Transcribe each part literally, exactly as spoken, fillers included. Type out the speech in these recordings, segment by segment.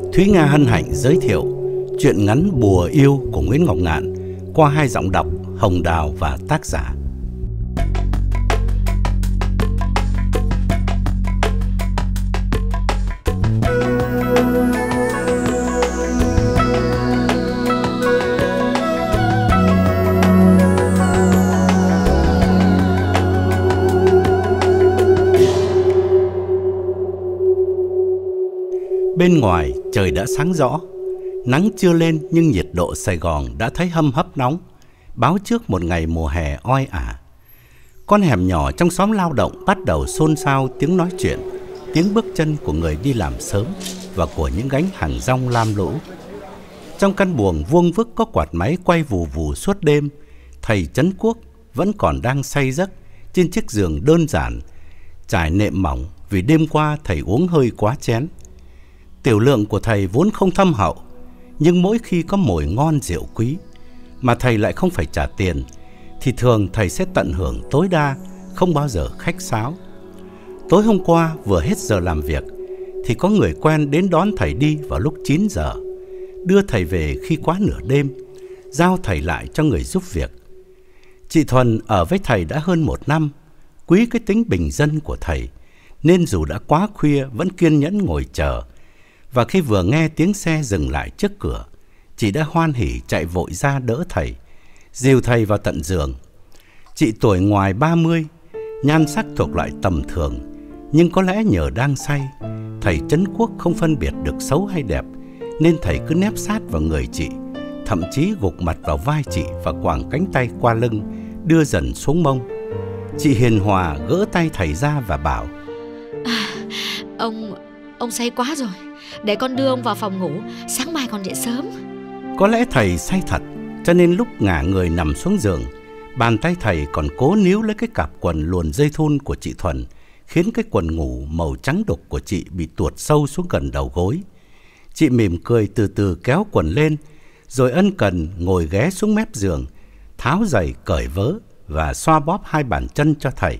Thúy Nga hân hạnh giới thiệu truyện ngắn Bùa Yêu của Nguyễn Ngọc Ngạn qua hai giọng đọc Hồng Đào và tác giả. Bên ngoài trời đã sáng rõ, nắng chưa lên nhưng nhiệt độ Sài Gòn đã thấy hâm hấp nóng, báo trước một ngày mùa hè oi ả. Con hẻm nhỏ trong xóm lao động bắt đầu xôn xao tiếng nói chuyện, tiếng bước chân của người đi làm sớm và của những gánh hàng rong lam lũ. Trong căn buồng vuông vức có quạt máy quay vù vù suốt đêm, thầy Trấn Quốc vẫn còn đang say giấc trên chiếc giường đơn giản, trải nệm mỏng vì đêm qua thầy uống hơi quá chén. Tiểu lượng của thầy vốn không thâm hậu, nhưng mỗi khi có mồi ngon rượu quý mà thầy lại không phải trả tiền, thì thường thầy sẽ tận hưởng tối đa, không bao giờ khách sáo. Tối hôm qua vừa hết giờ làm việc thì có người quen đến đón thầy đi vào lúc chín giờ, đưa thầy về khi quá nửa đêm, giao thầy lại cho người giúp việc. Chị Thuần ở với thầy đã hơn một năm, quý cái tính bình dân của thầy, nên dù đã quá khuya vẫn kiên nhẫn ngồi chờ. Và khi vừa nghe tiếng xe dừng lại trước cửa, chị đã hoan hỉ chạy vội ra đỡ thầy, dìu thầy vào tận giường. Chị tuổi ngoài ba mươi, nhan sắc thuộc loại tầm thường, nhưng có lẽ nhờ đang say, thầy Trấn Quốc không phân biệt được xấu hay đẹp, nên thầy cứ nép sát vào người chị, thậm chí gục mặt vào vai chị và quàng cánh tay qua lưng, đưa dần xuống mông. Chị hiền hòa gỡ tay thầy ra và bảo: à, Ông, ông say quá rồi, để con đưa ông vào phòng ngủ, sáng mai còn dậy sớm. Có lẽ thầy say thật, cho nên lúc ngả người nằm xuống giường, bàn tay thầy còn cố níu lấy cái cặp quần luồn dây thun của chị Thuần, khiến cái quần ngủ màu trắng đục của chị bị tuột sâu xuống gần đầu gối. Chị mỉm cười từ từ kéo quần lên, rồi ân cần ngồi ghé xuống mép giường, tháo giày cởi vớ và xoa bóp hai bàn chân cho thầy.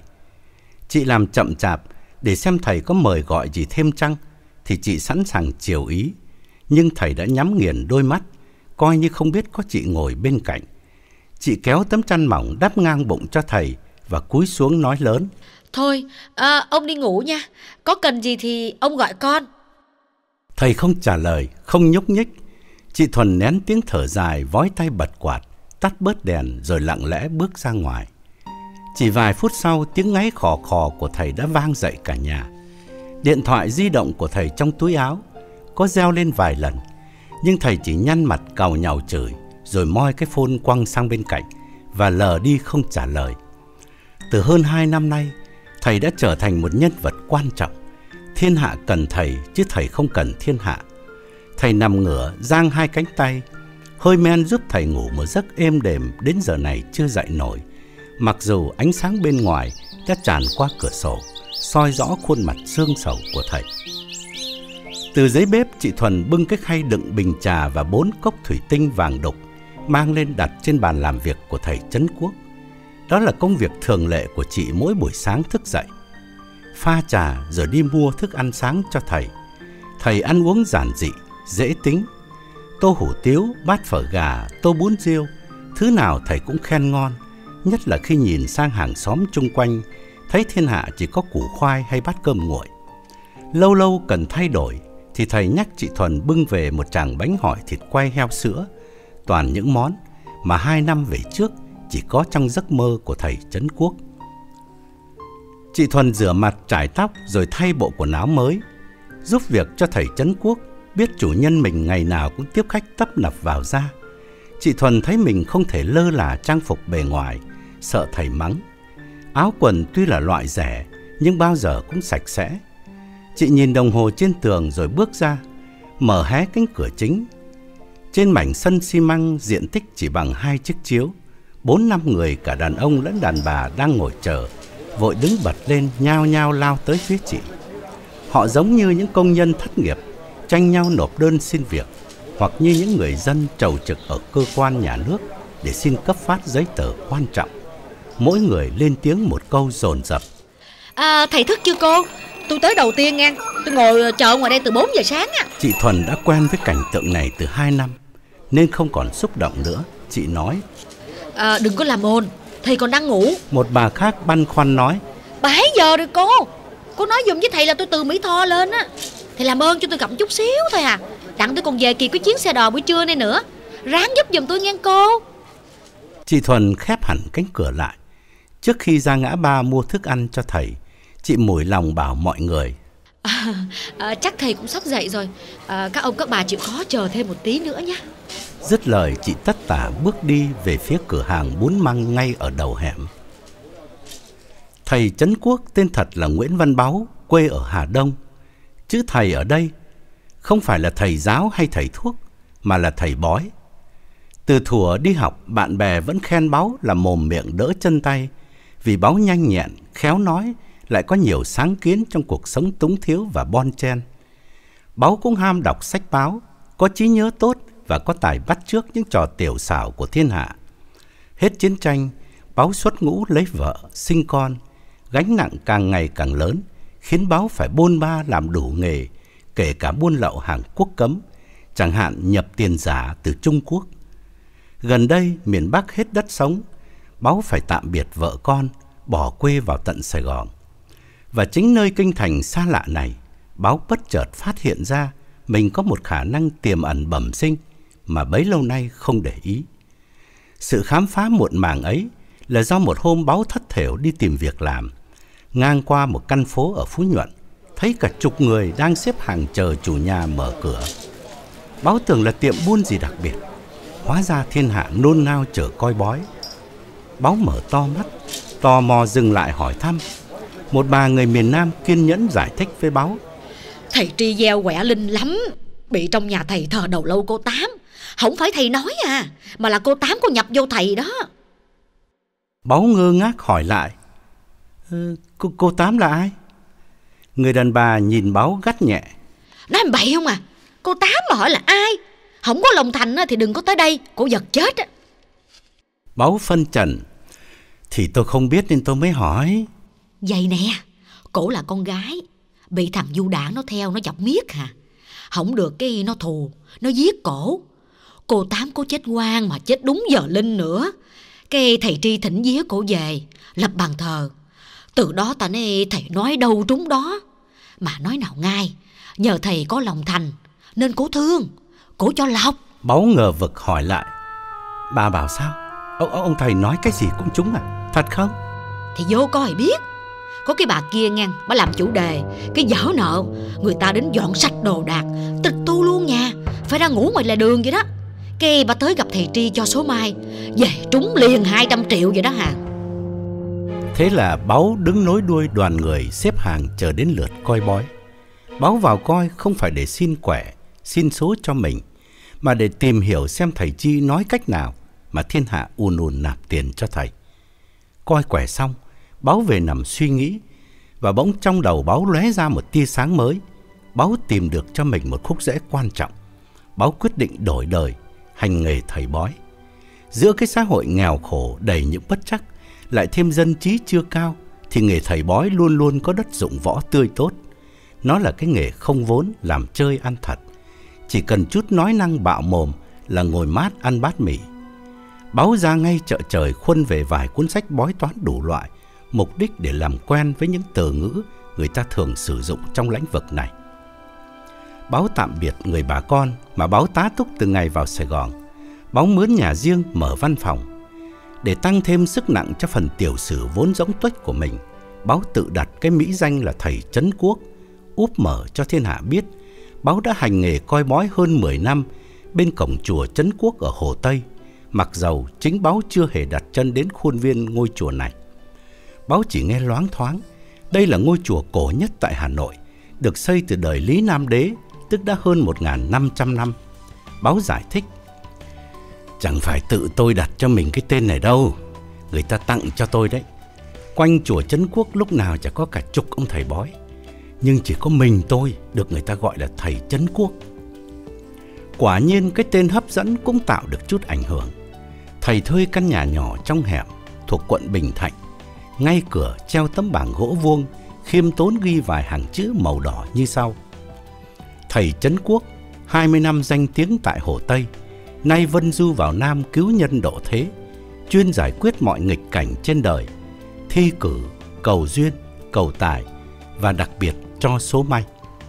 Chị làm chậm chạp để xem thầy có mời gọi gì thêm chăng, thì chị sẵn sàng chiều ý, nhưng thầy đã nhắm nghiền đôi mắt, coi như không biết có chị ngồi bên cạnh. Chị kéo tấm chăn mỏng đắp ngang bụng cho thầy và cúi xuống nói lớn: Thôi, à, ông đi ngủ nha, có cần gì thì ông gọi con. Thầy không trả lời, không nhúc nhích. Chị Thuần nén tiếng thở dài, vói tay bật quạt, tắt bớt đèn rồi lặng lẽ bước ra ngoài. Chỉ vài phút sau, tiếng ngáy khò khò của thầy đã vang dậy cả nhà. Điện thoại di động của thầy trong túi áo có reo lên vài lần, nhưng thầy chỉ nhăn mặt càu nhàu chửi, rồi moi cái phone quăng sang bên cạnh và lờ đi không trả lời. Từ hơn hai năm nay, thầy đã trở thành một nhân vật quan trọng. Thiên hạ cần thầy chứ thầy không cần thiên hạ. Thầy nằm ngửa, giang hai cánh tay, hơi men giúp thầy ngủ một giấc êm đềm đến giờ này chưa dậy nổi, mặc dù ánh sáng bên ngoài đã tràn qua cửa sổ, soi rõ khuôn mặt xương sầu của thầy. Từ dưới bếp, chị Thuần bưng cái khay đựng bình trà và bốn cốc thủy tinh vàng đục, mang lên đặt trên bàn làm việc của thầy Trấn Quốc. Đó là công việc thường lệ của chị mỗi buổi sáng thức dậy. Pha trà rồi đi mua thức ăn sáng cho thầy. Thầy ăn uống giản dị, dễ tính. Tô hủ tiếu, bát phở gà, tô bún riêu, thứ nào thầy cũng khen ngon. Nhất là khi nhìn sang hàng xóm chung quanh, thấy thiên hạ chỉ có củ khoai hay bát cơm nguội. Lâu lâu cần thay đổi thì thầy nhắc chị Thuần bưng về một chàng bánh hỏi thịt quay heo sữa, toàn những món mà hai năm về trước chỉ có trong giấc mơ của thầy Trấn Quốc. Chị Thuần rửa mặt, trải tóc rồi thay bộ quần áo mới, giúp việc cho thầy Trấn Quốc, biết chủ nhân mình ngày nào cũng tiếp khách tấp nập vào ra. Chị Thuần thấy mình không thể lơ là trang phục bề ngoài, sợ thầy mắng. Áo quần tuy là loại rẻ nhưng bao giờ cũng sạch sẽ. Chị nhìn đồng hồ trên tường rồi bước ra, mở hé cánh cửa chính. Trên mảnh sân xi măng diện tích chỉ bằng hai chiếc chiếu, bốn năm người cả đàn ông lẫn đàn bà đang ngồi chờ, vội đứng bật lên nhao nhao lao tới phía chị. Họ giống như những công nhân thất nghiệp tranh nhau nộp đơn xin việc, hoặc như những người dân trầu trực ở cơ quan nhà nước để xin cấp phát giấy tờ quan trọng. Mỗi người lên tiếng một câu dồn dập: à, Thầy thức chưa cô? Tôi tới đầu tiên nha. Tôi ngồi chờ ngoài đây từ bốn giờ sáng á. Chị Thuần đã quen với cảnh tượng này từ hai năm nên không còn xúc động nữa. Chị nói: à, Đừng có làm ồn, thầy còn đang ngủ. Một bà khác băn khoăn nói: Bảy giờ rồi cô. Cô nói dùm với thầy là tôi từ Mỹ Tho lên á. Thầy làm ơn cho tôi gặp chút xíu thôi à. Đặng tôi còn về kịp cái chuyến xe đò buổi trưa này nữa. Ráng giúp giùm tôi nghe cô. Chị Thuần khép hẳn cánh cửa lại. Trước khi ra ngã ba mua thức ăn cho thầy, chị mủi lòng bảo mọi người: à, à, Chắc thầy cũng sắp dậy rồi. à, Các ông các bà chịu khó chờ thêm một tí nữa nhé. Dứt lời, chị tất tả bước đi về phía cửa hàng bún măng ngay ở đầu hẻm. Thầy Trấn Quốc tên thật là Nguyễn Văn Báu, quê ở Hà Đông. Chữ thầy ở đây không phải là thầy giáo hay thầy thuốc, mà là thầy bói. Từ thuở đi học, bạn bè vẫn khen Báu là mồm miệng đỡ chân tay, vì Báu nhanh nhẹn, khéo nói, lại có nhiều sáng kiến trong cuộc sống túng thiếu và bon chen. Báu cũng ham đọc sách báo, có trí nhớ tốt và có tài bắt chước những trò tiểu xảo của thiên hạ. Hết chiến tranh, Báu xuất ngũ lấy vợ, sinh con. Gánh nặng càng ngày càng lớn, khiến Báu phải bôn ba làm đủ nghề, kể cả buôn lậu hàng quốc cấm, chẳng hạn nhập tiền giả từ Trung Quốc. Gần đây, miền Bắc hết đất sống, Báu phải tạm biệt vợ con, bỏ quê vào tận Sài Gòn. Và chính nơi kinh thành xa lạ này, Báu bất chợt phát hiện ra mình có một khả năng tiềm ẩn bẩm sinh mà bấy lâu nay không để ý. Sự khám phá muộn màng ấy là do một hôm Báu thất thểu đi tìm việc làm, ngang qua một căn phố ở Phú Nhuận, thấy cả chục người đang xếp hàng chờ chủ nhà mở cửa. Báu tưởng là tiệm buôn gì đặc biệt, hóa ra thiên hạ nôn nao chờ coi bói. Báu mở to mắt, tò mò dừng lại hỏi thăm. Một bà người miền Nam kiên nhẫn giải thích với Báu: Thầy Tri gieo quẻ linh lắm, bị trong nhà thầy thờ đầu lâu cô Tám. Không phải thầy nói à, mà là cô Tám có nhập vô thầy đó. Báu ngơ ngác hỏi lại: ừ, cô, cô Tám là ai? Người đàn bà nhìn Báu gắt nhẹ: Nói bậy không à, cô Tám mà hỏi là ai? Không có lòng thành thì đừng có tới đây, cô giật chết á. Báu phân trần: Thì tôi không biết nên tôi mới hỏi. Vậy nè, cổ là con gái, bị thằng du đảng nó theo nó chọc miết hả? Không được cái nó thù, nó giết cổ. Cô Tám có chết oan mà chết đúng giờ linh nữa. Cái thầy Tri thỉnh vía cổ về, lập bàn thờ. Từ đó ta nói thầy nói đâu trúng đó. Mà nói nào ngay, nhờ thầy có lòng thành nên cổ thương, cổ cho lọc. Báu ngờ vực hỏi lại: Bà bảo sao? Ông, ông thầy nói cái gì cũng trúng à? Thật không? Thì vô coi biết. Có cái bà kia nghe, bà làm chủ đề, cái dở nợ, người ta đến dọn sạch đồ đạc, tịch tu luôn nhà, phải ra ngủ ngoài lề đường vậy đó. Cái bà tới gặp thầy Tri cho số mai, về trúng liền hai trăm triệu vậy đó hả? Thế là Báu đứng nối đuôi đoàn người xếp hàng chờ đến lượt coi bói. Báu vào coi không phải để xin quẻ, xin số cho mình, mà để tìm hiểu xem thầy Tri nói cách nào mà thiên hạ ùn ùn nạp tiền cho thầy. Coi quẻ xong, Báu về nằm suy nghĩ, và bỗng trong đầu Báu lóe ra một tia sáng mới. Báu tìm được cho mình một khúc rẽ quan trọng. Báu quyết định đổi đời, hành nghề thầy bói. Giữa cái xã hội nghèo khổ đầy những bất trắc, lại thêm dân trí chưa cao, thì nghề thầy bói luôn luôn có đất dụng võ tươi tốt. Nó là cái nghề không vốn, làm chơi ăn thật. Chỉ cần chút nói năng bạo mồm là ngồi mát ăn bát mì. Báu ra ngay chợ trời khuân về vài cuốn sách bói toán đủ loại, mục đích để làm quen với những từ ngữ người ta thường sử dụng trong lĩnh vực này. Báu tạm biệt người bà con mà Báu tá túc từ ngày vào Sài Gòn. Báu mướn nhà riêng mở văn phòng. Để tăng thêm sức nặng cho phần tiểu sử vốn rỗng tuếch của mình, Báu tự đặt cái mỹ danh là thầy Trấn Quốc, úp mở cho thiên hạ biết Báu đã hành nghề coi bói hơn mười năm bên cổng chùa Trấn Quốc ở Hồ Tây, mặc dầu chính Báu chưa hề đặt chân đến khuôn viên ngôi chùa này. Báu chỉ nghe loáng thoáng, đây là ngôi chùa cổ nhất tại Hà Nội, được xây từ đời Lý Nam Đế, tức đã hơn một nghìn năm trăm năm. Báu giải thích: Chẳng phải tự tôi đặt cho mình cái tên này đâu, người ta tặng cho tôi đấy. Quanh chùa Trấn Quốc lúc nào chả có cả chục ông thầy bói, nhưng chỉ có mình tôi được người ta gọi là thầy Trấn Quốc. Quả nhiên cái tên hấp dẫn cũng tạo được chút ảnh hưởng. Thầy thuê căn nhà nhỏ trong hẻm thuộc quận Bình Thạnh. Ngay cửa treo tấm bảng gỗ vuông khiêm tốn ghi vài hàng chữ màu đỏ như sau: Thầy Trấn Quốc, hai mươi năm danh tiếng tại Hồ Tây, nay vân du vào Nam cứu nhân độ thế, chuyên giải quyết mọi nghịch cảnh trên đời, thi cử, cầu duyên, cầu tài và đặc biệt cho số may.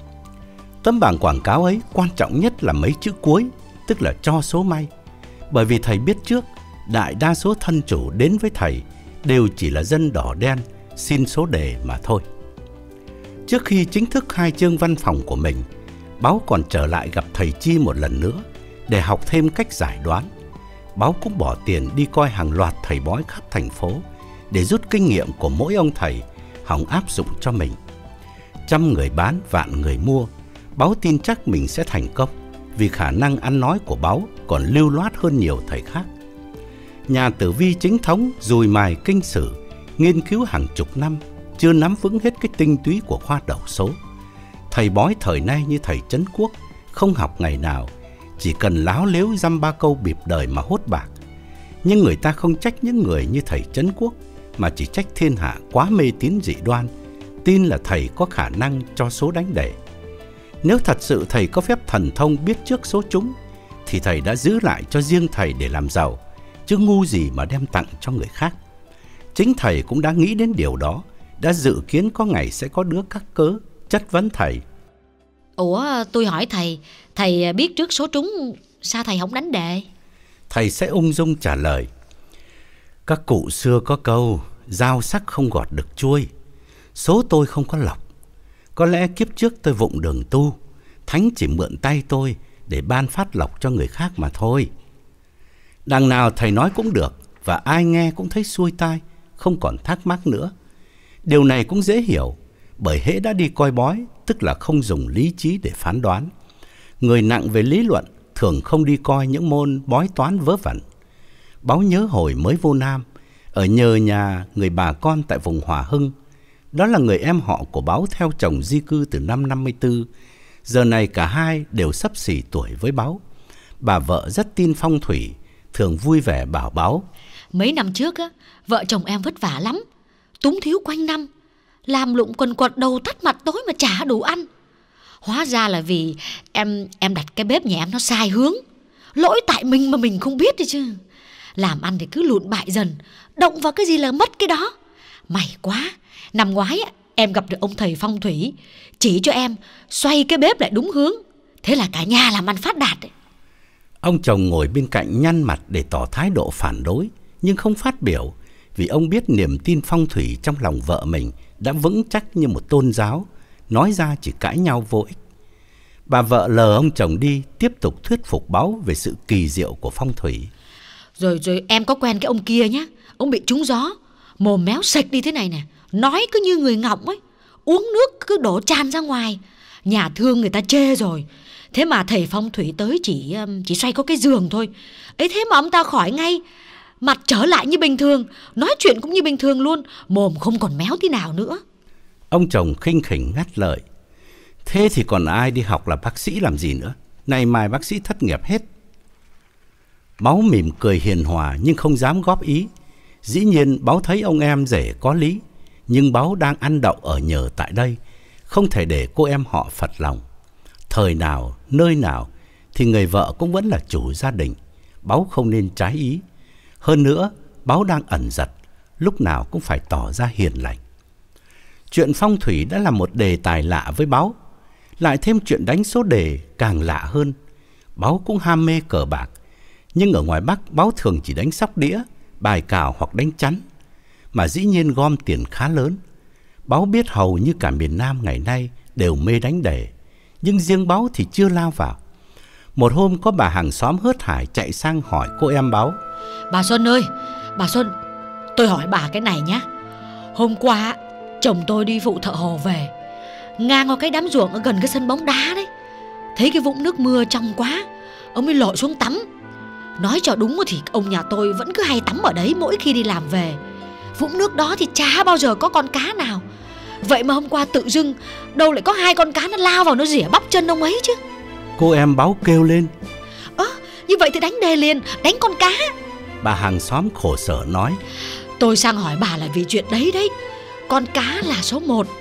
Tấm bảng quảng cáo ấy quan trọng nhất là mấy chữ cuối, tức là cho số may. Bởi vì thầy biết trước, đại đa số thân chủ đến với thầy đều chỉ là dân đỏ đen, xin số đề mà thôi. Trước khi chính thức khai trương văn phòng của mình, Báu còn trở lại gặp thầy Chi một lần nữa để học thêm cách giải đoán. Báu cũng bỏ tiền đi coi hàng loạt thầy bói khắp thành phố để rút kinh nghiệm của mỗi ông thầy, hòng áp dụng cho mình. Trăm người bán, vạn người mua, Báu tin chắc mình sẽ thành công, vì khả năng ăn nói của Báu còn lưu loát hơn nhiều thầy khác. Nhà tử vi chính thống dùi mài kinh sử, nghiên cứu hàng chục năm, chưa nắm vững hết cái tinh túy của khoa đầu số. Thầy bói thời nay như thầy Trấn Quốc, không học ngày nào, chỉ cần láo lếu dăm ba câu bịp đời mà hốt bạc. Nhưng người ta không trách những người như thầy Trấn Quốc, mà chỉ trách thiên hạ quá mê tín dị đoan, tin là thầy có khả năng cho số đánh đề. Nếu thật sự thầy có phép thần thông biết trước số trúng, thì thầy đã giữ lại cho riêng thầy để làm giàu, chứ ngu gì mà đem tặng cho người khác. Chính thầy cũng đã nghĩ đến điều đó, đã dự kiến có ngày sẽ có đứa cắt cớ chất vấn thầy. Ủa, tôi hỏi thầy, thầy biết trước số trúng, sao thầy không đánh đề? Thầy sẽ ung dung trả lời: Các cụ xưa có câu, dao sắc không gọt được chuôi. Số tôi không có lộc. Có lẽ kiếp trước tôi vụng đường tu, Thánh chỉ mượn tay tôi để ban phát lộc cho người khác mà thôi. Đằng nào thầy nói cũng được, và ai nghe cũng thấy xuôi tai, không còn thắc mắc nữa. Điều này cũng dễ hiểu, bởi hễ đã đi coi bói, tức là không dùng lý trí để phán đoán. Người nặng về lý luận thường không đi coi những môn bói toán vớ vẩn. Báu nhớ hồi mới vô Nam, ở nhờ nhà người bà con tại vùng Hòa Hưng. Đó là người em họ của Báu theo chồng di cư từ năm năm mươi tư. Giờ này cả hai đều xấp xỉ tuổi với Báu. Bà vợ rất tin phong thủy, thường vui vẻ bảo Báu: Mấy năm trước á, vợ chồng em vất vả lắm, túng thiếu quanh năm, làm lụng quần quật đầu tắt mặt tối mà chả đủ ăn. Hóa ra là vì em em đặt cái bếp nhà em nó sai hướng. Lỗi tại mình mà mình không biết đi chứ. Làm ăn thì cứ lụn bại dần, động vào cái gì là mất cái đó. May quá, năm ngoái á, em gặp được ông thầy phong thủy, chỉ cho em xoay cái bếp lại đúng hướng. Thế là cả nhà làm ăn phát đạt ấy. Ông chồng ngồi bên cạnh nhăn mặt để tỏ thái độ phản đối, nhưng không phát biểu, vì ông biết niềm tin phong thủy trong lòng vợ mình đã vững chắc như một tôn giáo, nói ra chỉ cãi nhau vô ích. Bà vợ lờ ông chồng đi, tiếp tục thuyết phục Báu về sự kỳ diệu của phong thủy. Rồi rồi em có quen cái ông kia nhá, ông bị trúng gió, mồm méo sạch đi thế này nè, nói cứ như người ngọng ấy, uống nước cứ đổ tràn ra ngoài. Nhà thương người ta chê rồi. Thế mà thầy phong thủy tới chỉ chỉ xoay có cái giường thôi. Ấy thế mà ông ta khỏi ngay, mặt trở lại như bình thường, nói chuyện cũng như bình thường luôn, mồm không còn méo tí nào nữa. Ông chồng khinh khỉnh ngắt lời: Thế thì còn ai đi học là bác sĩ làm gì nữa, nay mai bác sĩ thất nghiệp hết. Báu mỉm cười hiền hòa nhưng không dám góp ý. Dĩ nhiên Báu thấy ông em rể có lý, nhưng Báu đang ăn đậu ở nhờ tại đây, không thể để cô em họ phật lòng. Thời nào, nơi nào thì người vợ cũng vẫn là chủ gia đình, Báu không nên trái ý. Hơn nữa, Báu đang ẩn giật, lúc nào cũng phải tỏ ra hiền lành. Chuyện phong thủy đã là một đề tài lạ với Báu, lại thêm chuyện đánh số đề càng lạ hơn. Báu cũng ham mê cờ bạc, nhưng ở ngoài Bắc Báu thường chỉ đánh sóc đĩa, bài cào hoặc đánh chắn, mà dĩ nhiên gom tiền khá lớn. Báu biết hầu như cả miền Nam ngày nay đều mê đánh đề, nhưng riêng Báu thì chưa lao vào. Một hôm có bà hàng xóm hớt hải chạy sang hỏi cô em Báu: Bà Xuân ơi, bà Xuân, tôi hỏi bà cái này nhá. Hôm qua chồng tôi đi phụ thợ hồ về, ngang qua cái đám ruộng ở gần cái sân bóng đá đấy, thấy cái vũng nước mưa trong quá, ông ấy lội xuống tắm. Nói cho đúng thì ông nhà tôi vẫn cứ hay tắm ở đấy mỗi khi đi làm về. Vũng nước đó thì chả bao giờ có con cá nào. Vậy mà hôm qua tự dưng đâu lại có hai con cá nó lao vào nó rỉa bắp chân ông ấy chứ. Cô em Báu kêu lên: Ơ, à, như vậy thì đánh đề liền, đánh con cá. Bà hàng xóm khổ sở nói: Tôi sang hỏi bà là vì chuyện đấy đấy. Con cá là số một,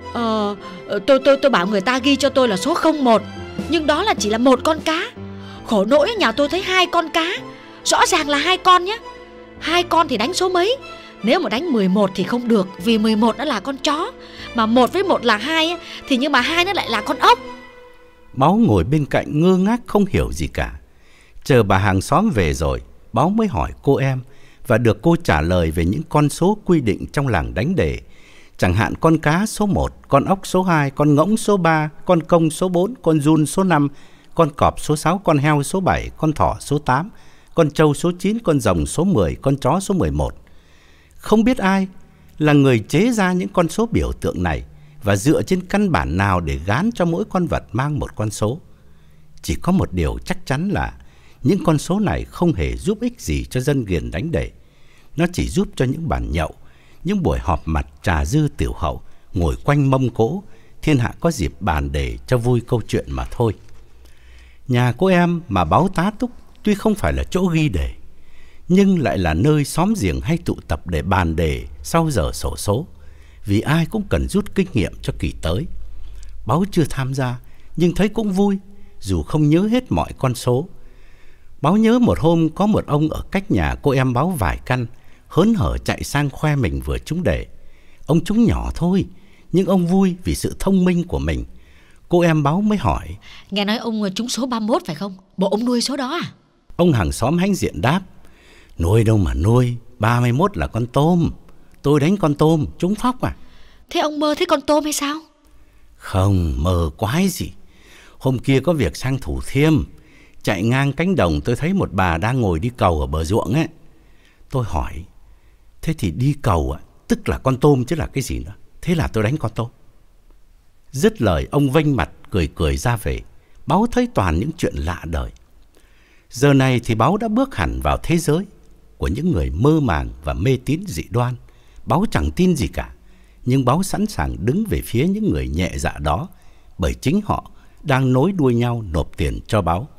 Ờ, tôi tôi tôi bảo người ta ghi cho tôi là số không một, nhưng đó là chỉ là một con cá. Khổ nỗi nhà tôi thấy hai con cá, rõ ràng là hai con nhé. Hai con thì đánh số mấy? Nếu mà đánh mười một thì không được, vì mười một nó là con chó, mà một với một là hai, thì nhưng mà hai nó lại là con ốc. Báo ngồi bên cạnh ngơ ngác không hiểu gì cả. Chờ bà hàng xóm về rồi, Báo mới hỏi cô em và được cô trả lời về những con số quy định trong làng đánh đề. Chẳng hạn con cá số một, con ốc số hai, con ngỗng số ba, con công số bốn, con giun số năm, con cọp số sáu, con heo số bảy, con thỏ số tám, con trâu số chín, con rồng số mười, con chó số mười một. Không biết ai là người chế ra những con số biểu tượng này và dựa trên căn bản nào để gán cho mỗi con vật mang một con số. Chỉ có một điều chắc chắn là những con số này không hề giúp ích gì cho dân Ghiền đánh đề. Nó chỉ giúp cho những bàn nhậu, những buổi họp mặt trà dư tiểu hậu, ngồi quanh mâm cỗ, thiên hạ có dịp bàn đề cho vui câu chuyện mà thôi. Nhà cô em mà Báo tá túc tuy không phải là chỗ ghi đề, nhưng lại là nơi xóm giềng hay tụ tập để bàn đề sau giờ xổ số, vì ai cũng cần rút kinh nghiệm cho kỳ tới. Báo chưa tham gia, nhưng thấy cũng vui, dù không nhớ hết mọi con số. Báo nhớ một hôm có một ông ở cách nhà cô em Báo vài căn, hớn hở chạy sang khoe mình vừa trúng đề. Ông trúng nhỏ thôi, nhưng ông vui vì sự thông minh của mình. Cô em Báo mới hỏi: Nghe nói ông trúng số ba mươi mốt phải không? Bộ ông nuôi số đó à? Ông hàng xóm hãnh diện đáp: Nuôi đâu mà nuôi, ba mươi mốt là con tôm. Tôi đánh con tôm, trúng phóc à? Thế ông mơ thấy con tôm hay sao? Không, mơ quái gì. Hôm kia có việc sang Thủ Thiêm, chạy ngang cánh đồng tôi thấy một bà đang ngồi đi cầu ở bờ ruộng ấy. Tôi hỏi: Thế thì đi cầu à, tức là con tôm chứ là cái gì nữa? Thế là tôi đánh con tôm. Dứt lời ông vênh mặt cười cười ra về. Báo thấy toàn những chuyện lạ đời. Giờ này thì Báo đã bước hẳn vào thế giới của những người mơ màng và mê tín dị đoan. Báo chẳng tin gì cả, nhưng Báo sẵn sàng đứng về phía những người nhẹ dạ đó, bởi chính họ đang nối đuôi nhau nộp tiền cho Báo.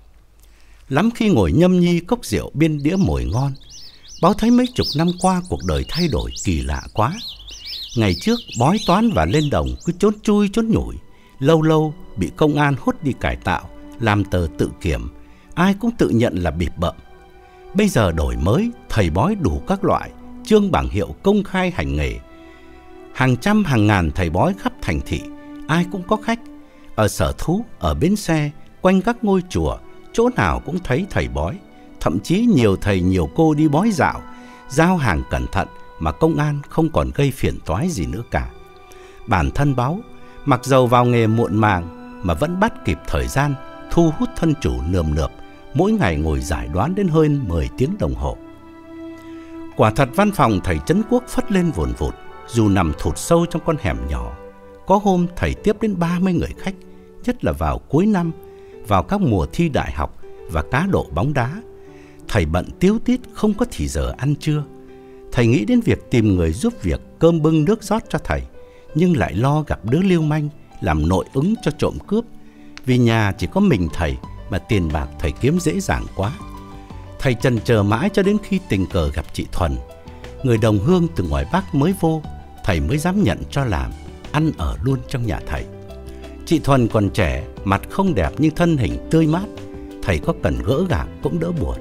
Lắm khi ngồi nhâm nhi cốc rượu bên đĩa mồi ngon, Báo thấy mấy chục năm qua cuộc đời thay đổi kỳ lạ quá. Ngày trước bói toán và lên đồng cứ trốn chui trốn nhủi, lâu lâu bị công an hút đi cải tạo, làm tờ tự kiểm, ai cũng tự nhận là bịp bợm. Bây giờ đổi mới, thầy bói đủ các loại, trương bảng hiệu công khai hành nghề. Hàng trăm hàng ngàn thầy bói khắp thành thị, ai cũng có khách. Ở sở thú, ở bến xe, quanh các ngôi chùa, chỗ nào cũng thấy thầy bói. Thậm chí nhiều thầy nhiều cô đi bói dạo, giao hàng cẩn thận mà công an không còn gây phiền toái gì nữa cả. Bản thân Báo, mặc dầu vào nghề muộn màng mà vẫn bắt kịp thời gian, thu hút thân chủ nườm nượp, mỗi ngày ngồi giải đoán đến hơn mười tiếng đồng hồ. Quả thật văn phòng thầy Trấn Quốc phất lên vồn vụt, dù nằm thụt sâu trong con hẻm nhỏ. Có hôm thầy tiếp đến ba mươi người khách, nhất là vào cuối năm, vào các mùa thi đại học và cá độ bóng đá. Thầy bận tíu tít không có thì giờ ăn trưa. Thầy nghĩ đến việc tìm người giúp việc cơm bưng nước rót cho thầy, nhưng lại lo gặp đứa lưu manh làm nội ứng cho trộm cướp, vì nhà chỉ có mình thầy mà tiền bạc thầy kiếm dễ dàng quá. Thầy chần chờ mãi cho đến khi tình cờ gặp chị Thuần, người đồng hương từ ngoài Bắc mới vô, thầy mới dám nhận cho làm, ăn ở luôn trong nhà thầy. Chị Thuần còn trẻ, mặt không đẹp nhưng thân hình tươi mát, thầy có cần gỡ gạc cũng đỡ buồn.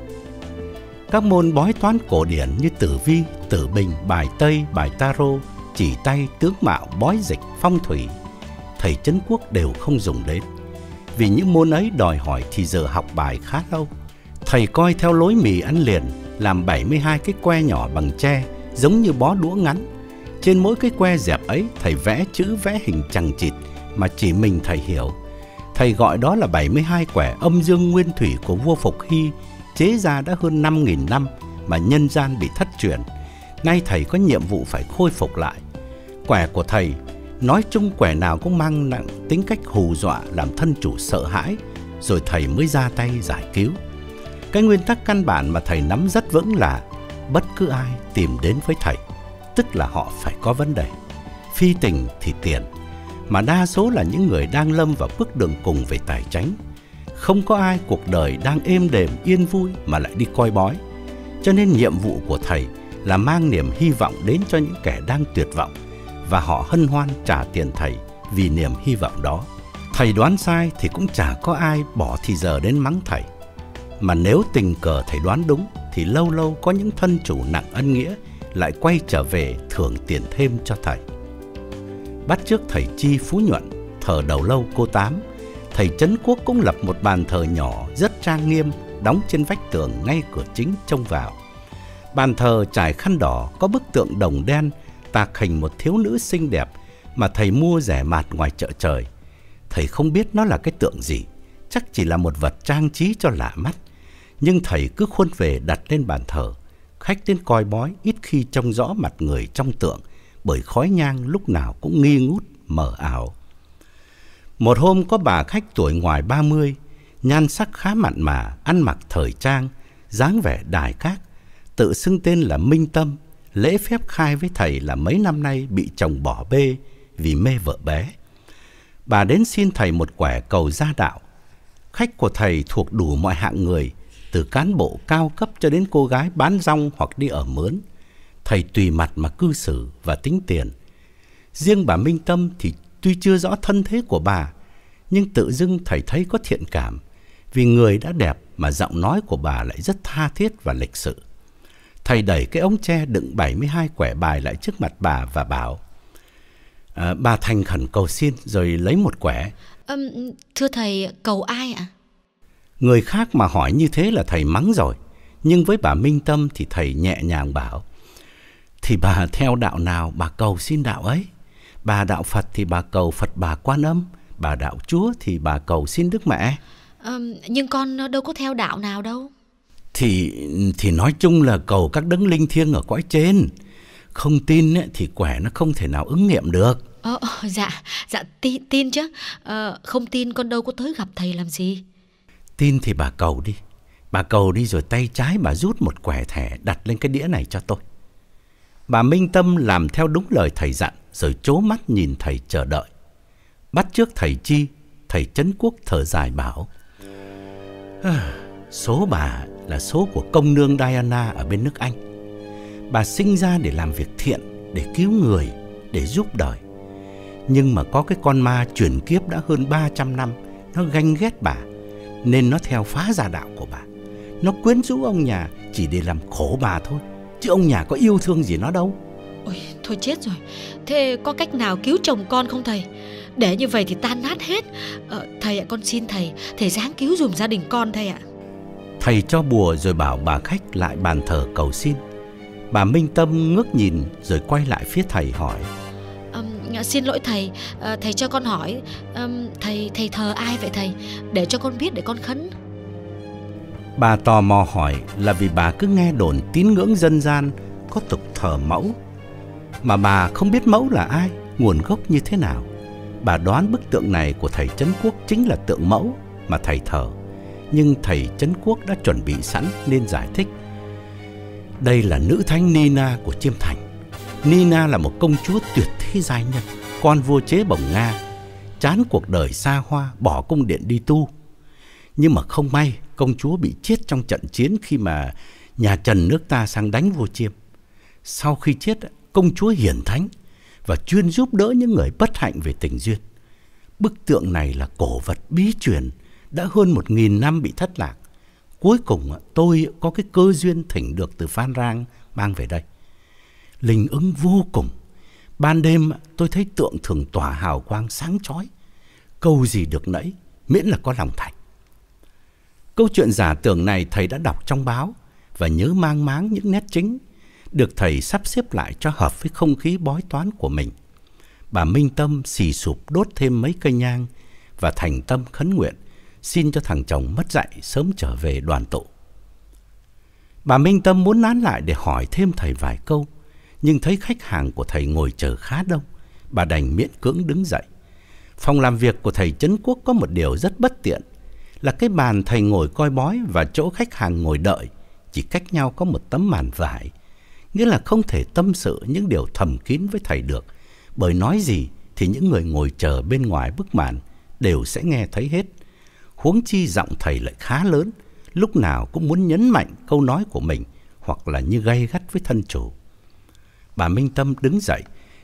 Các môn bói toán cổ điển như tử vi, tử bình, bài tây, bài tarot, chỉ tay, tướng mạo, bói dịch, phong thủy, thầy Trấn Quốc đều không dùng đến, vì những môn ấy đòi hỏi thì giờ học bài khá lâu. Thầy coi theo lối mì ăn liền, làm bảy mươi hai cái que nhỏ bằng tre, giống như bó đũa ngắn. Trên mỗi cái que dẹp ấy, thầy vẽ chữ vẽ hình chằng chịt mà chỉ mình thầy hiểu. Thầy gọi đó là bảy mươi hai quẻ âm dương nguyên thủy của vua Phục Hy, chế ra đã hơn năm nghìn năm mà nhân gian bị thất truyền. Nay thầy có nhiệm vụ phải khôi phục lại. Quẻ của thầy, nói chung quẻ nào cũng mang nặng tính cách hù dọa, làm thân chủ sợ hãi, rồi thầy mới ra tay giải cứu. Cái nguyên tắc căn bản mà thầy nắm rất vững là bất cứ ai tìm đến với thầy, tức là họ phải có vấn đề. Phi tình thì tiền, mà đa số là những người đang lâm vào bước đường cùng về tài chánh. Không có ai cuộc đời đang êm đềm yên vui mà lại đi coi bói. Cho nên nhiệm vụ của thầy là mang niềm hy vọng đến cho những kẻ đang tuyệt vọng và họ hân hoan trả tiền thầy vì niềm hy vọng đó. Thầy đoán sai thì cũng chả có ai bỏ thì giờ đến mắng thầy. Mà nếu tình cờ thầy đoán đúng thì lâu lâu có những thân chủ nặng ân nghĩa lại quay trở về thưởng tiền thêm cho thầy. Bắt chước thầy Chi Phú Nhuận, thờ Đầu Lâu cô Tám, thầy Trấn Quốc cũng lập một bàn thờ nhỏ rất trang nghiêm, đóng trên vách tường ngay cửa chính trông vào. Bàn thờ trải khăn đỏ, có bức tượng đồng đen tạc hình một thiếu nữ xinh đẹp mà thầy mua rẻ mạt ngoài chợ trời. Thầy không biết nó là cái tượng gì, chắc chỉ là một vật trang trí cho lạ mắt. Nhưng thầy cứ khuôn về đặt lên bàn thờ. Khách đến coi bói ít khi trông rõ mặt người trong tượng, bởi khói nhang lúc nào cũng nghi ngút, mờ ảo. Một hôm có bà khách tuổi ngoài ba mươi, nhan sắc khá mặn mà, ăn mặc thời trang, dáng vẻ đài các, tự xưng tên là Minh Tâm, lễ phép khai với thầy là mấy năm nay bị chồng bỏ bê vì mê vợ bé. Bà đến xin thầy một quẻ cầu gia đạo. Khách của thầy thuộc đủ mọi hạng người, từ cán bộ cao cấp cho đến cô gái bán rong hoặc đi ở mướn. Thầy tùy mặt mà cư xử và tính tiền. Riêng bà Minh Tâm thì tuy chưa rõ thân thế của bà, nhưng tự dưng thầy thấy có thiện cảm, vì người đã đẹp mà giọng nói của bà lại rất tha thiết và lịch sự. Thầy đẩy cái ống tre đựng bảy mươi hai quẻ bài lại trước mặt bà và bảo: à, bà thành khẩn cầu xin, rồi lấy một quẻ. um, Thưa thầy, cầu ai ạ? Người khác mà hỏi như thế là thầy mắng rồi, nhưng với bà Minh Tâm thì thầy nhẹ nhàng bảo: thì bà theo đạo nào bà cầu xin đạo ấy. Bà đạo Phật thì bà cầu Phật Bà Quan Âm, bà đạo Chúa thì bà cầu xin Đức Mẹ. um, Nhưng con đâu có theo đạo nào đâu. Thì thì nói chung là cầu các đấng linh thiêng ở cõi trên. Không tin ấy, thì quẻ nó không thể nào ứng nghiệm được. Ờ, dạ, dạ tin, tin chứ. Ờ, không tin con đâu có tới gặp thầy làm gì. Tin thì bà cầu đi. Bà cầu đi rồi tay trái bà rút một quẻ thẻ đặt lên cái đĩa này cho tôi. Bà Minh Tâm làm theo đúng lời thầy dặn, rồi trố mắt nhìn thầy chờ đợi. Bắt chước thầy Chi, thầy Trấn Quốc thở dài bảo: à, số bà là số của công nương Diana ở bên nước Anh. Bà sinh ra để làm việc thiện, để cứu người, để giúp đời. Nhưng mà có cái con ma chuyển kiếp đã hơn ba trăm năm, nó ganh ghét bà, nên nó theo phá gia đạo của bà. Nó quyến rũ ông nhà chỉ để làm khổ bà thôi, chứ ông nhà có yêu thương gì nó đâu. Ôi, thôi chết rồi. Thế có cách nào cứu chồng con không thầy? Để như vậy thì tan nát hết. ờ, Thầy ạ, con xin thầy, thầy ráng cứu dùm gia đình con thầy ạ. Thầy cho bùa rồi bảo bà khách lại bàn thờ cầu xin. Bà Minh Tâm ngước nhìn rồi quay lại phía thầy hỏi: um, Xin lỗi thầy, uh, thầy cho con hỏi, um, Thầy thầy thờ ai vậy thầy? Để cho con biết để con khấn. Bà tò mò hỏi là vì bà cứ nghe đồn tín ngưỡng dân gian có tục thờ mẫu, mà bà không biết mẫu là ai, nguồn gốc như thế nào. Bà đoán bức tượng này của thầy Trấn Quốc chính là tượng mẫu mà thầy thờ. Nhưng thầy Trấn Quốc đã chuẩn bị sẵn nên giải thích: đây là nữ thánh Nina của Chiêm Thành. Nina là một công chúa tuyệt thế giai nhân, con vua chế bổng Nga, chán cuộc đời xa hoa, bỏ cung điện đi tu. Nhưng mà không may, công chúa bị chết trong trận chiến khi mà nhà Trần nước ta sang đánh vua Chiêm. Sau khi chết, công chúa hiển thánh và chuyên giúp đỡ những người bất hạnh về tình duyên. Bức tượng này là cổ vật bí truyền, đã hơn một nghìn năm bị thất lạc. Cuối cùng tôi có cái cơ duyên thỉnh được từ Phan Rang mang về đây. Linh ứng vô cùng. Ban đêm tôi thấy tượng thường tỏa hào quang sáng chói. Câu gì được nẫy, miễn là có lòng thành. Câu chuyện giả tưởng này thầy đã đọc trong báo và nhớ mang máng những nét chính, được thầy sắp xếp lại cho hợp với không khí bói toán của mình. Bà Minh Tâm xì sụp đốt thêm mấy cây nhang và thành tâm khấn nguyện xin cho thằng chồng mất dạy sớm trở về đoàn tụ. Bà Minh Tâm muốn nán lại để hỏi thêm thầy vài câu, nhưng thấy khách hàng của thầy ngồi chờ khá đông, bà đành miễn cưỡng đứng dậy. Phòng làm việc của thầy Trấn Quốc có một điều rất bất tiện, là cái bàn thầy ngồi coi bói và chỗ khách hàng ngồi đợi chỉ cách nhau có một tấm màn vải, nghĩa là không thể tâm sự những điều thầm kín với thầy được, bởi nói gì thì những người ngồi chờ bên ngoài bức màn đều sẽ nghe thấy hết. Huống chi giọng thầy lại khá lớn, lúc nào cũng muốn nhấn mạnh câu nói của mình, hoặc là như gay gắt với thân chủ. Bà Minh Tâm đứng dậy,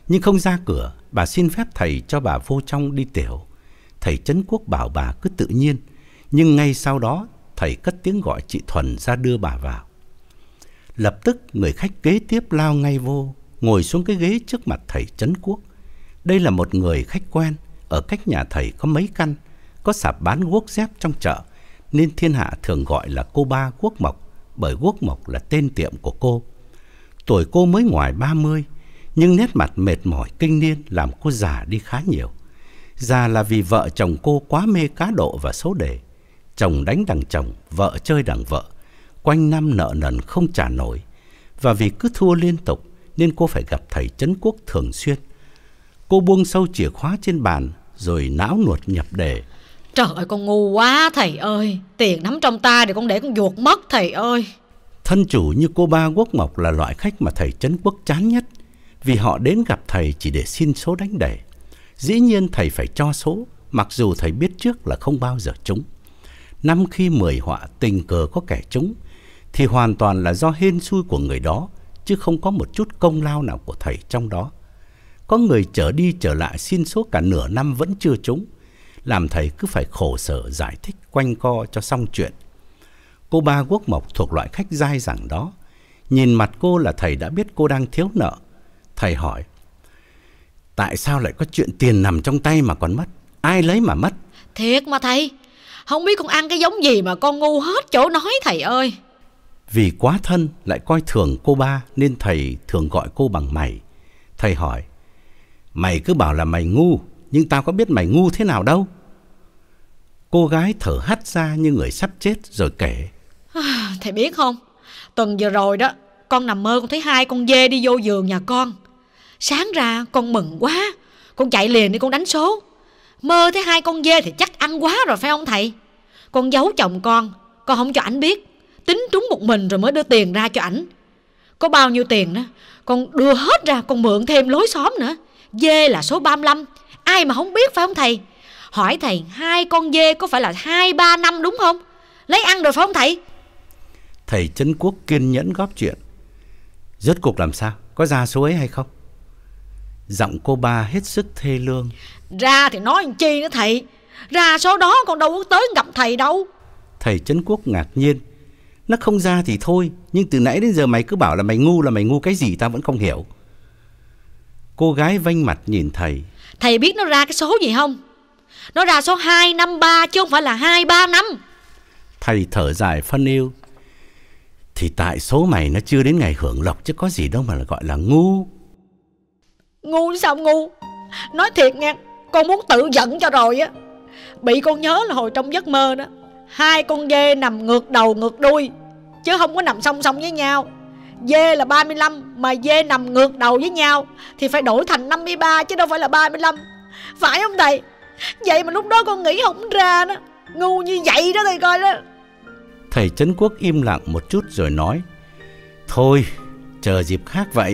Nhưng không ra cửa, bà xin phép thầy cho bà vô trong đi tiểu. Thầy Trấn Quốc bảo bà cứ tự nhiên, nhưng ngay sau đó thầy cất tiếng gọi chị Thuần ra đưa bà vào. Lập tức người khách kế tiếp lao ngay vô, ngồi xuống cái ghế trước mặt thầy Trấn Quốc. Đây là một người khách quen, ở cách nhà thầy có mấy căn, có sạp bán guốc dép trong chợ, nên thiên hạ thường gọi là cô ba Guốc Mộc, bởi Guốc Mộc là tên tiệm của cô. Tuổi cô mới ngoài ba mươi, nhưng nét mặt mệt mỏi kinh niên làm cô già đi khá nhiều. Già là vì vợ chồng cô quá mê cá độ và số đề. Chồng đánh đằng chồng, vợ chơi đằng vợ, quanh năm nợ nần không trả nổi. Và vì cứ thua liên tục nên cô phải gặp thầy Trấn Quốc thường xuyên. Cô buông sâu chìa khóa trên bàn rồi não nuột nhập đề. Trời ơi, con ngu quá thầy ơi. Tiền nắm trong tay thì con để con vuột mất thầy ơi. Thân chủ như cô ba Guốc Mộc là loại khách mà thầy Trấn Quốc chán nhất, vì họ đến gặp thầy chỉ để xin số đánh đề. Dĩ nhiên thầy phải cho số, mặc dù thầy biết trước là không bao giờ trúng. Năm khi mười họa tình cờ có kẻ trúng, thì hoàn toàn là do hên xui của người đó, chứ không có một chút công lao nào của thầy trong đó. Có người trở đi trở lại xin số cả nửa năm vẫn chưa trúng, làm thầy cứ phải khổ sở giải thích quanh co cho xong chuyện. Cô ba Guốc Mộc thuộc loại khách dai dẳng đó. Nhìn mặt cô là thầy đã biết cô đang thiếu nợ. Thầy hỏi: tại sao lại có chuyện tiền nằm trong tay mà còn mất? Ai lấy mà mất? Thiệt mà thầy, không biết con ăn cái giống gì mà con ngu hết chỗ nói thầy ơi. Vì quá thân lại coi thường cô ba nên thầy thường gọi cô bằng mày. Thầy hỏi: mày cứ bảo là mày ngu, nhưng tao có biết mày ngu thế nào đâu. Cô gái thở hắt ra như người sắp chết rồi kể: à, thầy biết không, tuần vừa rồi đó, con nằm mơ con thấy hai con dê đi vô giường nhà con. Sáng ra con mừng quá, con chạy liền đi con đánh số. Mơ thấy hai con dê thì chắc ăn quá rồi phải không thầy? Con giấu chồng con, con không cho ảnh biết, tính trúng một mình rồi mới đưa tiền ra cho ảnh. Có bao nhiêu tiền đó con đưa hết ra, con mượn thêm lối xóm nữa. Dê là số ba mươi lăm, ai mà không biết phải không thầy? Hỏi thầy, hai con dê có phải là hai ba năm đúng không? Lấy ăn rồi phải không thầy? Thầy Trấn Quốc kiên nhẫn góp chuyện: rốt cuộc làm sao? Có ra số ấy hay không? Giọng cô ba hết sức thê lương: ra thì nói làm chi nữa thầy, ra số đó con đâu có tới gặp thầy đâu. Thầy Trấn Quốc ngạc nhiên: nó không ra thì thôi, nhưng từ nãy đến giờ mày cứ bảo là mày ngu, là mày ngu cái gì tao vẫn không hiểu. Cô gái vênh mặt nhìn thầy: thầy biết nó ra cái số gì không? Nó ra số hai năm ba chứ không phải là hai ba năm. Thầy thở dài phân yêu: thì tại số mày nó chưa đến ngày hưởng lộc chứ có gì đâu mà gọi là ngu. Ngu sao ngu? Nói thiệt nha, con muốn tự giận cho rồi á. Bị con nhớ là hồi trong giấc mơ đó, hai con dê nằm ngược đầu ngược đuôi, chứ không có nằm song song với nhau. Dê là ba mươi lăm, mà dê nằm ngược đầu với nhau thì phải đổi thành năm mươi ba chứ đâu phải là ba mươi lăm. Phải không thầy? Vậy mà lúc đó con nghĩ không ra đó. Ngu như vậy đó thầy coi đó. Thầy Trấn Quốc im lặng một chút rồi nói: thôi, chờ dịp khác vậy.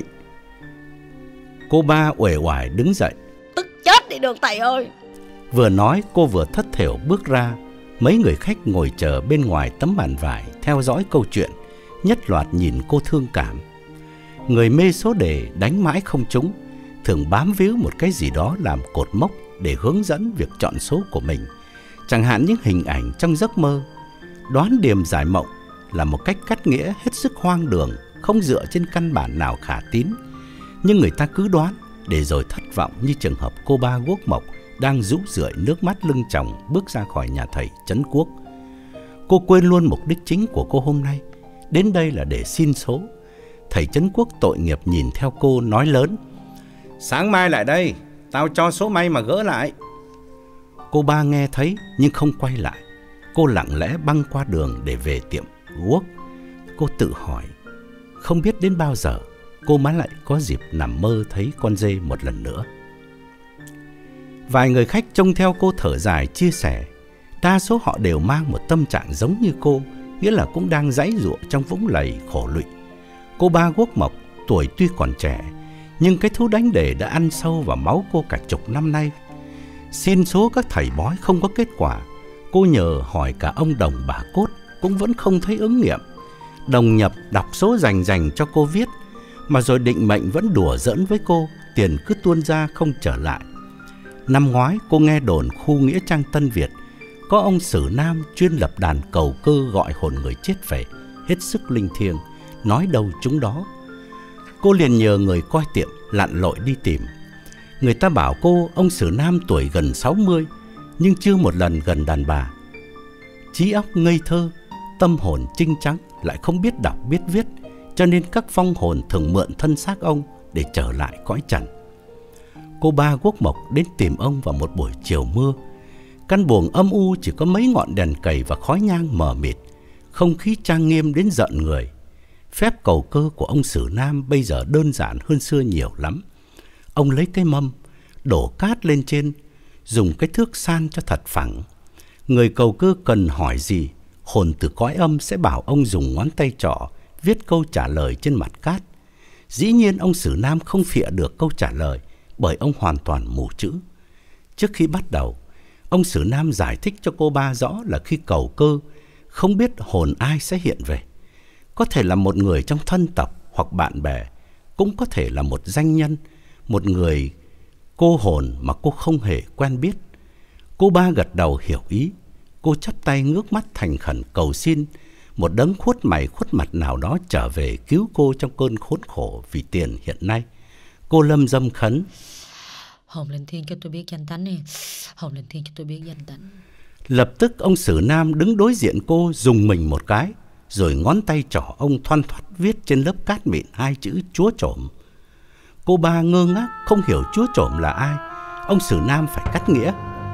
Cô ba uể oải đứng dậy: tức chết đi được thầy ơi. Vừa nói cô vừa thất thểu bước ra. Mấy người khách ngồi chờ bên ngoài tấm bàn vải theo dõi câu chuyện, nhất loạt nhìn cô thương cảm. Người mê số đề đánh mãi không trúng, thường bám víu một cái gì đó làm cột mốc để hướng dẫn việc chọn số của mình. Chẳng hạn những hình ảnh trong giấc mơ. Đoán điềm giải mộng là một cách cắt nghĩa hết sức hoang đường, không dựa trên căn bản nào khả tín. Nhưng người ta cứ đoán để rồi thất vọng, như trường hợp cô ba Guốc Mộc đang rũ rượi nước mắt lưng tròng bước ra khỏi nhà thầy Trấn Quốc. Cô quên luôn mục đích chính của cô hôm nay, đến đây là để xin số. Thầy Trấn Quốc tội nghiệp nhìn theo cô nói lớn: sáng mai lại đây, tao cho số may mà gỡ lại. Cô ba nghe thấy nhưng không quay lại. Cô lặng lẽ băng qua đường để về tiệm guốc. Cô tự hỏi, không biết đến bao giờ cô mới lại có dịp nằm mơ thấy con dê một lần nữa. Vài người khách trông theo cô thở dài chia sẻ. Đa số họ đều mang một tâm trạng giống như cô, nghĩa là cũng đang giãy giụa trong vũng lầy khổ lụy. Cô ba Guốc Mộc tuổi tuy còn trẻ, nhưng cái thú đánh đề đã ăn sâu vào máu cô cả chục năm nay. Xin số các thầy bói không có kết quả. Cô nhờ hỏi cả ông Đồng bà Cốt cũng vẫn không thấy ứng nghiệm. Đồng nhập đọc số rành rành cho cô viết, mà rồi định mệnh vẫn đùa giỡn với cô, tiền cứ tuôn ra không trở lại. Năm ngoái cô nghe đồn khu nghĩa trang Tân Việt có ông Sử Nam chuyên lập đàn cầu cơ gọi hồn người chết về, hết sức linh thiêng, nói đâu chúng đó. Cô liền nhờ người coi tiệm lặn lội đi tìm. Người ta bảo cô ông Sử Nam tuổi gần sáu mươi, nhưng chưa một lần gần đàn bà. Trí óc ngây thơ, tâm hồn trinh trắng, lại không biết đọc biết viết, cho nên các vong hồn thường mượn thân xác ông để trở lại cõi trần. Cô ba guốc mộc đến tìm ông vào một buổi chiều mưa. Căn buồng âm u chỉ có mấy ngọn đèn cầy và khói nhang mờ mịt, không khí trang nghiêm đến giận người. Phép cầu cơ của ông Sử Nam bây giờ đơn giản hơn xưa nhiều lắm. Ông lấy cái mâm, đổ cát lên trên, dùng cái thước san cho thật phẳng. Người cầu cơ cần hỏi gì, hồn từ cõi âm sẽ bảo ông dùng ngón tay trỏ viết câu trả lời trên mặt cát. Dĩ nhiên ông Sử Nam không phịa được câu trả lời, bởi ông hoàn toàn mù chữ. Trước khi bắt đầu, ông Sử Nam giải thích cho cô ba rõ là khi cầu cơ, không biết hồn ai sẽ hiện về. Có thể là một người trong thân tộc hoặc bạn bè, cũng có thể là một danh nhân, một người cô hồn mà cô không hề quen biết. Cô ba gật đầu hiểu ý. Cô chắp tay ngước mắt thành khẩn cầu xin một đấng khuất mày khuất mặt nào đó trở về cứu cô trong cơn khốn khổ vì tiền hiện nay. Cô lâm dâm khấn: Hồn linh thiêng cho tôi biết danh tánh đi, hồn linh thiêng cho tôi biết danh tánh. Lập tức ông Sử Nam đứng đối diện cô dùng mình một cái, rồi ngón tay trỏ ông thoăn thoắt viết trên lớp cát mịn hai chữ Chúa Trổm. Cô ba ngơ ngác không hiểu Chúa Trổm là ai. Ông Sử Nam phải cắt nghĩa: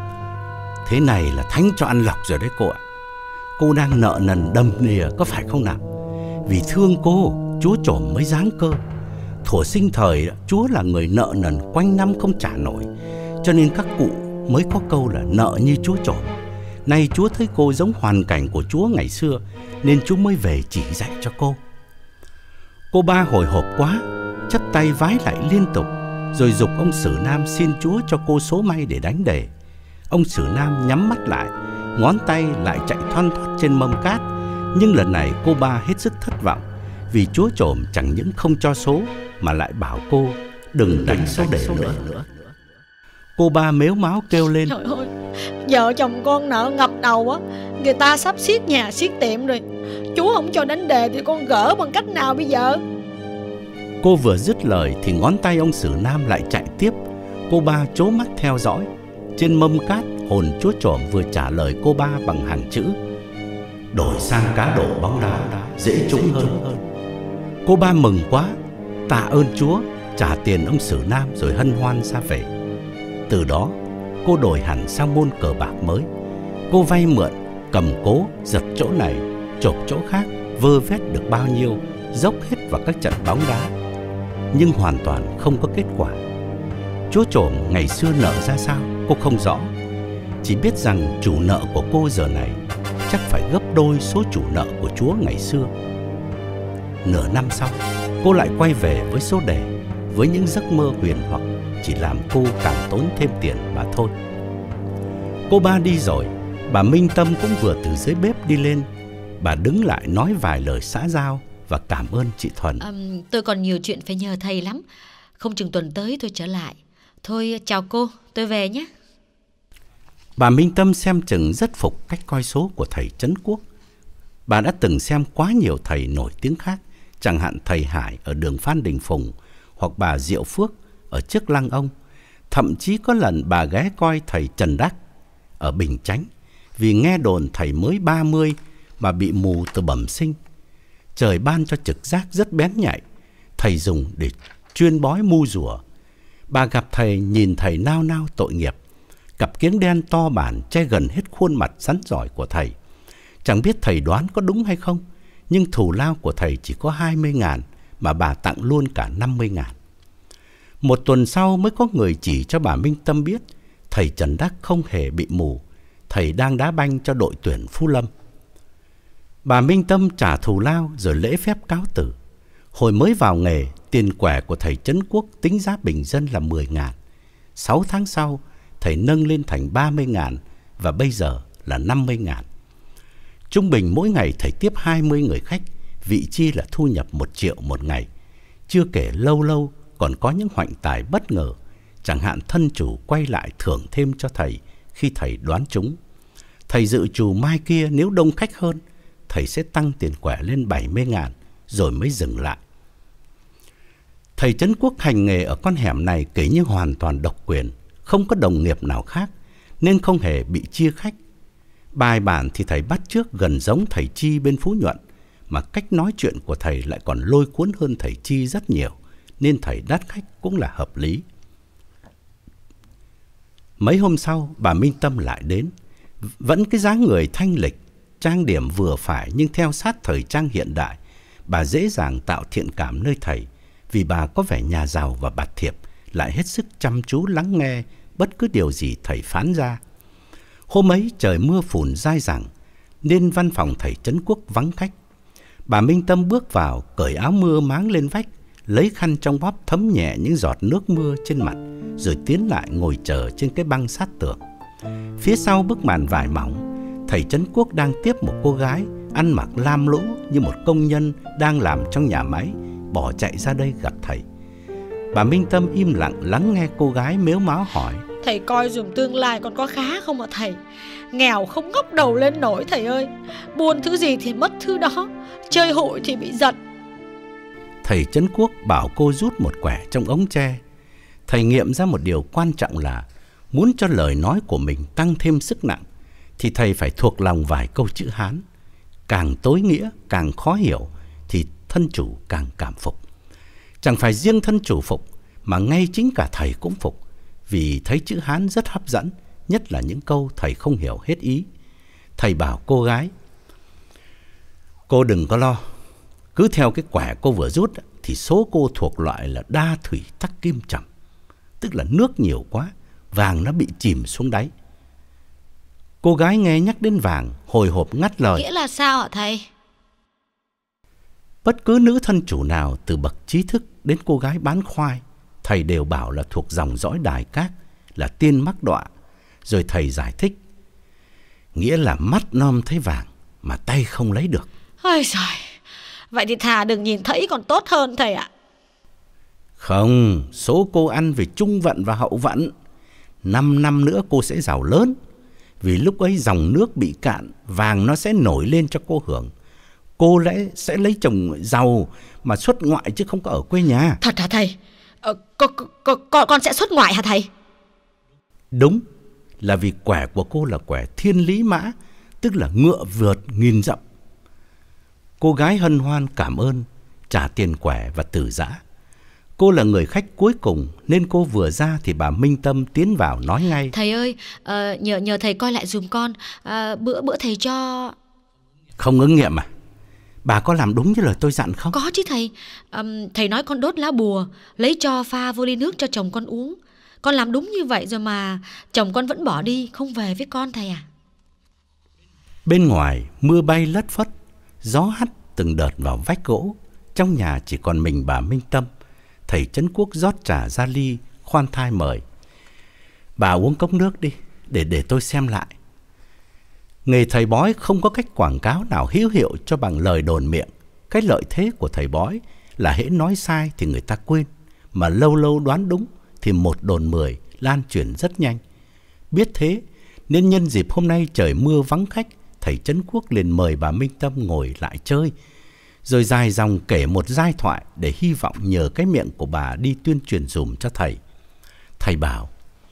Thế này là thánh cho ăn lọc rồi đấy cô ạ. Cô đang nợ nần đầm đìa có phải không nào? Vì thương cô, Chúa Trổm mới giáng cơ. Thuở sinh thời, Chúa là người nợ nần quanh năm không trả nổi, cho nên các cụ mới có câu là nợ như Chúa Trổm. Nay Chúa thấy cô giống hoàn cảnh của Chúa ngày xưa, nên Chúa mới về chỉ dạy cho cô. Cô ba hồi hộp quá, chắp tay vái lại liên tục, rồi giục ông Sử Nam xin Chúa cho cô số may để đánh đề. Ông Sử Nam nhắm mắt lại, ngón tay lại chạy thoăn thoắt trên mâm cát. Nhưng lần này cô ba hết sức thất vọng, vì Chúa Trổm chẳng những không cho số mà lại bảo cô đừng đánh số đề nữa. Cô ba mếu máo kêu lên: Trời ơi, vợ chồng con nợ ngập đầu á, người ta sắp xiết nhà xiết tiệm rồi, Chúa không cho đánh đề thì con gỡ bằng cách nào bây giờ? Cô vừa dứt lời thì ngón tay ông Sử Nam lại chạy tiếp. Cô ba trố mắt theo dõi. Trên mâm cát, hồn Chúa Trổm vừa trả lời cô ba bằng hàng chữ: Đổi sang cá độ bóng đá, dễ trúng hơn. Cô ba mừng quá, tạ ơn Chúa, trả tiền ông Sử Nam rồi hân hoan ra về. Từ đó, cô đổi hẳn sang môn cờ bạc mới. Cô vay mượn, cầm cố, giật chỗ này, chộp chỗ khác, vơ vét được bao nhiêu, dốc hết vào các trận bóng đá. Nhưng hoàn toàn không có kết quả. Chúa Trổm ngày xưa nợ ra sao cô không rõ, chỉ biết rằng chủ nợ của cô giờ này chắc phải gấp đôi số chủ nợ của Chúa ngày xưa. Nửa năm sau, cô lại quay về với số đề, với những giấc mơ huyền hoặc chỉ làm cô càng tốn thêm tiền mà thôi. Cô ba đi rồi, bà Minh Tâm cũng vừa từ dưới bếp đi lên. Bà đứng lại nói vài lời xã giao và cảm ơn chị Thuần. à, Tôi còn nhiều chuyện phải nhờ thầy lắm, không chừng tuần tới tôi trở lại. Thôi chào cô, tôi về nhé. Bà Minh Tâm xem chừng rất phục cách coi số của thầy Trấn Quốc. Bà đã từng xem quá nhiều thầy nổi tiếng khác, chẳng hạn thầy Hải ở đường Phan Đình Phùng, hoặc bà Diệu Phước ở trước Lăng Ông. Thậm chí có lần bà ghé coi thầy Trần Đắc ở Bình Chánh, vì nghe đồn thầy mới ba mươi mà bị mù từ bẩm sinh. Trời ban cho trực giác rất bén nhạy, thầy dùng để chuyên bói mu rủa. Bà gặp thầy, nhìn thầy nao nao tội nghiệp. Cặp kiếng đen to bản che gần hết khuôn mặt rắn giỏi của thầy. Chẳng biết thầy đoán có đúng hay không, nhưng thù lao của thầy chỉ có hai mươi ngàn, mà bà tặng luôn cả năm mươi ngàn. Một tuần sau mới có người chỉ cho bà Minh Tâm biết thầy Trần Đắc không hề bị mù, thầy đang đá banh cho đội tuyển Phú Lâm. Bà Minh Tâm trả thù lao rồi lễ phép cáo từ. Hồi mới vào nghề, tiền quẻ của thầy Trấn Quốc tính giá bình dân là mười ngàn. Sáu tháng sau, thầy nâng lên thành ba mươi ngàn và bây giờ là năm mươi ngàn. Trung bình mỗi ngày thầy tiếp hai mươi người khách, vị chi là thu nhập một triệu một ngày. Chưa kể lâu lâu còn có những hoạnh tài bất ngờ, chẳng hạn thân chủ quay lại thưởng thêm cho thầy khi thầy đoán trúng. Thầy dự trù mai kia nếu đông khách hơn, thầy sẽ tăng tiền quẻ lên bảy mươi ngàn rồi mới dừng lại. Thầy Trấn Quốc hành nghề ở con hẻm này kể như hoàn toàn độc quyền, không có đồng nghiệp nào khác, nên không hề bị chia khách. Bài bản thì thầy bắt chước gần giống thầy Chi bên Phú Nhuận, mà cách nói chuyện của thầy lại còn lôi cuốn hơn thầy Chi rất nhiều, nên thầy đắt khách cũng là hợp lý. Mấy hôm sau, bà Minh Tâm lại đến. Vẫn cái dáng người thanh lịch, trang điểm vừa phải nhưng theo sát thời trang hiện đại. Bà dễ dàng tạo thiện cảm nơi thầy, vì bà có vẻ nhà giàu và bạt thiệp, lại hết sức chăm chú lắng nghe bất cứ điều gì thầy phán ra. Hôm ấy trời mưa phùn dai dẳng, nên văn phòng thầy Trấn Quốc vắng khách. Bà Minh Tâm bước vào, cởi áo mưa máng lên vách, lấy khăn trong bóp thấm nhẹ những giọt nước mưa trên mặt, rồi tiến lại ngồi chờ trên cái băng sát tường. Phía sau bức màn vải mỏng, thầy Trấn Quốc đang tiếp một cô gái ăn mặc lam lũ như một công nhân đang làm trong nhà máy, bỏ chạy ra đây gặp thầy. Bà Minh Tâm im lặng lắng nghe cô gái mếu máo hỏi: Thầy coi dùm tương lai còn có khá không ạ thầy? Nghèo không ngóc đầu lên nổi thầy ơi. Buôn thứ gì thì mất thứ đó, chơi hụi thì bị giật. Thầy Trấn Quốc bảo cô rút một quẻ trong ống tre. Thầy nghiệm ra một điều quan trọng là muốn cho lời nói của mình tăng thêm sức nặng thì thầy phải thuộc lòng vài câu chữ Hán. Càng tối nghĩa, càng khó hiểu thì thân chủ càng cảm phục. Chẳng phải riêng thân chủ phục, mà ngay chính cả thầy cũng phục, vì thấy chữ Hán rất hấp dẫn, nhất là những câu thầy không hiểu hết ý. Thầy bảo cô gái: Cô đừng có lo, cứ theo cái quẻ cô vừa rút thì số cô thuộc loại là đa thủy tắc kim trầm, tức là nước nhiều quá, vàng nó bị chìm xuống đáy. Cô gái nghe nhắc đến vàng, hồi hộp ngắt lời: Nghĩa là sao hả thầy? Bất cứ nữ thân chủ nào từ bậc trí thức đến cô gái bán khoai, thầy đều bảo là thuộc dòng dõi Đài Các, là tiên mắc đọa. Rồi thầy giải thích: Nghĩa là mắt nom thấy vàng mà tay không lấy được. Ôi giời, vậy thì thà đừng nhìn thấy còn tốt hơn thầy ạ. Không, số cô ăn về trung vận và hậu vận. Năm năm nữa cô sẽ giàu lớn, vì lúc ấy dòng nước bị cạn, vàng nó sẽ nổi lên cho cô hưởng. Cô lẽ sẽ lấy chồng giàu mà xuất ngoại chứ không có ở quê nhà. Thật hả thầy? Ờ, con, con, con sẽ xuất ngoại hả thầy? Đúng, là vì quẻ của cô là quẻ thiên lý mã, tức là ngựa vượt nghìn dặm. Cô gái hân hoan cảm ơn, trả tiền quẻ và từ giã. Cô là người khách cuối cùng nên cô vừa ra thì bà Minh Tâm tiến vào nói ngay: Thầy ơi, uh, nhờ nhờ thầy coi lại dùm con. uh, Bữa bữa thầy cho... Không ứng nghiệm à? Bà có làm đúng như lời tôi dặn không? Có chứ thầy. um, Thầy nói con đốt lá bùa, lấy cho pha vô ly nước cho chồng con uống. Con làm đúng như vậy rồi mà chồng con vẫn bỏ đi, không về với con thầy à. Bên ngoài mưa bay lất phất, gió hắt từng đợt vào vách gỗ. Trong nhà chỉ còn mình bà Minh Tâm. Thầy Trấn Quốc rót trà ra ly, khoan thai mời: Bà uống cốc nước đi, để để tôi xem lại. Nghề thầy bói không có cách quảng cáo nào hữu hiệu cho bằng lời đồn miệng. Cái lợi thế của thầy bói là hễ nói sai thì người ta quên, mà lâu lâu đoán đúng thì một đồn mười, lan truyền rất nhanh. Biết thế nên nhân dịp hôm nay trời mưa vắng khách, thầy Trấn Quốc liền mời bà Minh Tâm ngồi lại chơi, rồi dài dòng kể một giai thoại để hy vọng nhờ cái miệng của bà đi tuyên truyền dùm cho thầy. Thầy bảo: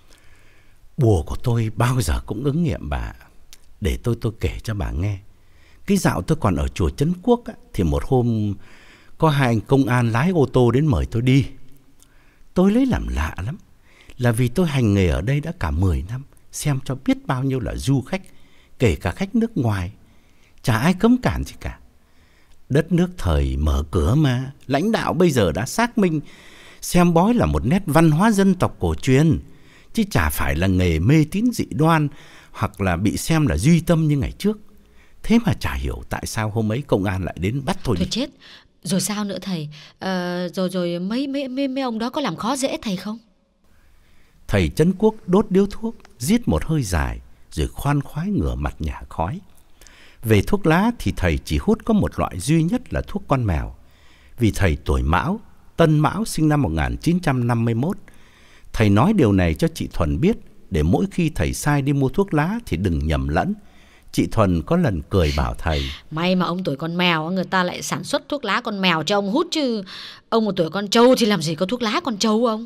Bùa của tôi bao giờ cũng ứng nghiệm bà. Để tôi tôi kể cho bà nghe. Cái dạo tôi còn ở chùa Trấn Quốc á, thì một hôm có hai anh công an lái ô tô đến mời tôi đi. Tôi lấy làm lạ lắm, là vì tôi hành nghề ở đây đã cả mười năm, xem cho biết bao nhiêu là du khách, kể cả khách nước ngoài. Chả ai cấm cản gì cả. Đất nước thời mở cửa mà, lãnh đạo bây giờ đã xác minh xem bói là một nét văn hóa dân tộc cổ truyền, chứ chả phải là nghề mê tín dị đoan hoặc là bị xem là duy tâm như ngày trước. Thế mà chả hiểu tại sao hôm ấy công an lại đến bắt tôi đi. Thôi chết, rồi sao nữa thầy? À, rồi rồi mấy, mấy, mấy, mấy ông đó có làm khó dễ thầy không? Thầy Trấn Quốc đốt điếu thuốc, rít một hơi dài, rồi khoan khoái ngửa mặt nhả khói. Về thuốc lá thì thầy chỉ hút có một loại duy nhất là thuốc con mèo. Vì thầy tuổi Mão Tân Mão sinh năm một nghìn chín trăm năm mươi mốt. Thầy nói điều này cho chị Thuần biết, để mỗi khi thầy sai đi mua thuốc lá thì đừng nhầm lẫn. Chị Thuần có lần cười bảo thầy: May mà ông tuổi con mèo, người ta lại sản xuất thuốc lá con mèo cho ông hút, chứ ông một tuổi con trâu thì làm gì có thuốc lá con trâu ông.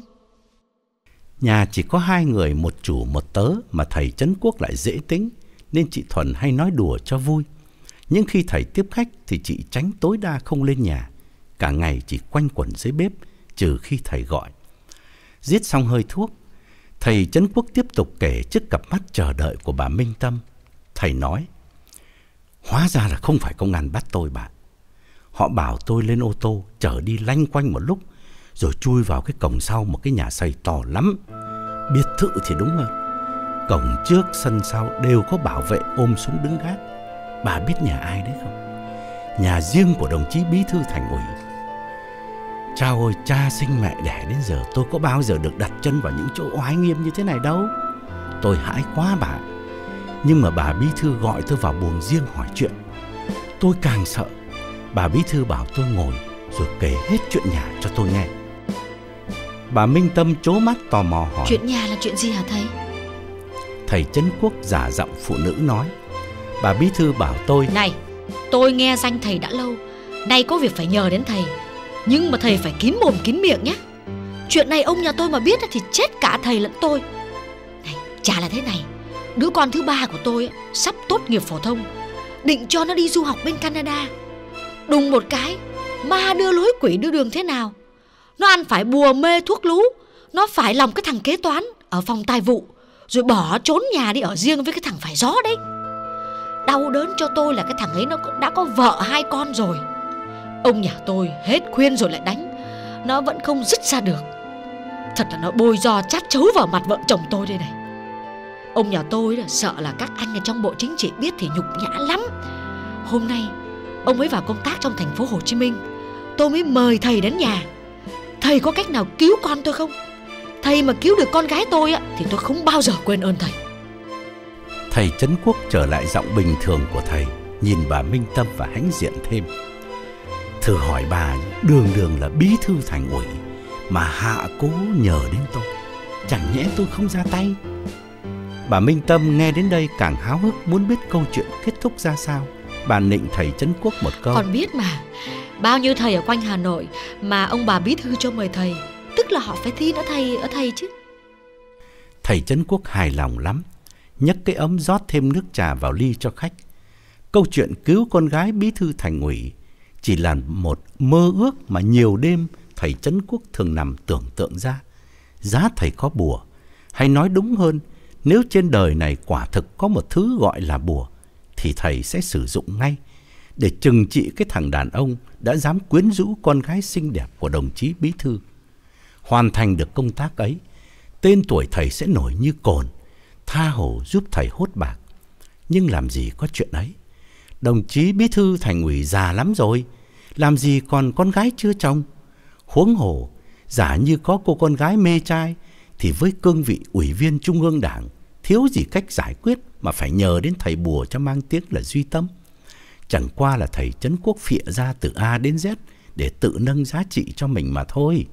Nhà chỉ có hai người, một chủ một tớ, mà thầy Trấn Quốc lại dễ tính, nên chị Thuần hay nói đùa cho vui. Nhưng khi thầy tiếp khách thì chị tránh tối đa không lên nhà, cả ngày chỉ quanh quẩn dưới bếp, trừ khi thầy gọi. Giết xong hơi thuốc, thầy Trấn Quốc tiếp tục kể trước cặp mắt chờ đợi của bà Minh Tâm. Thầy nói: Hóa ra là không phải công an bắt tôi bà. Họ bảo tôi lên ô tô chở đi lanh quanh một lúc, rồi chui vào cái cổng sau một cái nhà xây to lắm. Biệt thự thì đúng hơn. Cổng trước sân sau đều có bảo vệ ôm súng đứng gác. Bà biết nhà ai đấy không? Nhà riêng của đồng chí bí thư thành ủy. Chao ơi, cha sinh mẹ đẻ đến giờ tôi có bao giờ được đặt chân vào những chỗ oái nghiêm như thế này đâu. Tôi hãi quá bà. Nhưng mà bà bí thư gọi tôi vào buồng riêng hỏi chuyện, tôi càng sợ. Bà bí thư bảo tôi ngồi rồi kể hết chuyện nhà cho tôi nghe. Bà Minh Tâm trố mắt tò mò hỏi: Chuyện nhà là chuyện gì hả thầy? Thầy Trấn Quốc giả giọng phụ nữ nói: Bà bí thư bảo tôi: Này, tôi nghe danh thầy đã lâu, nay có việc phải nhờ đến thầy, nhưng mà thầy phải kín mồm kín miệng nhé. Chuyện này ông nhà tôi mà biết thì chết cả thầy lẫn tôi. Này, chả là thế này, đứa con thứ ba của tôi sắp tốt nghiệp phổ thông, định cho nó đi du học bên Canada. Đùng một cái, ma đưa lối quỷ đưa đường thế nào, nó ăn phải bùa mê thuốc lú, nó phải lòng cái thằng kế toán ở phòng tài vụ, rồi bỏ trốn nhà đi ở riêng với cái thằng phải gió đấy. Đau đớn cho tôi là cái thằng ấy nó đã có vợ hai con rồi. Ông nhà tôi hết khuyên rồi lại đánh, nó vẫn không dứt ra được. Thật là nó bôi giò chát chấu vào mặt vợ chồng tôi đây này. Ông nhà tôi là sợ là các anh ở trong bộ chính trị biết thì nhục nhã lắm. Hôm nay ông ấy vào công tác trong thành phố Hồ Chí Minh, tôi mới mời thầy đến nhà. Thầy có cách nào cứu con tôi không? Thầy mà cứu được con gái tôi thì tôi không bao giờ quên ơn thầy. Thầy Trấn Quốc trở lại giọng bình thường của thầy, nhìn bà Minh Tâm và hãnh diện thêm: Thử hỏi bà, đường đường là bí thư thành ủy mà hạ cố nhờ đến tôi, chẳng nhẽ tôi không ra tay? Bà Minh Tâm nghe đến đây càng háo hức muốn biết câu chuyện kết thúc ra sao. Bà nịnh thầy Trấn Quốc một câu: Con biết mà, bao nhiêu thầy ở quanh Hà Nội mà ông bà bí thư cho mời thầy, tức là họ phải thi nữa thầy ở thầy chứ. Thầy Trấn Quốc hài lòng lắm, nhấc cái ấm rót thêm nước trà vào ly cho khách. Câu chuyện cứu con gái bí thư thành ủy chỉ là một mơ ước mà nhiều đêm thầy Trấn Quốc thường nằm tưởng tượng ra. Giá thầy có bùa, hay nói đúng hơn, nếu trên đời này quả thực có một thứ gọi là bùa, thì thầy sẽ sử dụng ngay để trừng trị cái thằng đàn ông đã dám quyến rũ con gái xinh đẹp của đồng chí bí thư. Hoàn thành được công tác ấy, tên tuổi thầy sẽ nổi như cồn, tha hồ giúp thầy hốt bạc. Nhưng làm gì có chuyện ấy. Đồng chí bí thư thành ủy già lắm rồi, làm gì còn con gái chưa chồng. Huống hồ, giả như có cô con gái mê trai, thì với cương vị ủy viên Trung ương Đảng, thiếu gì cách giải quyết mà phải nhờ đến thầy bùa cho mang tiếng là duy tâm. Chẳng qua là thầy Trấn Quốc phịa ra từ A đến Z để tự nâng giá trị cho mình mà thôi.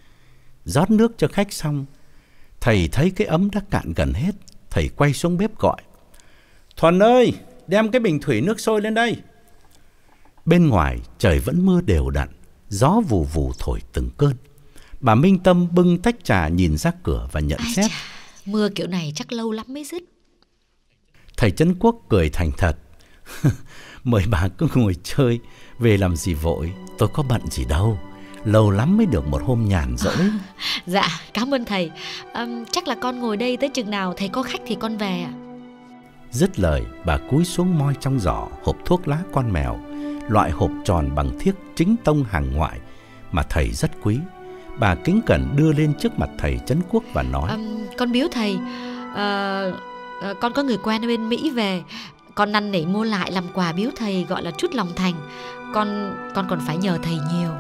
Rót nước cho khách xong, thầy thấy cái ấm đã cạn gần hết. Thầy quay xuống bếp gọi: Thuần ơi, đem cái bình thủy nước sôi lên đây. Bên ngoài trời vẫn mưa đều đặn, gió vù vù thổi từng cơn. Bà Minh Tâm bưng tách trà nhìn ra cửa và nhận Ai xét: chà, mưa kiểu này chắc lâu lắm mới dứt. Thầy Trấn Quốc cười thành thật: Mời bà cứ ngồi chơi, về làm gì vội, tôi có bận gì đâu. Lâu lắm mới được một hôm nhàn rỗi. À, dạ, cảm ơn thầy. à, Chắc là con ngồi đây tới chừng nào thầy có khách thì con về ạ. Dứt lời, bà cúi xuống moi trong giỏ hộp thuốc lá con mèo, loại hộp tròn bằng thiếc chính tông hàng ngoại mà thầy rất quý. Bà kính cẩn đưa lên trước mặt thầy Trấn Quốc và nói: à, Con biếu thầy, à, à, con có người quen ở bên Mỹ về, con năn nỉ mua lại làm quà biếu thầy, gọi là chút lòng thành. Con con còn phải nhờ thầy nhiều.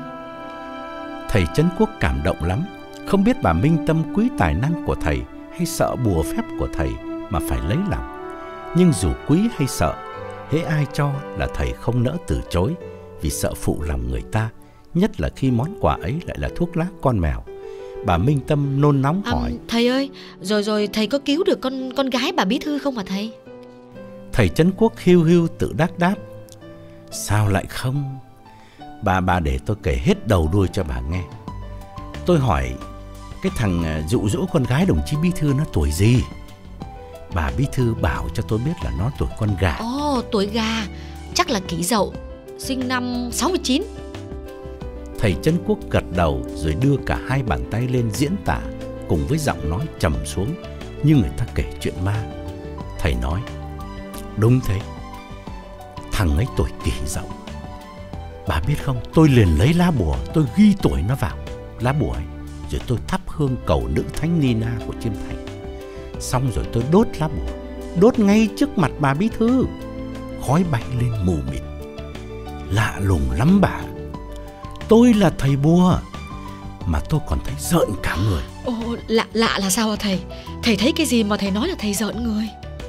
Thầy Trấn Quốc cảm động lắm, không biết bà Minh Tâm quý tài năng của thầy hay sợ bùa phép của thầy mà phải lấy lòng. Nhưng dù quý hay sợ, hễ ai cho là thầy không nỡ từ chối, vì sợ phụ lòng người ta, nhất là khi món quà ấy lại là thuốc lá con mèo. Bà Minh Tâm nôn nóng hỏi: à, Thầy ơi, rồi rồi thầy có cứu được con con gái bà bí thư không hả thầy? Thầy Trấn Quốc hiu hiu tự đắc đáp: Sao lại không? Bà bà để tôi kể hết đầu đuôi cho bà nghe. Tôi hỏi: Cái thằng dụ dỗ con gái đồng chí bí thư nó tuổi gì? Bà bí thư bảo cho tôi biết là nó tuổi con gà. Ồ, tuổi gà, chắc là Kỷ Dậu, sinh năm sáu mươi chín. Thầy Trấn Quốc gật đầu rồi đưa cả hai bàn tay lên diễn tả, cùng với giọng nói trầm xuống như người ta kể chuyện ma. Thầy nói: Đúng thế, thằng ấy tuổi Kỷ Dậu. Bà biết không, tôi liền lấy lá bùa, tôi ghi tuổi nó vào lá bùa ấy, rồi tôi thắp hương cầu nữ thánh Nina của Chiêm Thành. Xong rồi tôi đốt lá bùa, đốt ngay trước mặt bà bí thư. Khói bay lên mù mịt. Lạ lùng lắm bà. Tôi là thầy bùa mà tôi còn thấy rợn cả người. Ồ, lạ lạ là sao hả thầy? Thầy thấy cái gì mà thầy nói là thầy rợn người?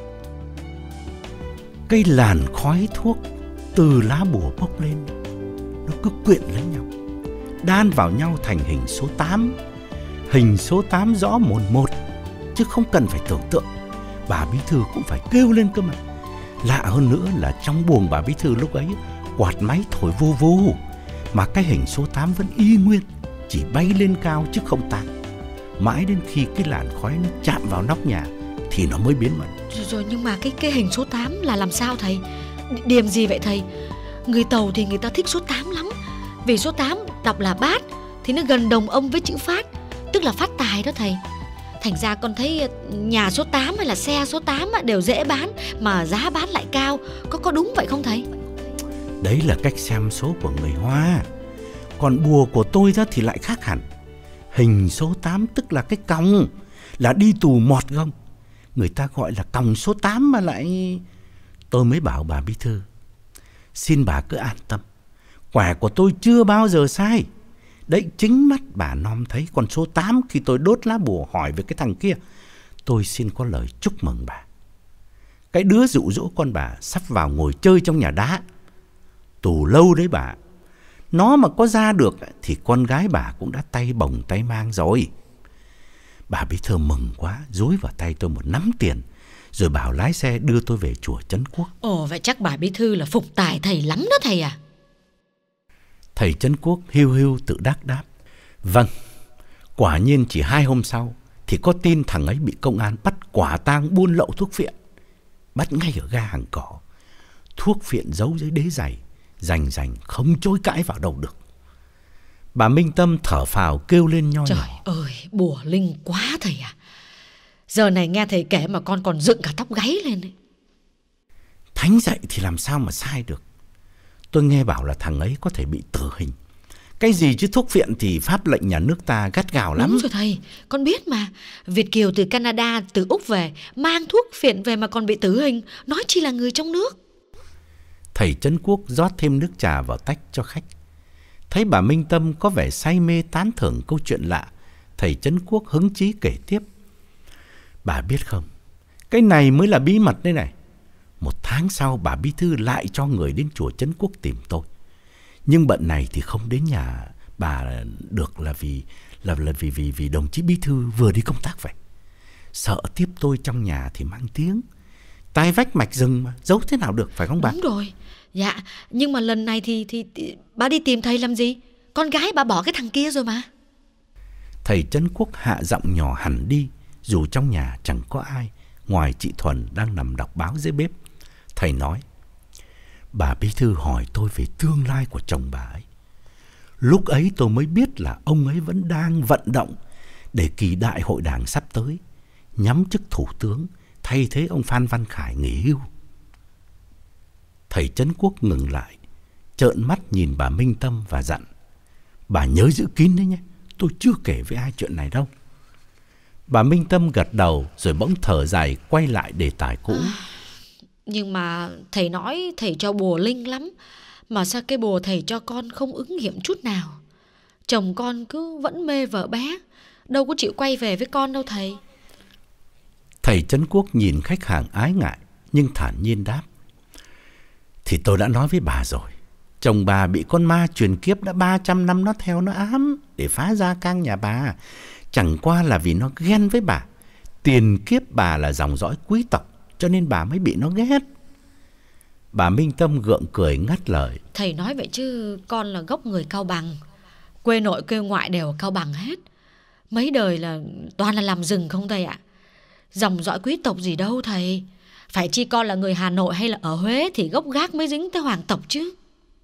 Cái làn khói thuốc từ lá bùa bốc lên, nó cứ quyện lấy nhau, đan vào nhau thành hình số tám. Hình số tám rõ mồn một, chứ không cần phải tưởng tượng. Bà bí thư cũng phải kêu lên cơ mà. Lạ hơn nữa là trong buồng bà bí thư lúc ấy quạt máy thổi vô vô, mà cái hình số tám vẫn y nguyên, chỉ bay lên cao chứ không tan. Mãi đến khi cái làn khói nó chạm vào nóc nhà thì nó mới biến mất. Rồi, rồi nhưng mà cái cái hình số tám là làm sao thầy? Điểm gì vậy thầy? Người Tàu thì người ta thích số tám lắm, vì số tám đọc là bát thì nó gần đồng âm với chữ phát, tức là phát tài đó thầy. Thành ra con thấy nhà số tám hay là xe số tám đều dễ bán, mà giá bán lại cao. Có có đúng vậy không thầy? Đấy là cách xem số của người Hoa. Còn bùa của tôi đó thì lại khác hẳn. Hình số tám tức là cái còng, là đi tù mọt gông. Người ta gọi là còng số tám mà lại... Tôi mới bảo bà bí thư: Xin bà cứ an tâm, quẻ của tôi chưa bao giờ sai. Đấy, chính mắt bà nom thấy con số tám khi tôi đốt lá bùa hỏi về cái thằng kia. Tôi xin có lời chúc mừng bà. Cái đứa dụ dỗ con bà sắp vào ngồi chơi trong nhà đá. Tù lâu đấy bà. Nó mà có ra được thì con gái bà cũng đã tay bồng tay mang rồi. Bà bí thư mừng quá, dúi vào tay tôi một nắm tiền, rồi bảo lái xe đưa tôi về chùa Trấn Quốc. Ồ, vậy chắc bà bí thư là phục tài thầy lắm đó thầy à? Thầy Trấn Quốc hiu hiu tự đắc đáp: Vâng. Quả nhiên chỉ hai hôm sau thì có tin thằng ấy bị công an bắt quả tang buôn lậu thuốc phiện. Bắt ngay ở ga Hàng Cỏ. Thuốc phiện giấu dưới đế giày, rành rành không chối cãi vào đâu được. Bà Minh Tâm thở phào kêu lên nho nhỏ: Trời ơi, bùa linh quá thầy à. Giờ này nghe thầy kể mà con còn dựng cả tóc gáy lên ấy. Thánh dạy thì làm sao mà sai được. Tôi nghe bảo là thằng ấy có thể bị tử hình. Cái gì chứ thuốc phiện thì pháp lệnh nhà nước ta gắt gào lắm. Đúng rồi thầy, con biết mà. Việt kiều từ Canada, từ Úc về, mang thuốc phiện về mà còn bị tử hình, nói chi là người trong nước. Thầy Trấn Quốc rót thêm nước trà vào tách cho khách. Thấy bà Minh Tâm có vẻ say mê tán thưởng câu chuyện lạ, thầy Trấn Quốc hứng chí kể tiếp: Bà biết không, cái này mới là bí mật đây này. Một tháng sau bà bí thư lại cho người đến chùa Trấn Quốc tìm tôi. Nhưng bận này thì không đến nhà bà được là vì là, là vì vì vì đồng chí bí thư vừa đi công tác vậy. Sợ tiếp tôi trong nhà thì mang tiếng. Tai vách mạch rừng mà, giấu thế nào được, phải không bà? Đúng rồi. Dạ, nhưng mà lần này thì, thì, thì bà đi tìm thầy làm gì? Con gái bà bỏ cái thằng kia rồi mà. Thầy Trấn Quốc hạ giọng nhỏ hẳn đi, dù trong nhà chẳng có ai ngoài chị Thuần đang nằm đọc báo dưới bếp. Thầy nói: Bà bí thư hỏi tôi về tương lai của chồng bà ấy. Lúc ấy tôi mới biết là ông ấy vẫn đang vận động để kỳ đại hội đảng sắp tới nhắm chức thủ tướng thay thế ông Phan Văn Khải nghỉ hưu. Thầy Trấn Quốc ngừng lại, trợn mắt nhìn bà Minh Tâm và dặn: Bà nhớ giữ kín đấy nhé, tôi chưa kể với ai chuyện này đâu. Bà Minh Tâm gật đầu rồi bỗng thở dài quay lại đề tài cũ. À, nhưng mà thầy nói thầy cho bùa linh lắm, mà sao cái bùa thầy cho con không ứng nghiệm chút nào? Chồng con cứ vẫn mê vợ bé, đâu có chịu quay về với con đâu thầy. Thầy Trấn Quốc nhìn khách hàng ái ngại nhưng thản nhiên đáp: Thì tôi đã nói với bà rồi, Chồng bà bị con ma truyền kiếp đã ba trăm năm nó theo nó ám để phá gia cang nhà bà. Chẳng qua là vì nó ghen với bà. Tiền kiếp bà là dòng dõi quý tộc, cho nên bà mới bị nó ghét. Bà Minh Tâm gượng cười ngắt lời. Thầy nói vậy chứ con là gốc người Cao Bằng. Quê nội quê ngoại đều ở Cao Bằng hết. Mấy đời là toàn là làm rừng không thầy ạ. Dòng dõi quý tộc gì đâu thầy. Phải chi con là người Hà Nội hay là ở Huế thì gốc gác mới dính tới hoàng tộc chứ.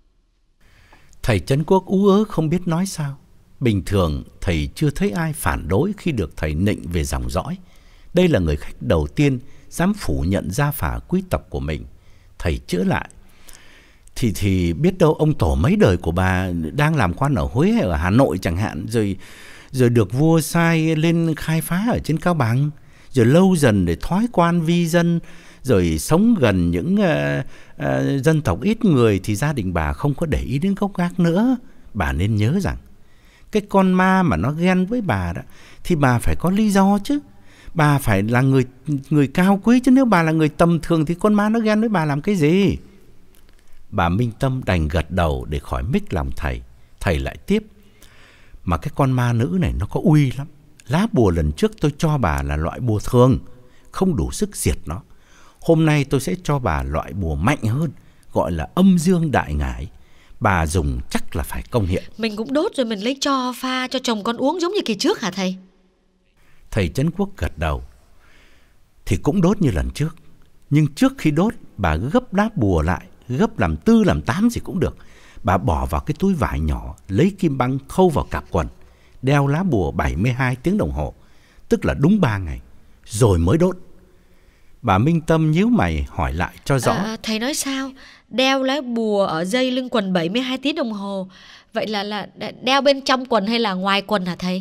Thầy Trấn Quốc ú ớ không biết nói sao. Bình thường thầy chưa thấy ai phản đối khi được thầy nịnh về dòng dõi. Đây là người khách đầu tiên dám phủ nhận gia phả quý tộc của mình. Thầy chữa lại. Thì thì biết đâu ông tổ mấy đời của bà đang làm quan ở Huế hay ở Hà Nội chẳng hạn. Rồi, rồi được vua sai lên khai phá ở trên Cao Bằng. Rồi lâu dần để thoái quan vi dân. Rồi sống gần những uh, uh, dân tộc ít người thì gia đình bà không có để ý đến gốc gác nữa. Bà nên nhớ rằng cái con ma mà nó ghen với bà đó thì bà phải có lý do chứ. Bà phải là người người cao quý chứ, nếu bà là người tầm thường thì con ma nó ghen với bà làm cái gì? Bà Minh Tâm đành gật đầu để khỏi mích lòng thầy. Thầy lại tiếp. Mà cái con ma nữ này nó có uy lắm. Lá bùa lần trước tôi cho bà là loại bùa thường, không đủ sức diệt nó. Hôm nay tôi sẽ cho bà loại bùa mạnh hơn, gọi là âm dương đại ngải. Bà dùng chắc là phải công hiện. Mình cũng đốt rồi mình lấy cho pha cho chồng con uống giống như kỳ trước hả thầy? Thầy Trấn Quốc gật đầu. Thì cũng đốt như lần trước. Nhưng trước khi đốt, bà gấp đá bùa lại, gấp làm tư làm tám gì cũng được. Bà bỏ vào cái túi vải nhỏ, lấy kim băng khâu vào cạp quần, đeo lá bùa bảy mươi hai tiếng đồng hồ, tức là đúng ba ngày, rồi mới đốt. Bà Minh Tâm nhíu mày hỏi lại cho rõ. À, thầy nói sao? Đeo lá bùa ở dây lưng quần bảy mươi hai tiếng đồng hồ. Vậy là là đeo bên trong quần hay là ngoài quần hả thầy?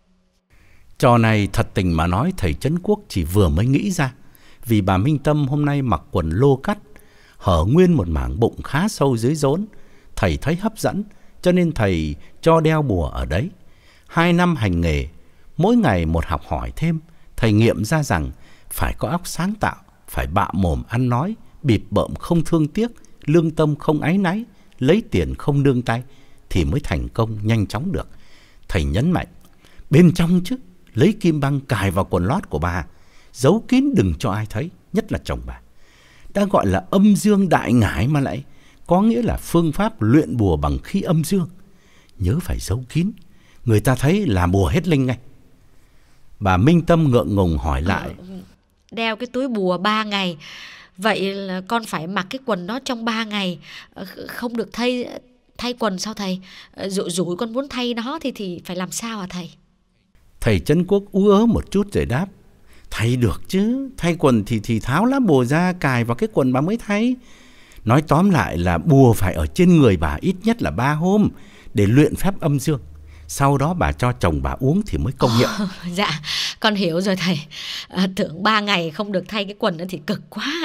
Trò này thật tình mà nói thầy Trấn Quốc chỉ vừa mới nghĩ ra. Vì bà Minh Tâm hôm nay mặc quần lô cắt, hở nguyên một mảng bụng khá sâu dưới rốn. Thầy thấy hấp dẫn, cho nên thầy cho đeo bùa ở đấy. Hai năm hành nghề, mỗi ngày một học hỏi thêm, thầy nghiệm ra rằng phải có óc sáng tạo, phải bạ mồm ăn nói, bịp bợm không thương tiếc, lương tâm không áy náy, lấy tiền không nương tay, thì mới thành công nhanh chóng được. Thầy nhấn mạnh, bên trong chứ, lấy kim băng cài vào quần lót của bà, giấu kín đừng cho ai thấy, nhất là chồng bà. Đã gọi là âm dương đại ngải mà lại, có nghĩa là phương pháp luyện bùa bằng khí âm dương. Nhớ phải giấu kín, người ta thấy là bùa hết linh ngay. Bà Minh Tâm ngượng ngùng hỏi lại. Đeo cái túi bùa ba ngày, vậy là con phải mặc cái quần đó trong ba ngày, không được thay thay quần sao thầy? Dụ dụ con muốn thay nó thì thì phải làm sao hả thầy? Thầy Trấn Quốc ú ớ một chút rồi đáp. Thay được chứ, thay quần thì thì tháo lá bùa ra, cài vào cái quần bà mới thay. Nói tóm lại là bùa phải ở trên người bà ít nhất là ba hôm để luyện phép âm dương. Sau đó bà cho chồng bà uống thì mới công hiệu. Oh, dạ, con hiểu rồi thầy. À, tưởng ba ngày không được thay cái quần đó thì cực quá.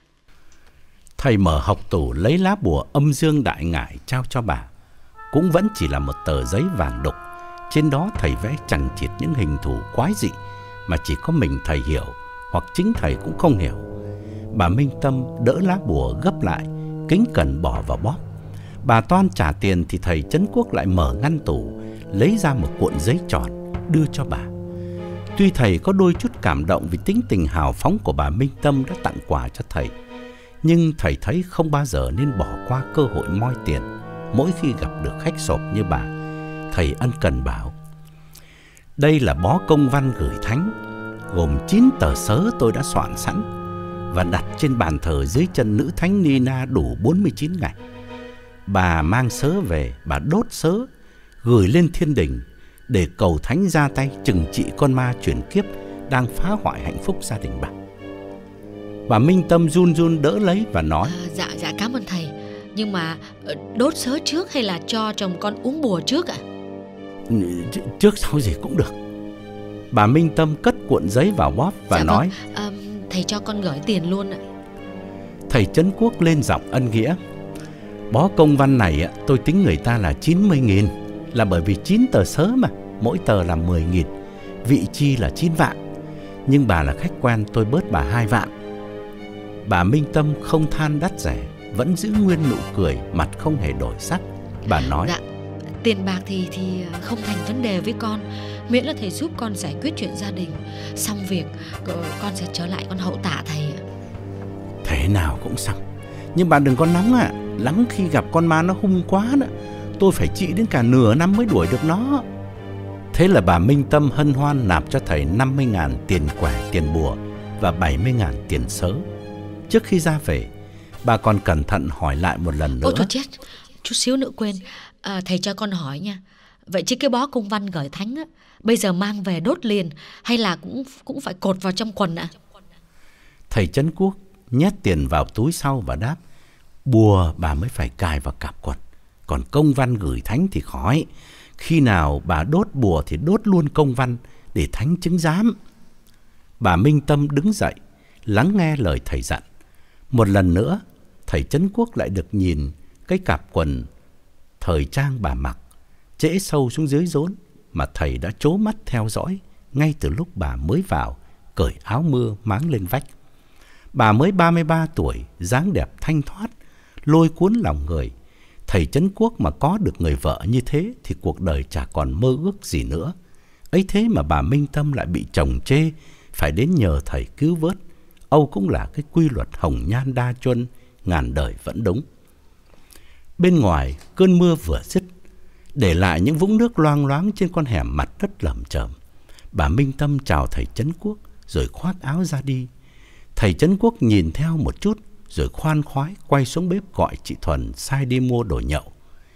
Thầy mở hộc tủ lấy lá bùa âm dương đại ngải trao cho bà. Cũng vẫn chỉ là một tờ giấy vàng đục. Trên đó thầy vẽ chằng chịt những hình thù quái dị mà chỉ có mình thầy hiểu, hoặc chính thầy cũng không hiểu. Bà Minh Tâm đỡ lá bùa gấp lại, kính cẩn bỏ vào bóp. Bà toan trả tiền thì thầy Trấn Quốc lại mở ngăn tủ, lấy ra một cuộn giấy tròn đưa cho bà. Tuy thầy có đôi chút cảm động vì tính tình hào phóng của bà Minh Tâm đã tặng quà cho thầy, nhưng thầy thấy không bao giờ nên bỏ qua cơ hội moi tiền mỗi khi gặp được khách sộp như bà. Thầy ân cần bảo, đây là bó công văn gửi thánh, gồm chín tờ sớ tôi đã soạn sẵn và đặt trên bàn thờ dưới chân nữ thánh Nina đủ bốn mươi chín ngày. Bà mang sớ về, bà đốt sớ, gửi lên thiên đình để cầu thánh ra tay trừng trị con ma chuyển kiếp đang phá hoại hạnh phúc gia đình bà. Bà Minh Tâm run run đỡ lấy và nói, à, Dạ dạ cảm ơn thầy. Nhưng mà đốt sớ trước hay là cho chồng con uống bùa trước ạ? Trước sau gì cũng được. Bà Minh Tâm cất cuộn giấy vào bóp và dạ nói, vâng. à, Thầy cho con gửi tiền luôn ạ. Thầy Trấn Quốc lên giọng ân nghĩa, bó công văn này tôi tính người ta là chín mươi nghìn, là bởi vì chín tờ sớ mà, mỗi tờ là mười nghìn, vị chi là chín vạn. Nhưng bà là khách quen, tôi bớt bà hai vạn. Bà Minh Tâm không than đắt rẻ, vẫn giữ nguyên nụ cười, mặt không hề đổi sắc. Bà nói: Dạ, tiền bạc thì thì không thành vấn đề với con, miễn là thầy giúp con giải quyết chuyện gia đình. Xong việc con sẽ trở lại con hậu tạ thầy. Thế nào cũng xong. Nhưng bà đừng có nóng ạ. À. Lắm khi gặp con ma nó hung quá đó, tôi phải trị đến cả nửa năm mới đuổi được nó. Thế là bà Minh Tâm hân hoan nạp cho thầy năm mươi ngàn tiền quẻ tiền bùa và bảy mươi ngàn tiền sớ. Trước khi ra về, bà còn cẩn thận hỏi lại một lần nữa. Ôi thôi chết, chút xíu nữa quên. à, Thầy cho con hỏi nha. Vậy chứ cái bó công văn gửi thánh á, bây giờ mang về đốt liền hay là cũng cũng phải cột vào trong quần ạ? À? Thầy Trấn Quốc nhét tiền vào túi sau và đáp: Bùa bà mới phải cài vào cạp quần, còn công văn gửi thánh thì khỏi. Khi nào bà đốt bùa thì đốt luôn công văn để thánh chứng giám. Bà Minh Tâm đứng dậy, lắng nghe lời thầy dặn. Một lần nữa, thầy Trấn Quốc lại được nhìn cái cạp quần thời trang bà mặc, trễ sâu xuống dưới rốn mà thầy đã trố mắt theo dõi ngay từ lúc bà mới vào, cởi áo mưa máng lên vách. Bà mới ba mươi ba tuổi, dáng đẹp thanh thoát, lôi cuốn lòng người. Thầy Trấn Quốc mà có được người vợ như thế thì cuộc đời chả còn mơ ước gì nữa. Ấy thế mà bà Minh Tâm lại bị chồng chê, phải đến nhờ thầy cứu vớt. Âu cũng là cái quy luật hồng nhan đa chuân, ngàn đời vẫn đúng. Bên ngoài, cơn mưa vừa dứt, để lại những vũng nước loang loáng trên con hẻm mặt đất lởm chởm. Bà Minh Tâm chào thầy Trấn Quốc rồi khoác áo ra đi. Thầy Trấn Quốc nhìn theo một chút rồi khoan khoái quay xuống bếp gọi chị Thuần sai đi mua đồ nhậu.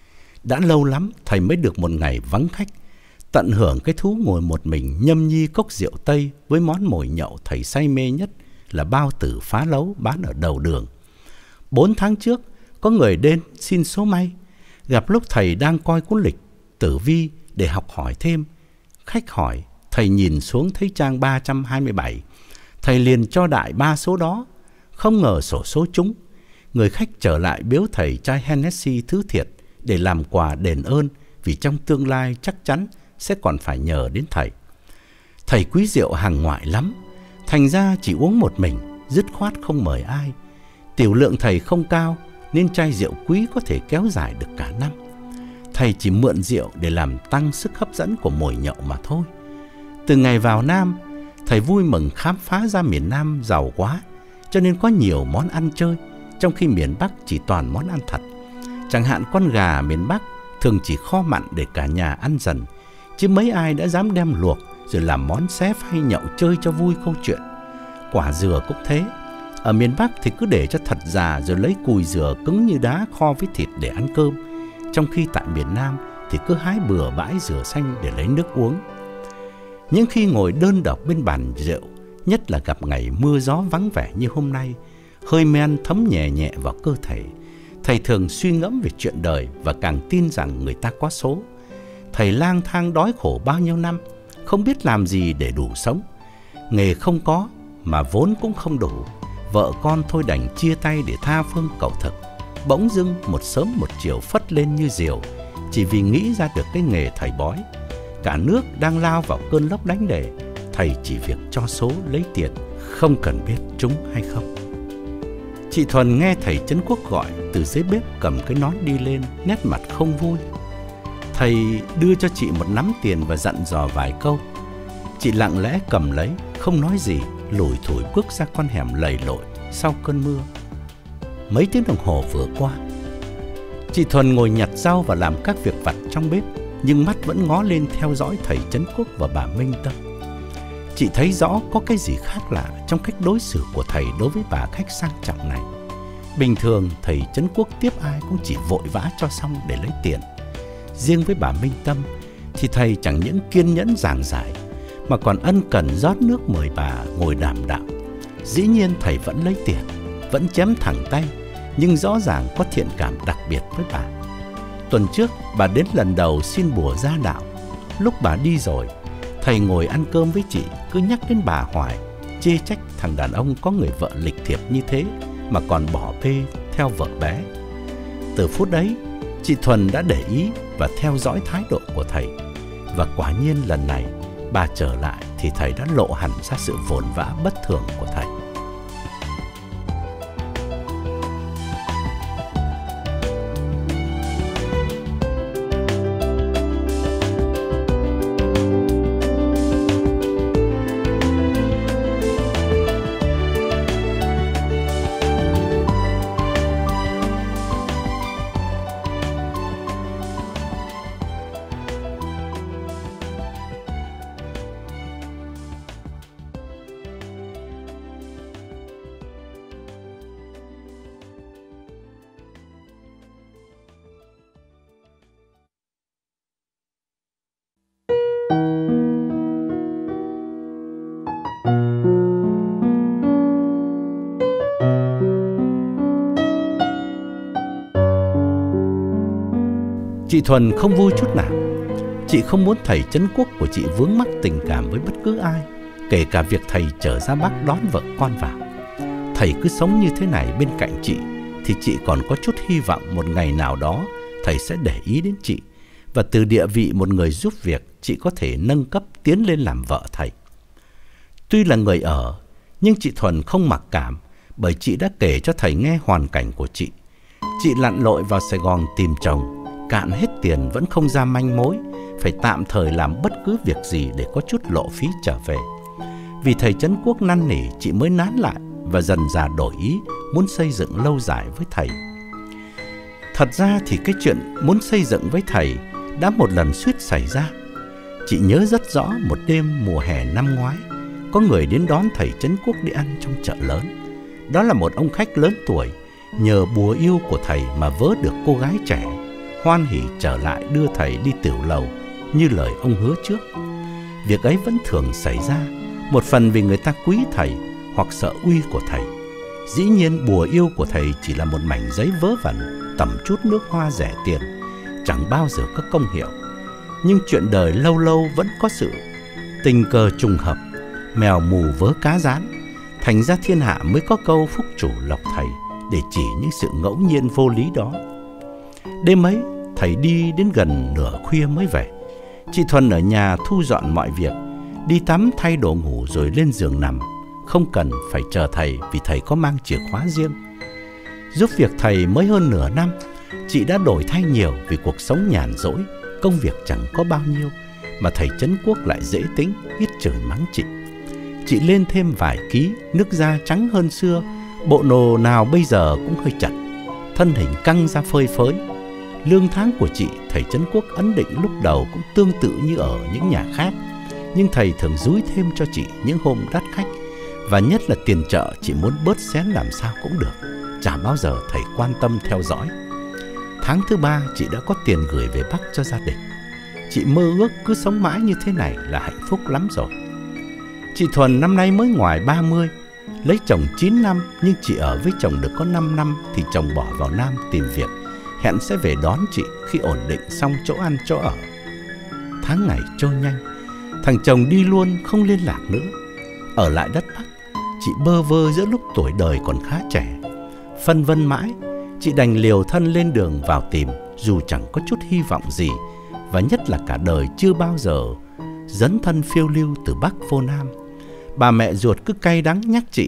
Đã lâu lắm thầy mới được một ngày vắng khách, tận hưởng cái thú ngồi một mình nhâm nhi cốc rượu Tây với món mồi nhậu thầy say mê nhất là bao tử phá lấu bán ở đầu đường. Bốn tháng trước, có người đến xin số may, gặp lúc thầy đang coi cuốn lịch tử vi để học hỏi thêm. Khách hỏi, thầy nhìn xuống thấy trang ba trăm hai mươi bảy, thầy liền cho đại ba số đó. Không ngờ xổ số trúng. Người khách trở lại biếu thầy chai Hennessy thứ thiệt để làm quà đền ơn, vì trong tương lai chắc chắn sẽ còn phải nhờ đến thầy. Thầy quý rượu hàng ngoại lắm, thành ra chỉ uống một mình, dứt khoát không mời ai. Tiểu lượng thầy không cao nên chai rượu quý có thể kéo dài được cả năm. Thầy chỉ mượn rượu để làm tăng sức hấp dẫn của mồi nhậu mà thôi. Từ ngày vào Nam, thầy vui mừng khám phá ra miền Nam giàu quá, cho nên có nhiều món ăn chơi, trong khi miền Bắc chỉ toàn món ăn thật. Chẳng hạn con gà miền Bắc thường chỉ kho mặn để cả nhà ăn dần, chứ mấy ai đã dám đem luộc rồi làm món xé phay nhậu chơi cho vui câu chuyện. Quả dừa cũng thế. Ở miền Bắc thì cứ để cho thật già rồi lấy cùi dừa cứng như đá kho với thịt để ăn cơm, trong khi tại miền Nam thì cứ hái bừa bãi dừa xanh để lấy nước uống. Những khi ngồi đơn độc bên bàn rượu, nhất là gặp ngày mưa gió vắng vẻ như hôm nay, hơi men thấm nhẹ nhẹ vào cơ thể, thầy thường suy ngẫm về chuyện đời và càng tin rằng người ta có số. Thầy lang thang đói khổ bao nhiêu năm, không biết làm gì để đủ sống. Nghề không có mà vốn cũng không đủ, vợ con thôi đành chia tay để tha phương cầu thực. Bỗng dưng một sớm một chiều phất lên như diều, chỉ vì nghĩ ra được cái nghề thầy bói. Cả nước đang lao vào cơn lốc đánh đề, thầy chỉ việc cho số lấy tiền, không cần biết trúng hay không. Chị Thuần nghe thầy Trấn Quốc gọi từ dưới bếp cầm cái nón đi lên, nét mặt không vui. Thầy đưa cho chị một nắm tiền và dặn dò vài câu. Chị lặng lẽ cầm lấy, không nói gì, lủi thủi bước ra con hẻm lầy lội sau cơn mưa. Mấy tiếng đồng hồ vừa qua, chị Thuần ngồi nhặt rau và làm các việc vặt trong bếp, nhưng mắt vẫn ngó lên theo dõi thầy Trấn Quốc và bà Minh Tâm. Chị thấy rõ có cái gì khác lạ trong cách đối xử của thầy đối với bà khách sang trọng này. Bình thường thầy Trấn Quốc tiếp ai cũng chỉ vội vã cho xong để lấy tiền. Riêng với bà Minh Tâm thì thầy chẳng những kiên nhẫn giảng giải mà còn ân cần rót nước mời bà ngồi đàm đạo. Dĩ nhiên thầy vẫn lấy tiền, vẫn chém thẳng tay, nhưng rõ ràng có thiện cảm đặc biệt với bà. Tuần trước bà đến lần đầu xin bùa gia đạo. Lúc bà đi rồi, thầy ngồi ăn cơm với chị, cứ nhắc đến bà hoài, chê trách thằng đàn ông có người vợ lịch thiệp như thế mà còn bỏ bê theo vợ bé. Từ phút đấy, chị Thuần đã để ý và theo dõi thái độ của thầy. Và quả nhiên lần này, bà trở lại thì thầy đã lộ hẳn ra sự vồn vã bất thường của thầy. Chị Thuần không vui chút nào. Chị không muốn thầy Trấn Quốc của chị vướng mắc tình cảm với bất cứ ai, kể cả việc thầy trở ra Bắc đón vợ con vào. Thầy cứ sống như thế này bên cạnh chị thì chị còn có chút hy vọng một ngày nào đó thầy sẽ để ý đến chị, và từ địa vị một người giúp việc, chị có thể nâng cấp tiến lên làm vợ thầy. Tuy là người ở, nhưng chị Thuần không mặc cảm, bởi chị đã kể cho thầy nghe hoàn cảnh của chị. Chị lặn lội vào Sài Gòn tìm chồng, cạn hết tiền vẫn không ra manh mối, phải tạm thời làm bất cứ việc gì để có chút lộ phí trở về. Vì thầy Trấn Quốc năn nỉ, chị mới nán lại và dần dà đổi ý muốn xây dựng lâu dài với thầy. Thật ra thì cái chuyện muốn xây dựng với thầy đã một lần suýt xảy ra. Chị nhớ rất rõ một đêm mùa hè năm ngoái, có người đến đón thầy Trấn Quốc đi ăn trong chợ lớn. Đó là một ông khách lớn tuổi, nhờ bùa yêu của thầy mà vớ được cô gái trẻ, hoan hỉ trở lại đưa thầy đi tiểu lầu như lời ông hứa trước. Việc ấy vẫn thường xảy ra, một phần vì người ta quý thầy hoặc sợ uy của thầy. Dĩ nhiên bùa yêu của thầy chỉ là một mảnh giấy vớ vẩn, tẩm chút nước hoa rẻ tiền, chẳng bao giờ có công hiệu. Nhưng chuyện đời lâu lâu vẫn có sự tình cờ trùng hợp, mèo mù vớ cá rán. Thành ra thiên hạ mới có câu phúc chủ lộc thầy, để chỉ những sự ngẫu nhiên vô lý đó. Đêm ấy, thầy đi đến gần nửa khuya mới về. Chị Thuần ở nhà thu dọn mọi việc, đi tắm thay đồ ngủ rồi lên giường nằm. Không cần phải chờ thầy vì thầy có mang chìa khóa riêng. Giúp việc thầy mới hơn nửa năm, chị đã đổi thay nhiều vì cuộc sống nhàn rỗi, công việc chẳng có bao nhiêu, mà thầy Trấn Quốc lại dễ tính, ít chửi mắng chị. Chị lên thêm vài ký, nước da trắng hơn xưa, bộ đồ nào bây giờ cũng hơi chật, thân hình căng ra phơi phới. Lương tháng của chị, thầy Trấn Quốc ấn định lúc đầu cũng tương tự như ở những nhà khác, nhưng thầy thường dúi thêm cho chị những hôm đắt khách, và nhất là tiền chợ chị muốn bớt xén làm sao cũng được, chả bao giờ thầy quan tâm theo dõi. Tháng thứ ba chị đã có tiền gửi về Bắc cho gia đình. Chị mơ ước cứ sống mãi như thế này là hạnh phúc lắm rồi. Chị Thuần năm nay mới ngoài ba mươi, lấy chồng chín năm, nhưng chị ở với chồng được có năm năm thì chồng bỏ vào Nam tìm việc, hẹn sẽ về đón chị khi ổn định xong chỗ ăn chỗ ở. Tháng ngày trôi nhanh, thằng chồng đi luôn không liên lạc nữa. Ở lại đất Bắc, chị bơ vơ giữa lúc tuổi đời còn khá trẻ. Phân vân mãi, chị đành liều thân lên đường vào tìm, dù chẳng có chút hy vọng gì, và nhất là cả đời chưa bao giờ dấn thân phiêu lưu từ Bắc vô Nam. Bà mẹ ruột cứ cay đắng nhắc chị: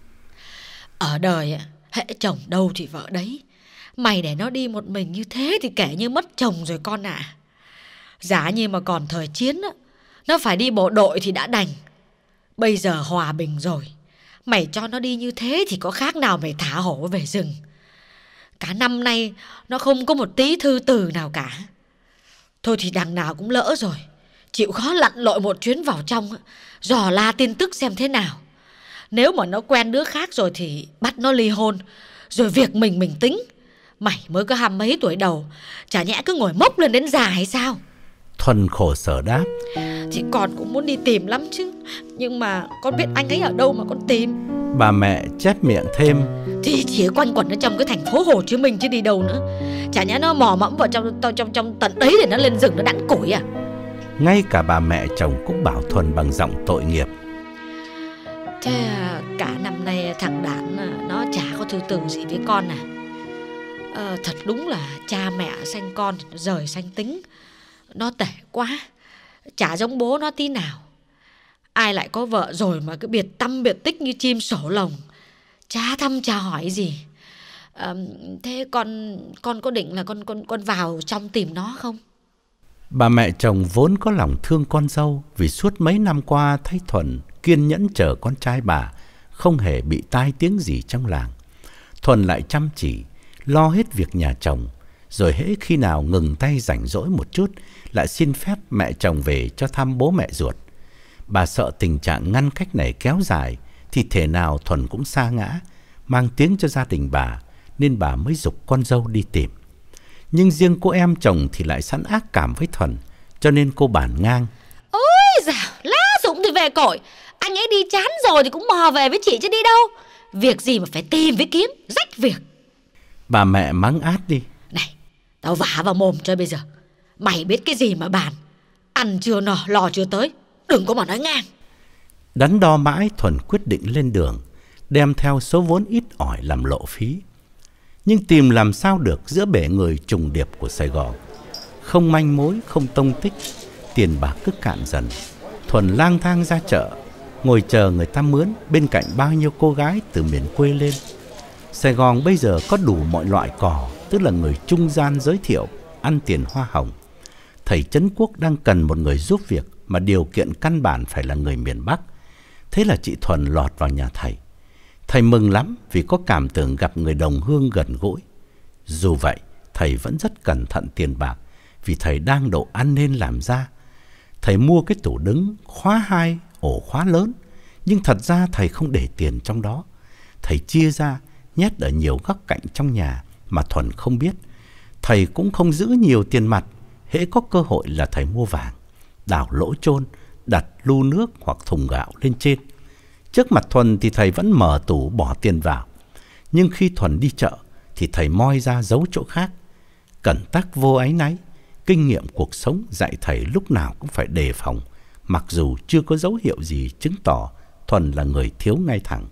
ở đời hễ chồng đâu thì vợ đấy. Mày để nó đi một mình như thế thì kể như mất chồng rồi con ạ. À. Giả như mà còn thời chiến á, nó phải đi bộ đội thì đã đành. Bây giờ hòa bình rồi, mày cho nó đi như thế thì có khác nào mày thả hổ về rừng. Cả năm nay nó không có một tí thư từ nào cả. Thôi thì đằng nào cũng lỡ rồi, chịu khó lặn lội một chuyến vào trong, dò la tin tức xem thế nào. Nếu mà nó quen đứa khác rồi thì bắt nó ly hôn, rồi việc mình mình tính. Mày mới có hăm mấy tuổi đầu, chả nhẽ cứ ngồi mốc lên đến già hay sao? Thuần khổ sở đáp: Chị còn cũng muốn đi tìm lắm chứ, nhưng mà con biết anh ấy ở đâu mà con tìm. Bà mẹ chép miệng thêm: Thì chỉ quanh quẩn ở trong cái thành phố Hồ Chí Minh chứ đi đâu nữa. Chả nhẽ nó mò mẫm vào trong, trong, trong, trong tận đấy để nó lên rừng nó đẵn củi à? Ngay cả bà mẹ chồng cũng bảo Thuần bằng giọng tội nghiệp: Thế cả năm nay thằng Đản nó chả có thư từ gì với con à? Ờ, thật đúng là cha mẹ sanh con thì nó rời sanh tính. Nó tệ quá, chả giống bố nó tí nào. Ai lại có vợ rồi mà cứ biệt tâm biệt tích như chim sổ lồng, chả thăm chả hỏi gì. À, thế con con có định là con con con vào trong tìm nó không? Bà mẹ chồng vốn có lòng thương con dâu, vì suốt mấy năm qua thấy Thuần kiên nhẫn chờ con trai bà, không hề bị tai tiếng gì trong làng. Thuần lại chăm chỉ lo hết việc nhà chồng, rồi hễ khi nào ngừng tay rảnh rỗi một chút lại xin phép mẹ chồng về cho thăm bố mẹ ruột. Bà sợ tình trạng ngăn cách này kéo dài thì thể nào Thuần cũng sa ngã, mang tiếng cho gia đình bà, nên bà mới giục con dâu đi tìm. Nhưng riêng cô em chồng thì lại sẵn ác cảm với Thuần, cho nên cô bản ngang: Ôi dào, lá dụng thì về cội. Anh ấy đi chán rồi thì cũng mò về với chị chứ đi đâu. Việc gì mà phải tìm với kiếm, rách việc. Bà mẹ mắng át đi: Này, Tao vả vào mồm cho bây giờ. Mày biết cái gì mà bàn. Ăn chưa no, lo chưa tới. Đừng có mà nói ngang. Đắn đo mãi, Thuần quyết định lên đường, đem theo số vốn ít ỏi làm lộ phí. Nhưng tìm làm sao được giữa bể người trùng điệp của Sài Gòn. Không manh mối, không tông tích, tiền bạc cứ cạn dần. Thuần lang thang ra chợ, ngồi chờ người ta mướn bên cạnh bao nhiêu cô gái từ miền quê lên. Sài Gòn bây giờ có đủ mọi loại cò, tức là người trung gian giới thiệu, ăn tiền hoa hồng. Thầy Trấn Quốc đang cần một người giúp việc, mà điều kiện căn bản phải là người miền Bắc. Thế là chị Thuần lọt vào nhà thầy. Thầy mừng lắm vì có cảm tưởng gặp người đồng hương gần gũi. Dù vậy, thầy vẫn rất cẩn thận tiền bạc, vì thầy đang độ ăn nên làm ra. Thầy mua cái tủ đứng khóa hai, ổ khóa lớn, nhưng thật ra thầy không để tiền trong đó. Thầy chia ra, nhét ở nhiều góc cạnh trong nhà mà Thuần không biết. Thầy cũng không giữ nhiều tiền mặt, hễ có cơ hội là thầy mua vàng, đào lỗ chôn, đặt lu nước hoặc thùng gạo lên trên. Trước mặt Thuần thì thầy vẫn mở tủ bỏ tiền vào, nhưng khi Thuần đi chợ thì thầy moi ra giấu chỗ khác. Cẩn tắc vô áy náy, kinh nghiệm cuộc sống dạy thầy lúc nào cũng phải đề phòng, mặc dù chưa có dấu hiệu gì chứng tỏ Thuần là người thiếu ngay thẳng.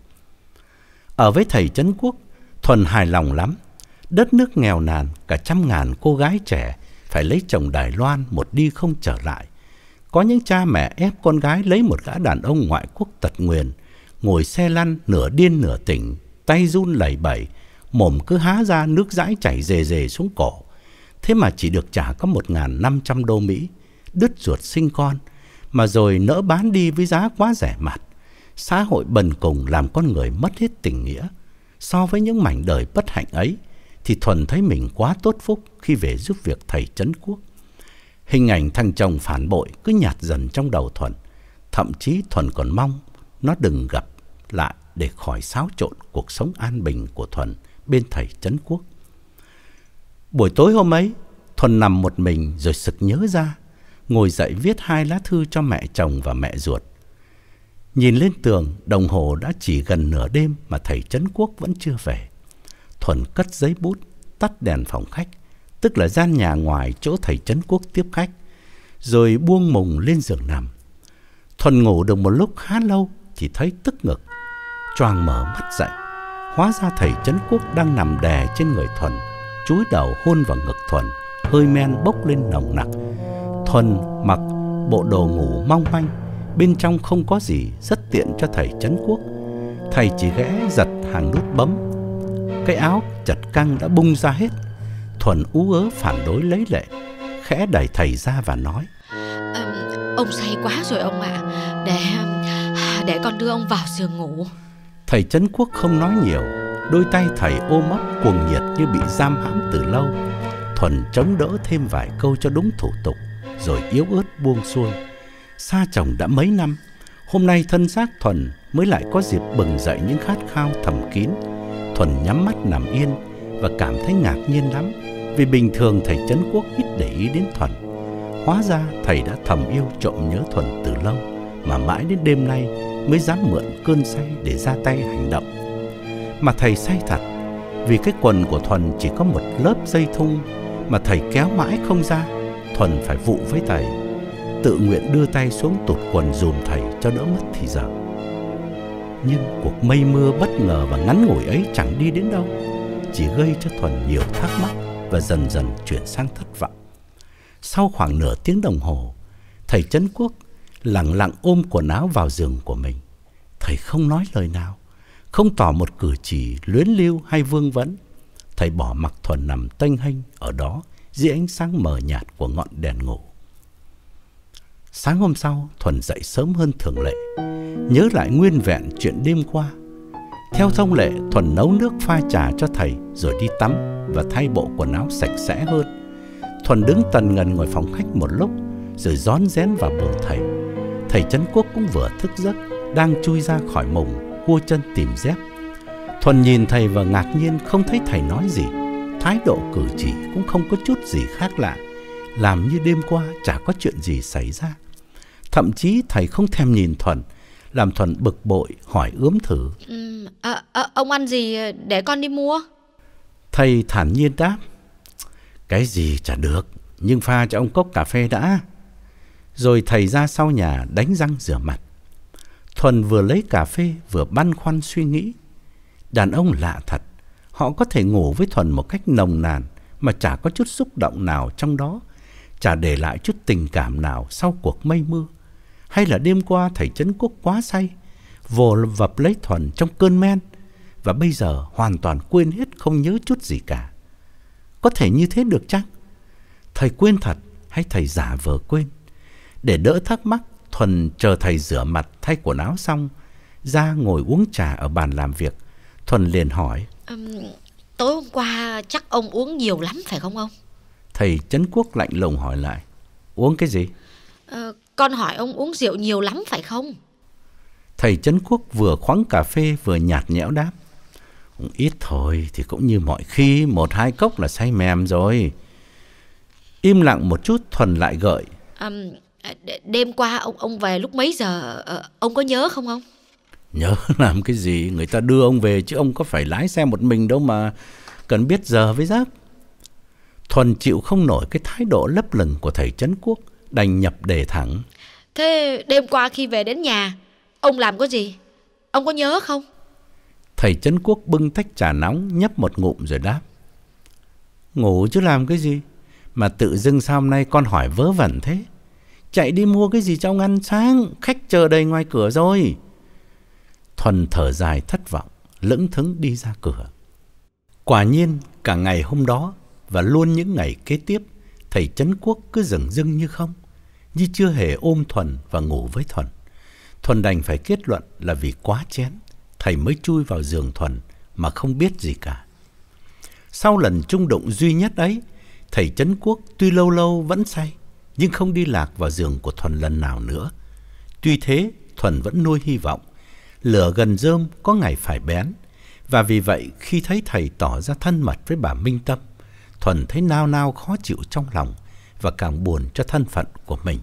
Ở với thầy Trấn Quốc, Thuần hài lòng lắm. Đất nước nghèo nàn, cả trăm ngàn cô gái trẻ phải lấy chồng Đài Loan một đi không trở lại. Có những cha mẹ ép con gái lấy một gã đàn ông ngoại quốc tật nguyền, ngồi xe lăn nửa điên nửa tỉnh, tay run lẩy bẩy, mồm cứ há ra nước dãi chảy rề rề xuống cổ. Thế mà chỉ được trả có một nghìn năm trăm đô Mỹ, đứt ruột sinh con, mà rồi nỡ bán đi với giá quá rẻ mạt. Xã hội bần cùng làm con người mất hết tình nghĩa. So với những mảnh đời bất hạnh ấy, thì Thuần thấy mình quá tốt phúc khi về giúp việc thầy Trấn Quốc. Hình ảnh thằng chồng phản bội cứ nhạt dần trong đầu Thuần. Thậm chí Thuần còn mong nó đừng gặp lại để khỏi xáo trộn cuộc sống an bình của Thuần bên thầy Trấn Quốc. Buổi tối hôm ấy, Thuần nằm một mình rồi sực nhớ ra, ngồi dậy viết hai lá thư cho mẹ chồng và mẹ ruột. Nhìn lên tường, đồng hồ đã chỉ gần nửa đêm mà thầy Trấn Quốc vẫn chưa về. Thuần cất giấy bút, tắt đèn phòng khách, tức là gian nhà ngoài chỗ thầy Trấn Quốc tiếp khách, rồi buông mùng lên giường nằm. Thuần ngủ được một lúc khá lâu thì thấy tức ngực, choàng mở mắt dậy. Hóa ra thầy Trấn Quốc đang nằm đè trên người Thuần, chúi đầu hôn vào ngực Thuần, hơi men bốc lên nồng nặc. Thuần mặc bộ đồ ngủ mong manh, bên trong không có gì, rất tiện cho thầy Trấn Quốc. Thầy chỉ ghé giật hàng nút bấm, cái áo chật căng đã bung ra hết. Thuần ú ớ phản đối lấy lệ, khẽ đẩy thầy ra và nói: à, Ông say quá rồi ông ạ, à. Để Để con đưa ông vào giường ngủ. Thầy Trấn Quốc không nói nhiều, đôi tay thầy ôm ấp cuồng nhiệt như bị giam hãm từ lâu. Thuần chống đỡ thêm vài câu cho đúng thủ tục, rồi yếu ớt buông xuôi. Xa chồng đã mấy năm, hôm nay thân xác Thuần mới lại có dịp bừng dậy những khát khao thầm kín. Thuần nhắm mắt nằm yên và cảm thấy ngạc nhiên lắm, vì bình thường thầy Trấn Quốc ít để ý đến Thuần. Hóa ra thầy đã thầm yêu trộm nhớ Thuần từ lâu, mà mãi đến đêm nay mới dám mượn cơn say để ra tay hành động. Mà thầy say thật, vì cái quần của Thuần chỉ có một lớp dây thun mà thầy kéo mãi không ra. Thuần phải vụ với thầy, tự nguyện đưa tay xuống tụt quần dùm thầy cho đỡ mất thì giờ. Nhưng cuộc mây mưa bất ngờ và ngắn ngủi ấy chẳng đi đến đâu, chỉ gây cho Thuần nhiều thắc mắc và dần dần chuyển sang thất vọng. Sau khoảng nửa tiếng đồng hồ, thầy Trấn Quốc lặng lặng ôm quần áo vào giường của mình. Thầy không nói lời nào, không tỏ một cử chỉ luyến lưu hay vương vấn. Thầy bỏ mặc Thuần nằm tênh hênh ở đó dưới ánh sáng mờ nhạt của ngọn đèn ngủ. Sáng hôm sau, Thuần dậy sớm hơn thường lệ, nhớ lại nguyên vẹn chuyện đêm qua. Theo thông lệ, Thuần nấu nước pha trà cho thầy rồi đi tắm và thay bộ quần áo sạch sẽ hơn. Thuần đứng tần ngần ngồi phòng khách một lúc rồi rón rén vào buồng thầy. Thầy Trấn Quốc cũng vừa thức giấc, đang chui ra khỏi mùng, cua chân tìm dép. Thuần nhìn thầy và ngạc nhiên không thấy thầy nói gì. Thái độ cử chỉ cũng không có chút gì khác lạ, làm như đêm qua chả có chuyện gì xảy ra. Thậm chí thầy không thèm nhìn Thuần, làm Thuần bực bội hỏi ướm thử: ừ, à, à, Ông ăn gì để con đi mua? Thầy thản nhiên đáp: Cái gì chả được, nhưng pha cho ông cốc cà phê đã. Rồi thầy ra sau nhà đánh răng rửa mặt. Thuần vừa lấy cà phê vừa băn khoăn suy nghĩ. Đàn ông lạ thật, họ có thể ngủ với Thuần một cách nồng nàn mà chả có chút xúc động nào trong đó, chả để lại chút tình cảm nào sau cuộc mây mưa. Hay là đêm qua thầy Trấn Quốc quá say, vồ vập lấy Thuần trong cơn men, và bây giờ hoàn toàn quên hết, không nhớ chút gì cả. Có thể như thế được chăng? Thầy quên thật hay thầy giả vờ quên? Để đỡ thắc mắc, Thuần chờ thầy rửa mặt thay quần áo xong, ra ngồi uống trà ở bàn làm việc. Thuần liền hỏi: um, Tối hôm qua chắc ông uống nhiều lắm phải không ông? Thầy Trấn Quốc lạnh lùng hỏi lại: Uống cái gì? uh, Con hỏi ông uống rượu nhiều lắm phải không? Thầy Trấn Quốc vừa khoắng cà phê vừa nhạt nhẽo đáp: Ít thôi thì cũng như mọi khi, một hai cốc là say mềm rồi. Im lặng một chút, Thuần lại gợi: um, Đêm qua ông ông về lúc mấy giờ, uh, ông có nhớ không ông? Nhớ làm cái gì, người ta đưa ông về chứ ông có phải lái xe một mình đâu mà cần biết giờ với giấc. Thuần chịu không nổi cái thái độ lấp lửng của thầy Trấn Quốc, đành nhập đề thẳng: Thế đêm qua khi về đến nhà, ông làm có gì? Ông có nhớ không? Thầy Trấn Quốc bưng tách trà nóng nhấp một ngụm rồi đáp: Ngủ chứ làm cái gì, mà tự dưng sao hôm nay con hỏi vớ vẩn thế? Chạy đi mua cái gì cho ông ăn sáng, khách chờ đầy ngoài cửa rồi. Thuần thở dài thất vọng, lững thững đi ra cửa. Quả nhiên cả ngày hôm đó và luôn những ngày kế tiếp, thầy Trấn Quốc cứ dửng dưng như không, như chưa hề ôm Thuần và ngủ với Thuần. Thuần đành phải kết luận là vì quá chén, thầy mới chui vào giường Thuần mà không biết gì cả. Sau lần chung đụng duy nhất ấy, thầy Trấn Quốc tuy lâu lâu vẫn say, nhưng không đi lạc vào giường của Thuần lần nào nữa. Tuy thế, Thuần vẫn nuôi hy vọng, lửa gần rơm có ngày phải bén. Và vì vậy, khi thấy thầy tỏ ra thân mật với bà Minh Tâm, Thuần thấy nao nao khó chịu trong lòng và càng buồn cho thân phận của mình.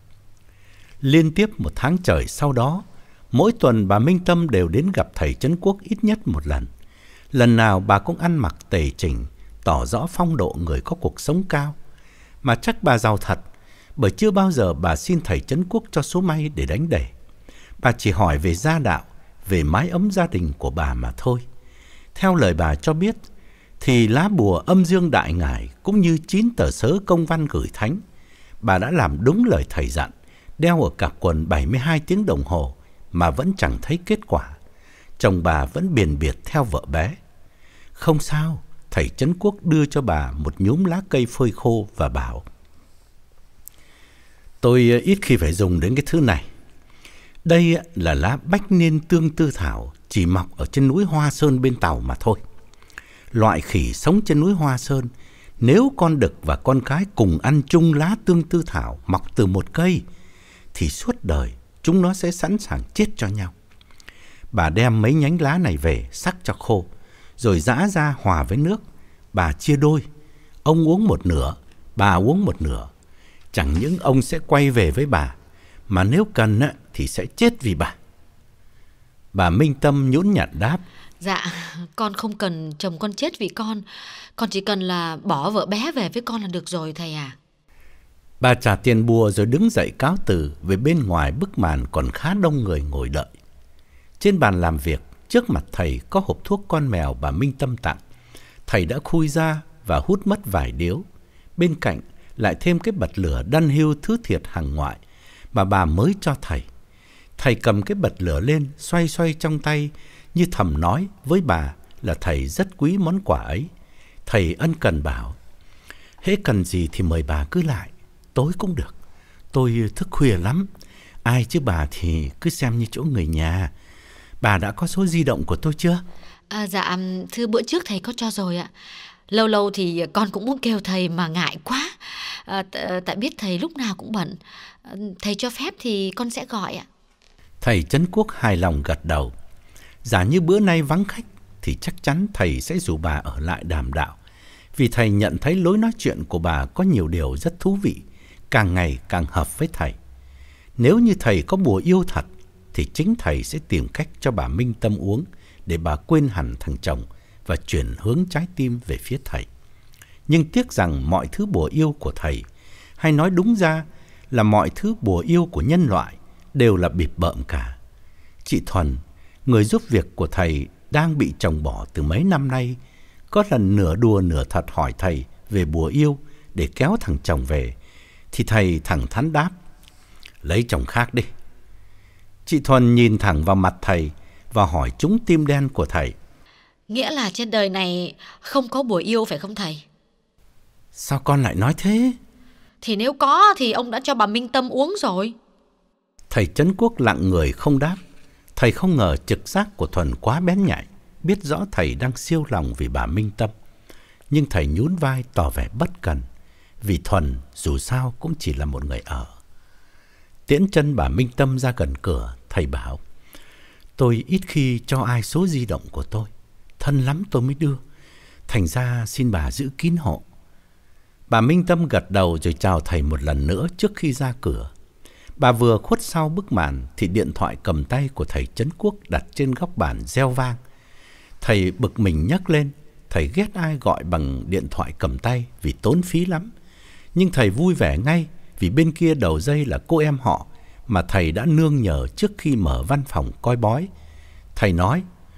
Liên tiếp một tháng trời sau đó, mỗi tuần bà Minh Tâm đều đến gặp thầy Trấn Quốc ít nhất một lần. Lần nào bà cũng ăn mặc tề chỉnh, tỏ rõ phong độ người có cuộc sống cao. Mà chắc bà giàu thật, bởi chưa bao giờ bà xin thầy Trấn Quốc cho số may để đánh đề. Bà chỉ hỏi về gia đạo, về mái ấm gia đình của bà mà thôi. Theo lời bà cho biết, thì lá bùa âm dương đại ngải cũng như chín tờ sớ công văn gửi thánh, bà đã làm đúng lời thầy dặn, đeo ở cặp quần bảy mươi hai tiếng đồng hồ mà vẫn chẳng thấy kết quả. Chồng bà vẫn biền biệt theo vợ bé. Không sao, thầy Trấn Quốc đưa cho bà một nhúm lá cây phơi khô và bảo: Tôi ít khi phải dùng đến cái thứ này. Đây là lá bách niên tương tư thảo, chỉ mọc ở trên núi Hoa Sơn bên Tàu mà thôi. Loại khỉ sống trên núi Hoa Sơn, nếu con đực và con cái cùng ăn chung lá tương tư thảo mọc từ một cây, thì suốt đời chúng nó sẽ sẵn sàng chết cho nhau. Bà đem mấy nhánh lá này về sắc cho khô, rồi giã ra hòa với nước. Bà chia đôi, ông uống một nửa, bà uống một nửa. Chẳng những ông sẽ quay về với bà, mà nếu cần thì sẽ chết vì bà. Bà Minh Tâm nhũn nhặn đáp: Dạ, con không cần chồng con chết vì con. Con chỉ cần là bỏ vợ bé về với con là được rồi thầy à. Bà trả tiền bùa rồi đứng dậy cáo từ về bên ngoài bức màn còn khá đông người ngồi đợi. Trên bàn làm việc, trước mặt thầy có hộp thuốc con mèo bà Minh Tâm tặng. Thầy đã khui ra và hút mất vài điếu. Bên cạnh lại thêm cái bật lửa đăn hiu thứ thiệt hàng ngoại mà bà mới cho thầy. Thầy cầm cái bật lửa lên, xoay xoay trong tay, như thầm nói với bà là thầy rất quý món quà ấy. Thầy ân cần bảo: Hễ cần gì thì mời bà cứ lại, tối cũng được. Tôi thức khuya lắm, ai chứ bà thì cứ xem như chỗ người nhà. Bà đã có số di động của tôi chưa? À, dạ, thưa bữa trước thầy có cho rồi ạ. Lâu lâu thì con cũng muốn kêu thầy mà ngại quá. À, tại biết thầy lúc nào cũng bận. Thầy cho phép thì con sẽ gọi ạ. Thầy Trấn Quốc hài lòng gật đầu. Giả như bữa nay vắng khách thì chắc chắn thầy sẽ rủ bà ở lại đàm đạo, vì thầy nhận thấy lối nói chuyện của bà có nhiều điều rất thú vị, càng ngày càng hợp với thầy. Nếu như thầy có bùa yêu thật thì chính thầy sẽ tìm cách cho bà Minh Tâm uống để bà quên hẳn thằng chồng và chuyển hướng trái tim về phía thầy. Nhưng tiếc rằng mọi thứ bùa yêu của thầy, hay nói đúng ra là mọi thứ bùa yêu của nhân loại, đều là bịp bợm cả. Chị Thuần, người giúp việc của thầy đang bị chồng bỏ từ mấy năm nay, có lần nửa đùa nửa thật hỏi thầy về bùa yêu để kéo thằng chồng về, thì thầy thẳng thắn đáp: lấy chồng khác đi. Chị Thuần nhìn thẳng vào mặt thầy và hỏi trúng tim đen của thầy: nghĩa là trên đời này không có bùa yêu phải không thầy? Sao con lại nói thế? Thì nếu có thì ông đã cho bà Minh Tâm uống rồi. Thầy Trấn Quốc lặng người không đáp. Thầy không ngờ trực giác của Thuần quá bén nhạy, biết rõ thầy đang siêu lòng vì bà Minh Tâm. Nhưng thầy nhún vai tỏ vẻ bất cần, vì Thuần dù sao cũng chỉ là một người ở. Tiễn chân bà Minh Tâm ra gần cửa, thầy bảo: tôi ít khi cho ai số di động của tôi, thân lắm tôi mới đưa, thành ra xin bà giữ kín hộ. Bà Minh Tâm gật đầu rồi chào thầy một lần nữa trước khi ra cửa. Bà vừa khuất sau bức màn thì điện thoại cầm tay của thầy Trấn Quốc đặt trên góc bàn reo vang. Thầy bực mình nhấc lên. Thầy ghét ai gọi bằng điện thoại cầm tay vì tốn phí lắm. Nhưng thầy vui vẻ ngay vì bên kia đầu dây là cô em họ mà thầy đã nương nhờ trước khi mở văn phòng coi bói. Thầy nói: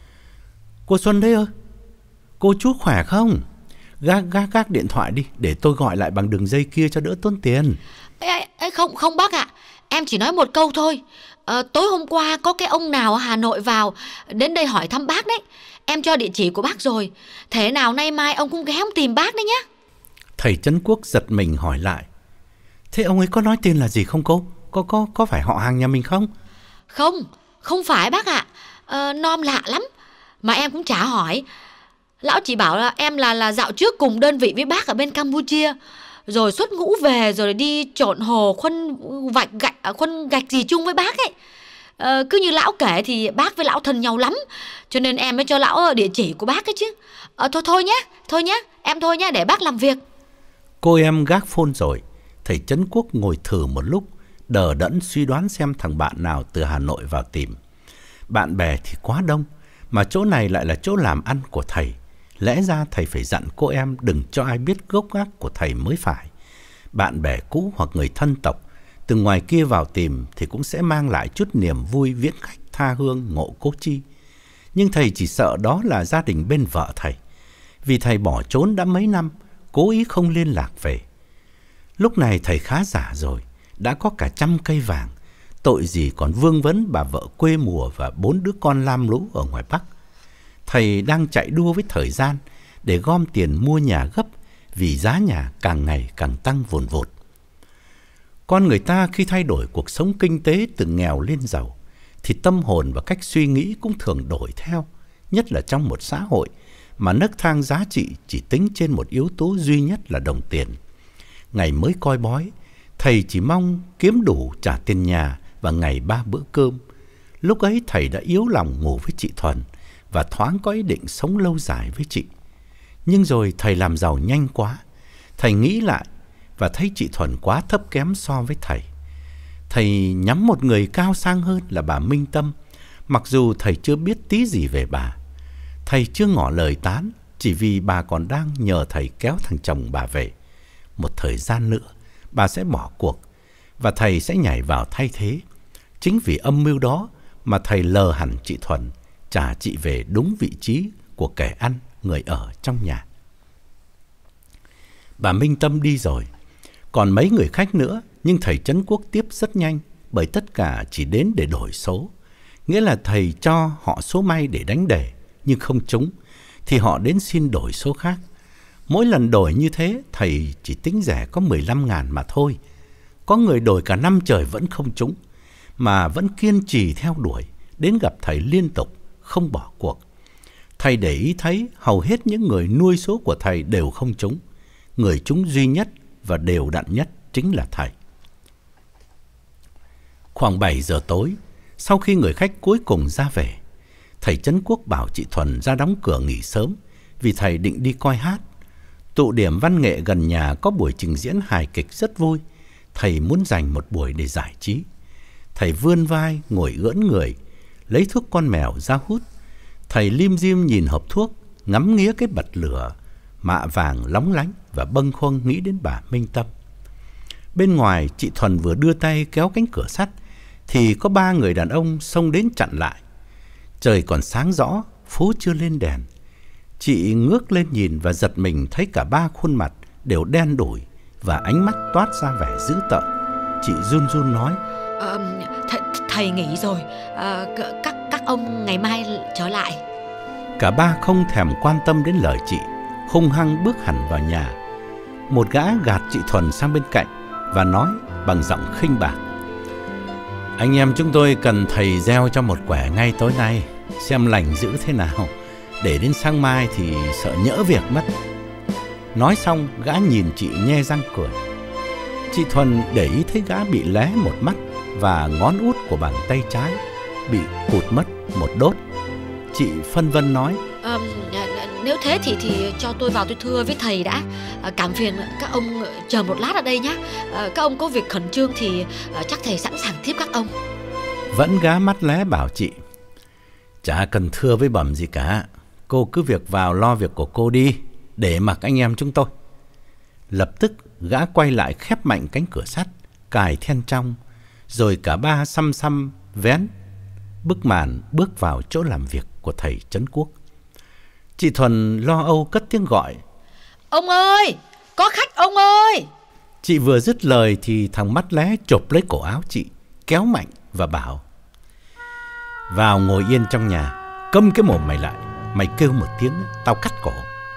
cô Xuân đấy ơi, cô chú khỏe không? Gác gác gác điện thoại đi, để tôi gọi lại bằng đường dây kia cho đỡ tốn tiền. Ê, ê, không không bác ạ, à, em chỉ nói một câu thôi. à, Tối hôm qua có cái ông nào ở Hà Nội vào đến đây hỏi thăm bác đấy. Em cho địa chỉ của bác rồi, thế nào nay mai ông cũng ghé ông tìm bác đấy nhé. Thầy Trấn Quốc giật mình hỏi lại: thế ông ấy có nói tên là gì không cô? Có có có phải họ hàng nhà mình không? Không, không phải bác ạ. à, Nom lạ lắm mà em cũng chả hỏi. Lão chỉ bảo là em là là dạo trước cùng đơn vị với bác ở bên Campuchia, rồi xuất ngũ về rồi đi trộn hồ khuân vạch gạch khuân gạch gì chung với bác ấy. à, Cứ như lão kể thì bác với lão thân nhau lắm, cho nên em mới cho lão địa chỉ của bác ấy chứ. à, Thôi thôi nhé, thôi nhé, em thôi nhé, để bác làm việc. Cô em gác phone rồi. Thầy Trấn Quốc ngồi thử một lúc, đờ đẫn suy đoán xem thằng bạn nào từ Hà Nội vào tìm. Bạn bè thì quá đông, mà chỗ này lại là chỗ làm ăn của thầy. Lẽ ra thầy phải dặn cô em đừng cho ai biết gốc gác của thầy mới phải. Bạn bè cũ hoặc người thân tộc từ ngoài kia vào tìm thì cũng sẽ mang lại chút niềm vui viễn khách tha hương ngộ cố chi. Nhưng thầy chỉ sợ đó là gia đình bên vợ thầy, vì thầy bỏ trốn đã mấy năm, cố ý không liên lạc về. Lúc này thầy khá giả rồi, đã có cả trăm cây vàng, tội gì còn vương vấn bà vợ quê mùa và bốn đứa con lam lũ ở ngoài Bắc. Thầy đang chạy đua với thời gian để gom tiền mua nhà gấp, vì giá nhà càng ngày càng tăng vồn vột. Con người ta khi thay đổi cuộc sống kinh tế từ nghèo lên giàu, thì tâm hồn và cách suy nghĩ cũng thường đổi theo, nhất là trong một xã hội mà nấc thang giá trị chỉ tính trên một yếu tố duy nhất là đồng tiền. Ngày mới coi bói, thầy chỉ mong kiếm đủ trả tiền nhà và ngày ba bữa cơm. Lúc ấy thầy đã yếu lòng ngủ với chị Thuần và thoáng có ý định sống lâu dài với chị. Nhưng rồi thầy làm giàu nhanh quá. Thầy nghĩ lại và thấy chị Thuần quá thấp kém so với thầy. Thầy nhắm một người cao sang hơn là bà Minh Tâm, mặc dù thầy chưa biết tí gì về bà. Thầy chưa ngỏ lời tán, chỉ vì bà còn đang nhờ thầy kéo thằng chồng bà về. Một thời gian nữa, bà sẽ bỏ cuộc và thầy sẽ nhảy vào thay thế. Chính vì âm mưu đó mà thầy lờ hẳn chị Thuần, trả chị về đúng vị trí của kẻ ăn, người ở trong nhà. Bà Minh Tâm đi rồi, còn mấy người khách nữa, nhưng thầy Trấn Quốc tiếp rất nhanh, bởi tất cả chỉ đến để đổi số. Nghĩa là thầy cho họ số may để đánh đề, nhưng không trúng, thì họ đến xin đổi số khác. Mỗi lần đổi như thế, thầy chỉ tính rẻ có mười lăm ngàn mà thôi. Có người đổi cả năm trời vẫn không trúng, mà vẫn kiên trì theo đuổi, đến gặp thầy liên tục, không bỏ cuộc. Thầy để ý thấy hầu hết những người nuôi số của thầy đều không trúng. Người trúng duy nhất và đều đặn nhất chính là thầy. Khoảng bảy giờ tối, sau khi người khách cuối cùng ra về, thầy Trấn Quốc bảo chị Thuần ra đóng cửa nghỉ sớm, vì thầy định đi coi hát. Tụ điểm văn nghệ gần nhà có buổi trình diễn hài kịch rất vui. Thầy muốn dành một buổi để giải trí. Thầy vươn vai, ngồi ưỡn người, lấy thuốc con mèo ra hút. Thầy lim dim nhìn hộp thuốc, ngắm nghía cái bật lửa mạ vàng lóng lánh và bâng khuâng nghĩ đến bà Minh Tâm. Bên ngoài, chị Thuần vừa đưa tay kéo cánh cửa sắt thì có ba người đàn ông xông đến chặn lại. Trời còn sáng rõ, phố chưa lên đèn. Chị ngước lên nhìn và giật mình thấy cả ba khuôn mặt đều đen đủi và ánh mắt toát ra vẻ dữ tợn. Chị run run nói: à, th Thầy nghỉ rồi, à, các, các ông ngày mai trở lại. Cả ba không thèm quan tâm đến lời chị, hung hăng bước hẳn vào nhà. Một gã gạt chị Thuần sang bên cạnh và nói bằng giọng khinh bạc: anh em chúng tôi cần thầy gieo cho một quẻ ngay tối nay, xem lành dữ thế nào, để đến sáng mai thì sợ nhỡ việc mất. Nói xong, gã nhìn chị nhe răng cười. Chị Thuần để ý thấy gã bị lé một mắt và ngón út của bàn tay trái bị cụt mất một đốt. Chị phân vân nói: à, nếu thế thì thì cho tôi vào tôi thưa với thầy đã. À, cảm phiền các ông chờ một lát ở đây nhé. À, các ông có việc khẩn trương thì à, chắc thầy sẵn sàng tiếp các ông. Vẫn gã mắt lé bảo chị: chả cần thưa với bẩm gì cả, cô cứ việc vào lo việc của cô đi, để mặc anh em chúng tôi. Lập tức gã quay lại khép mạnh cánh cửa sắt, cài then trong, rồi cả ba xăm xăm vén bức màn bước vào chỗ làm việc của thầy Trấn Quốc. Chị Thuần lo âu cất tiếng gọi: ông ơi, có khách ông ơi. Chị vừa dứt lời thì thằng mắt lé chộp lấy cổ áo chị, kéo mạnh và bảo: vào ngồi yên trong nhà, câm cái mồm mày lại, mày kêu một tiếng tao cắt cổ.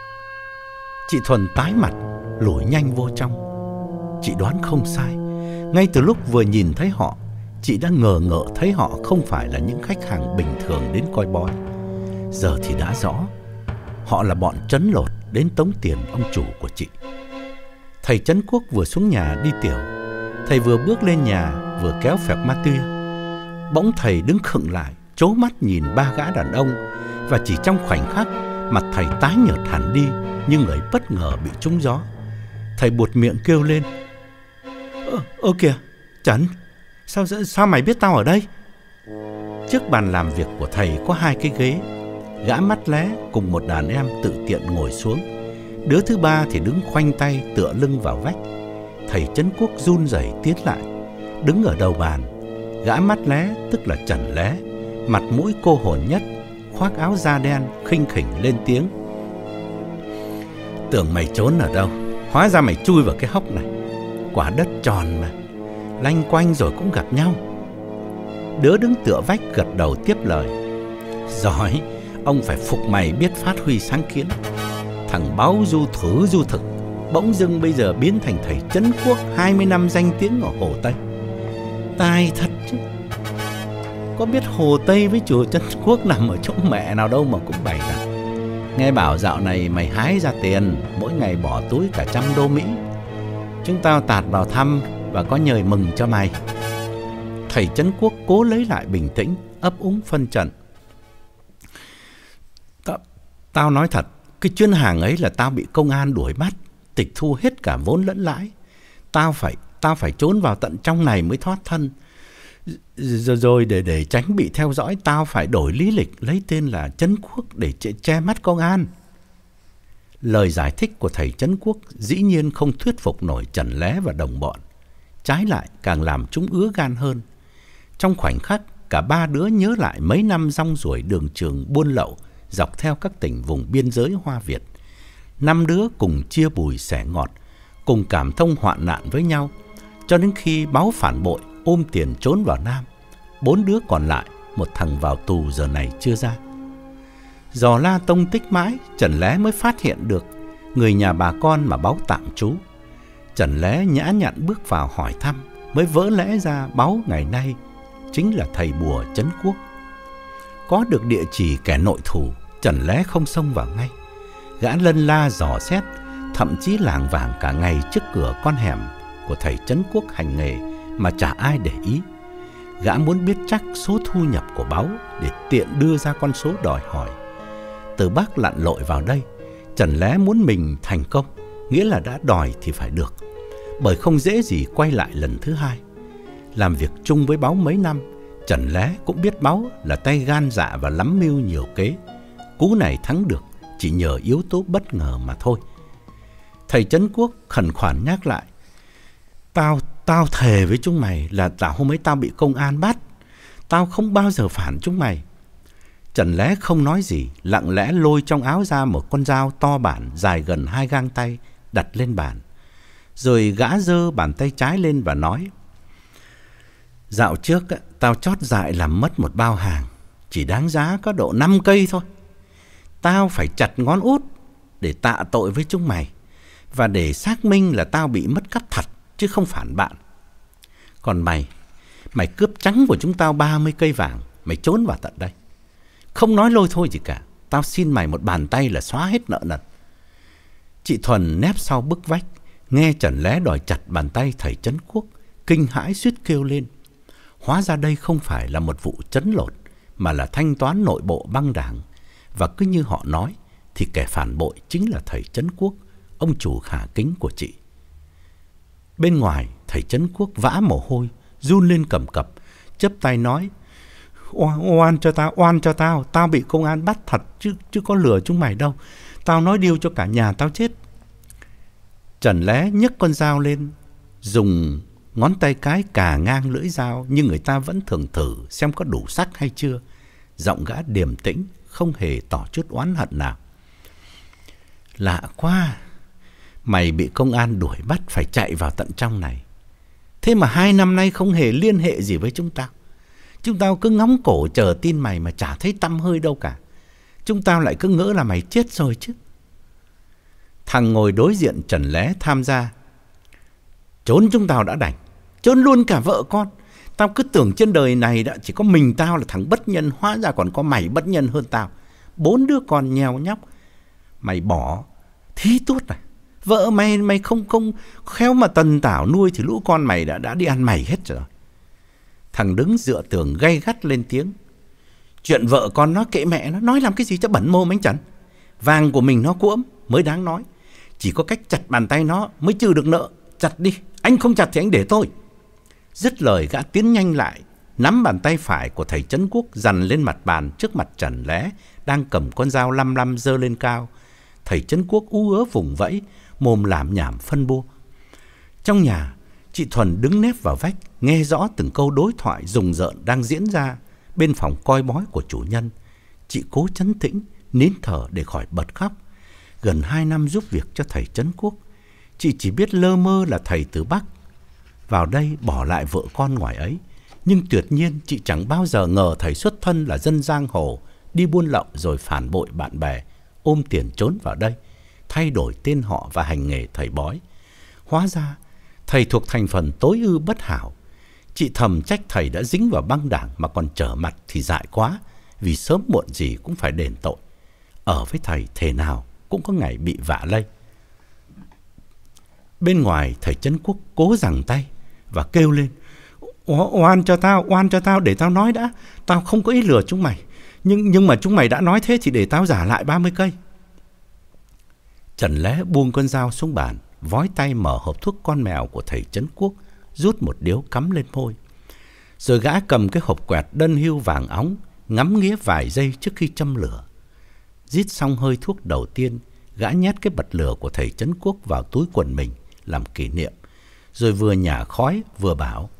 Chị Thuần tái mặt, lủi nhanh vô trong. Chị đoán không sai, ngay từ lúc vừa nhìn thấy họ, chị đã ngờ ngợ thấy họ không phải là những khách hàng bình thường đến coi bói. Giờ thì đã rõ, họ là bọn trấn lột đến tống tiền ông chủ của chị. Thầy Trấn Quốc vừa xuống nhà đi tiểu. Thầy vừa bước lên nhà vừa kéo phẹt ma tuya. Bỗng thầy đứng khựng lại, trố mắt nhìn ba gã đàn ông, và chỉ trong khoảnh khắc mặt thầy tái nhợt hẳn đi như người bất ngờ bị trúng gió. Thầy buột miệng kêu lên: Ơ, ơ kìa, Trấn, sao, sao mày biết tao ở đây? Trước bàn làm việc của thầy có hai cái ghế. Gã mắt lé cùng một đàn em tự tiện ngồi xuống. Đứa thứ ba thì đứng khoanh tay tựa lưng vào vách. Thầy Trấn Quốc run rẩy tiến lại, đứng ở đầu bàn. Gã mắt lé tức là Trần Lé, mặt mũi cô hồn nhất, khoác áo da đen, khinh khỉnh lên tiếng: tưởng mày trốn ở đâu, hóa ra mày chui vào cái hốc này. Quả đất tròn mà, lanh quanh rồi cũng gặp nhau. Đứa đứng tựa vách gật đầu tiếp lời: giỏi, ông phải phục mày biết phát huy sáng kiến. Thằng báo du thử du thực bỗng dưng bây giờ biến thành thầy Trấn Quốc hai mươi năm danh tiếng ở Hồ Tây. Tai thật chứ. Có biết Hồ Tây với chùa Trấn Quốc nằm ở chỗ mẹ nào đâu mà cũng bày ra. Nghe bảo dạo này mày hái ra tiền, mỗi ngày bỏ túi cả trăm đô Mỹ. Chúng tao tạt vào thăm và có nhời mừng cho mày. Thầy Trấn Quốc cố lấy lại bình tĩnh, ấp úng phân trần: Tao, tao nói thật, cái chuyến hàng ấy là tao bị công an đuổi bắt, tịch thu hết cả vốn lẫn lãi. Tao phải tao phải trốn vào tận trong này mới thoát thân. Rồi, rồi để để tránh bị theo dõi, tao phải đổi lý lịch, lấy tên là Trấn Quốc để che, che mắt công an. Lời giải thích của thầy Trấn Quốc dĩ nhiên không thuyết phục nổi Trần Lé và đồng bọn. Trái lại càng làm chúng ứa gan hơn. Trong khoảnh khắc, cả ba đứa nhớ lại mấy năm rong ruổi đường trường buôn lậu dọc theo các tỉnh vùng biên giới Hoa Việt. Năm đứa cùng chia bùi sẻ ngọt, cùng cảm thông hoạn nạn với nhau, cho đến khi báo phản bội ôm tiền trốn vào Nam. Bốn đứa còn lại, một thằng vào tù giờ này chưa ra. Dò la tông tích mãi, Trần Lé mới phát hiện được người nhà bà con mà Báu tạm trú. Trần Lé nhã nhặn bước vào hỏi thăm, mới vỡ lẽ ra Báu ngày nay chính là thầy bùa Trấn Quốc. Có được địa chỉ kẻ nội thủ, Trần Lé không xông vào ngay. Gã lân la dò xét, thậm chí lảng vảng cả ngày trước cửa con hẻm của thầy Trấn Quốc hành nghề mà chả ai để ý. Gã muốn biết chắc số thu nhập của Báu để tiện đưa ra con số đòi hỏi. Từ Bắc lặn lội vào đây, Trần Lé muốn mình thành công, nghĩa là đã đòi thì phải được, bởi không dễ gì quay lại lần thứ hai. Làm việc chung với Báu mấy năm, Trần Lé cũng biết Báu là tay gan dạ và lắm mưu nhiều kế. Cú này thắng được chỉ nhờ yếu tố bất ngờ mà thôi. Thầy Trấn Quốc khẩn khoản nhắc lại. Tao, tao thề với chúng mày là là hôm ấy tao bị công an bắt. Tao không bao giờ phản chúng mày. Trần Lé không nói gì, lặng lẽ lôi trong áo ra một con dao to bản dài gần hai gang tay, đặt lên bàn. Rồi gã giơ bàn tay trái lên và nói: Dạo trước tao chót dại làm mất một bao hàng, chỉ đáng giá có độ năm cây thôi. Tao phải chặt ngón út để tạ tội với chúng mày, và để xác minh là tao bị mất cắp thật chứ không phản bạn. Còn mày, mày cướp trắng của chúng tao ba mươi cây vàng, mày trốn vào tận đây. Không nói lôi thôi gì cả, tao xin mày một bàn tay là xóa hết nợ nần. Chị Thuần nép sau bức vách, nghe Trần Lé đòi chặt bàn tay thầy Trấn Quốc, kinh hãi suýt kêu lên. Hóa ra đây không phải là một vụ trấn lột, mà là thanh toán nội bộ băng đảng. Và cứ như họ nói, thì kẻ phản bội chính là thầy Trấn Quốc, ông chủ khả kính của chị. Bên ngoài, thầy Trấn Quốc vã mồ hôi, run lên cầm cập, chớp tay nói: Oan, oan cho tao, oan cho tao, tao bị công an bắt thật chứ, chứ có lừa chúng mày đâu. Tao nói điêu cho cả nhà tao chết. Trần Lé nhấc con dao lên, dùng ngón tay cái cà ngang lưỡi dao, nhưng người ta vẫn thường thử xem có đủ sắc hay chưa. Giọng gã điềm tĩnh, không hề tỏ chút oán hận nào. Lạ quá, mày bị công an đuổi bắt phải chạy vào tận trong này. Thế mà hai năm nay không hề liên hệ gì với chúng tao. Chúng tao cứ ngóng cổ chờ tin mày mà chả thấy tăm hơi đâu cả. Chúng tao lại cứ ngỡ là mày chết rồi chứ. Thằng ngồi đối diện Trần Lé tham gia: Trốn chúng tao đã đành, trốn luôn cả vợ con. Tao cứ tưởng trên đời này đã chỉ có mình tao là thằng bất nhân, hóa ra còn có mày bất nhân hơn tao. Bốn đứa con nheo nhóc mày bỏ thí tút này. Vợ mày mày không không khéo mà tần tảo nuôi thì lũ con mày đã đã đi ăn mày hết rồi. Thằng đứng dựa tường gay gắt lên tiếng: Chuyện vợ con nó kệ mẹ nó, nói làm cái gì cho bẩn mồm anh Trần. Vàng của mình nó cuỗm mới đáng nói. Chỉ có cách chặt bàn tay nó mới trừ được nợ. Chặt đi, anh không chặt thì anh để tôi. Dứt lời gã tiến nhanh lại, nắm bàn tay phải của thầy Trấn Quốc dằn lên mặt bàn trước mặt Trần Lé đang cầm con dao lăm lăm giơ lên cao. Thầy Trấn Quốc ú ớ vùng vẫy, mồm lảm nhảm phân bua. Trong nhà, chị Thuần đứng nép vào vách, nghe rõ từng câu đối thoại rùng rợn đang diễn ra bên phòng coi bói của chủ nhân. Chị cố trấn tĩnh, nín thở để khỏi bật khóc. Gần hai năm giúp việc cho thầy Trấn Quốc, chị chỉ biết lơ mơ là thầy từ Bắc vào đây bỏ lại vợ con ngoài ấy. Nhưng tuyệt nhiên chị chẳng bao giờ ngờ thầy xuất thân là dân giang hồ, đi buôn lậu rồi phản bội bạn bè, ôm tiền trốn vào đây, thay đổi tên họ và hành nghề thầy bói. Hóa ra thầy thuộc thành phần tối ư bất hảo. Chị thầm trách thầy đã dính vào băng đảng mà còn trở mặt thì dại quá, vì sớm muộn gì cũng phải đền tội. Ở với thầy thể nào cũng có ngày bị vạ lây. Bên ngoài, thầy Trấn Quốc cố giằng tay và kêu lên: Oan cho tao, oan cho tao, để tao nói đã. Tao không có ý lừa chúng mày, Nhưng nhưng mà chúng mày đã nói thế thì để tao giả lại ba mươi cây. Trần Lé buông con dao xuống bàn, vói tay mở hộp thuốc con mèo của thầy Trấn Quốc, rút một điếu cắm lên môi. Rồi gã cầm cái hộp quẹt đơn hưu vàng óng, ngắm nghía vài giây trước khi châm lửa. Rít xong hơi thuốc đầu tiên, gã nhét cái bật lửa của thầy Trấn Quốc vào túi quần mình làm kỷ niệm, rồi vừa nhả khói vừa bảo: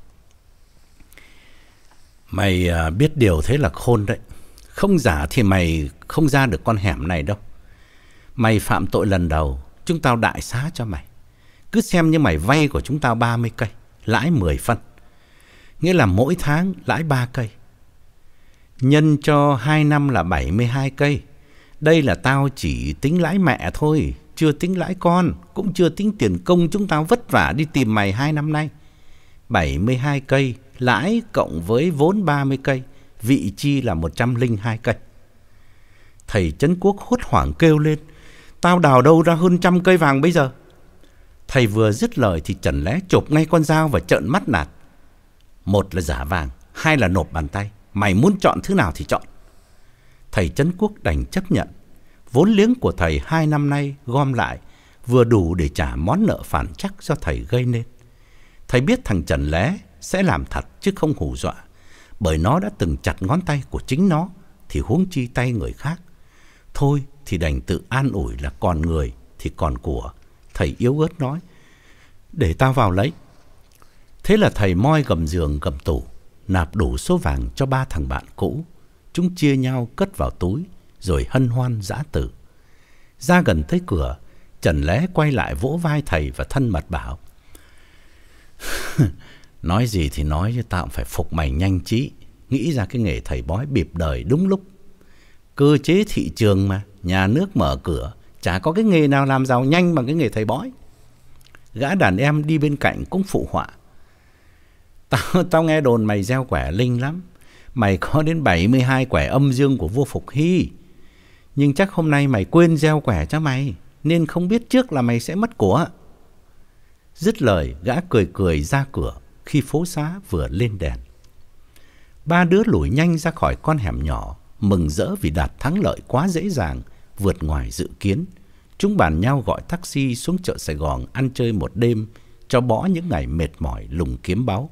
Mày biết điều thế là khôn đấy. Không giả thì mày không ra được con hẻm này đâu. Mày phạm tội lần đầu, chúng tao đại xá cho mày. Cứ xem như mày vay của chúng tao ba mươi cây, lãi mười phân. Nghĩa là mỗi tháng lãi ba cây. Nhân cho hai năm là bảy mươi hai cây. Đây là tao chỉ tính lãi mẹ thôi, chưa tính lãi con, cũng chưa tính tiền công chúng tao vất vả đi tìm mày hai năm nay. bảy mươi hai cây, lãi cộng với vốn ba mươi cây, vị chi là một trăm lẻ hai cây. Thầy Trấn Quốc hốt hoảng kêu lên: Tao đào đâu ra hơn trăm cây vàng bây giờ? Thầy vừa dứt lời thì Trần Lé chộp ngay con dao và trợn mắt nạt: Một là giả vàng, hai là nộp bàn tay. Mày muốn chọn thứ nào thì chọn. Thầy Trấn Quốc đành chấp nhận. Vốn liếng của thầy hai năm nay gom lại vừa đủ để trả món nợ phản trắc do thầy gây nên. Thầy biết thằng Trần Lé sẽ làm thật chứ không hù dọa, bởi nó đã từng chặt ngón tay của chính nó, thì huống chi tay người khác. Thôi thì đành tự an ủi là còn người thì còn của. Thầy yếu ớt nói: "Để tao vào lấy." Thế là thầy moi gầm giường gầm tủ, nạp đủ số vàng cho ba thằng bạn cũ. Chúng chia nhau cất vào túi, rồi hân hoan giã từ. Ra gần tới cửa, Trần Lé quay lại vỗ vai thầy và thân mật bảo: "Nói gì thì nói chứ tao cũng phải phục mày nhanh trí. Nghĩ ra cái nghề thầy bói bịp đời đúng lúc. Cơ chế thị trường mà, nhà nước mở cửa, chả có cái nghề nào làm giàu nhanh bằng cái nghề thầy bói." Gã đàn em đi bên cạnh cũng phụ họa: Tao, tao nghe đồn mày gieo quẻ linh lắm. Mày có đến bảy mươi hai quẻ âm dương của vua Phục Hy. Nhưng chắc hôm nay mày quên gieo quẻ cho mày, nên không biết trước là mày sẽ mất của." Dứt lời, gã cười cười ra cửa khi phố xá vừa lên đèn. Ba đứa lủi nhanh ra khỏi con hẻm nhỏ, mừng rỡ vì đạt thắng lợi quá dễ dàng, vượt ngoài dự kiến. Chúng bàn nhau gọi taxi xuống chợ Sài Gòn ăn chơi một đêm, cho bỏ những ngày mệt mỏi lùng kiếm báu.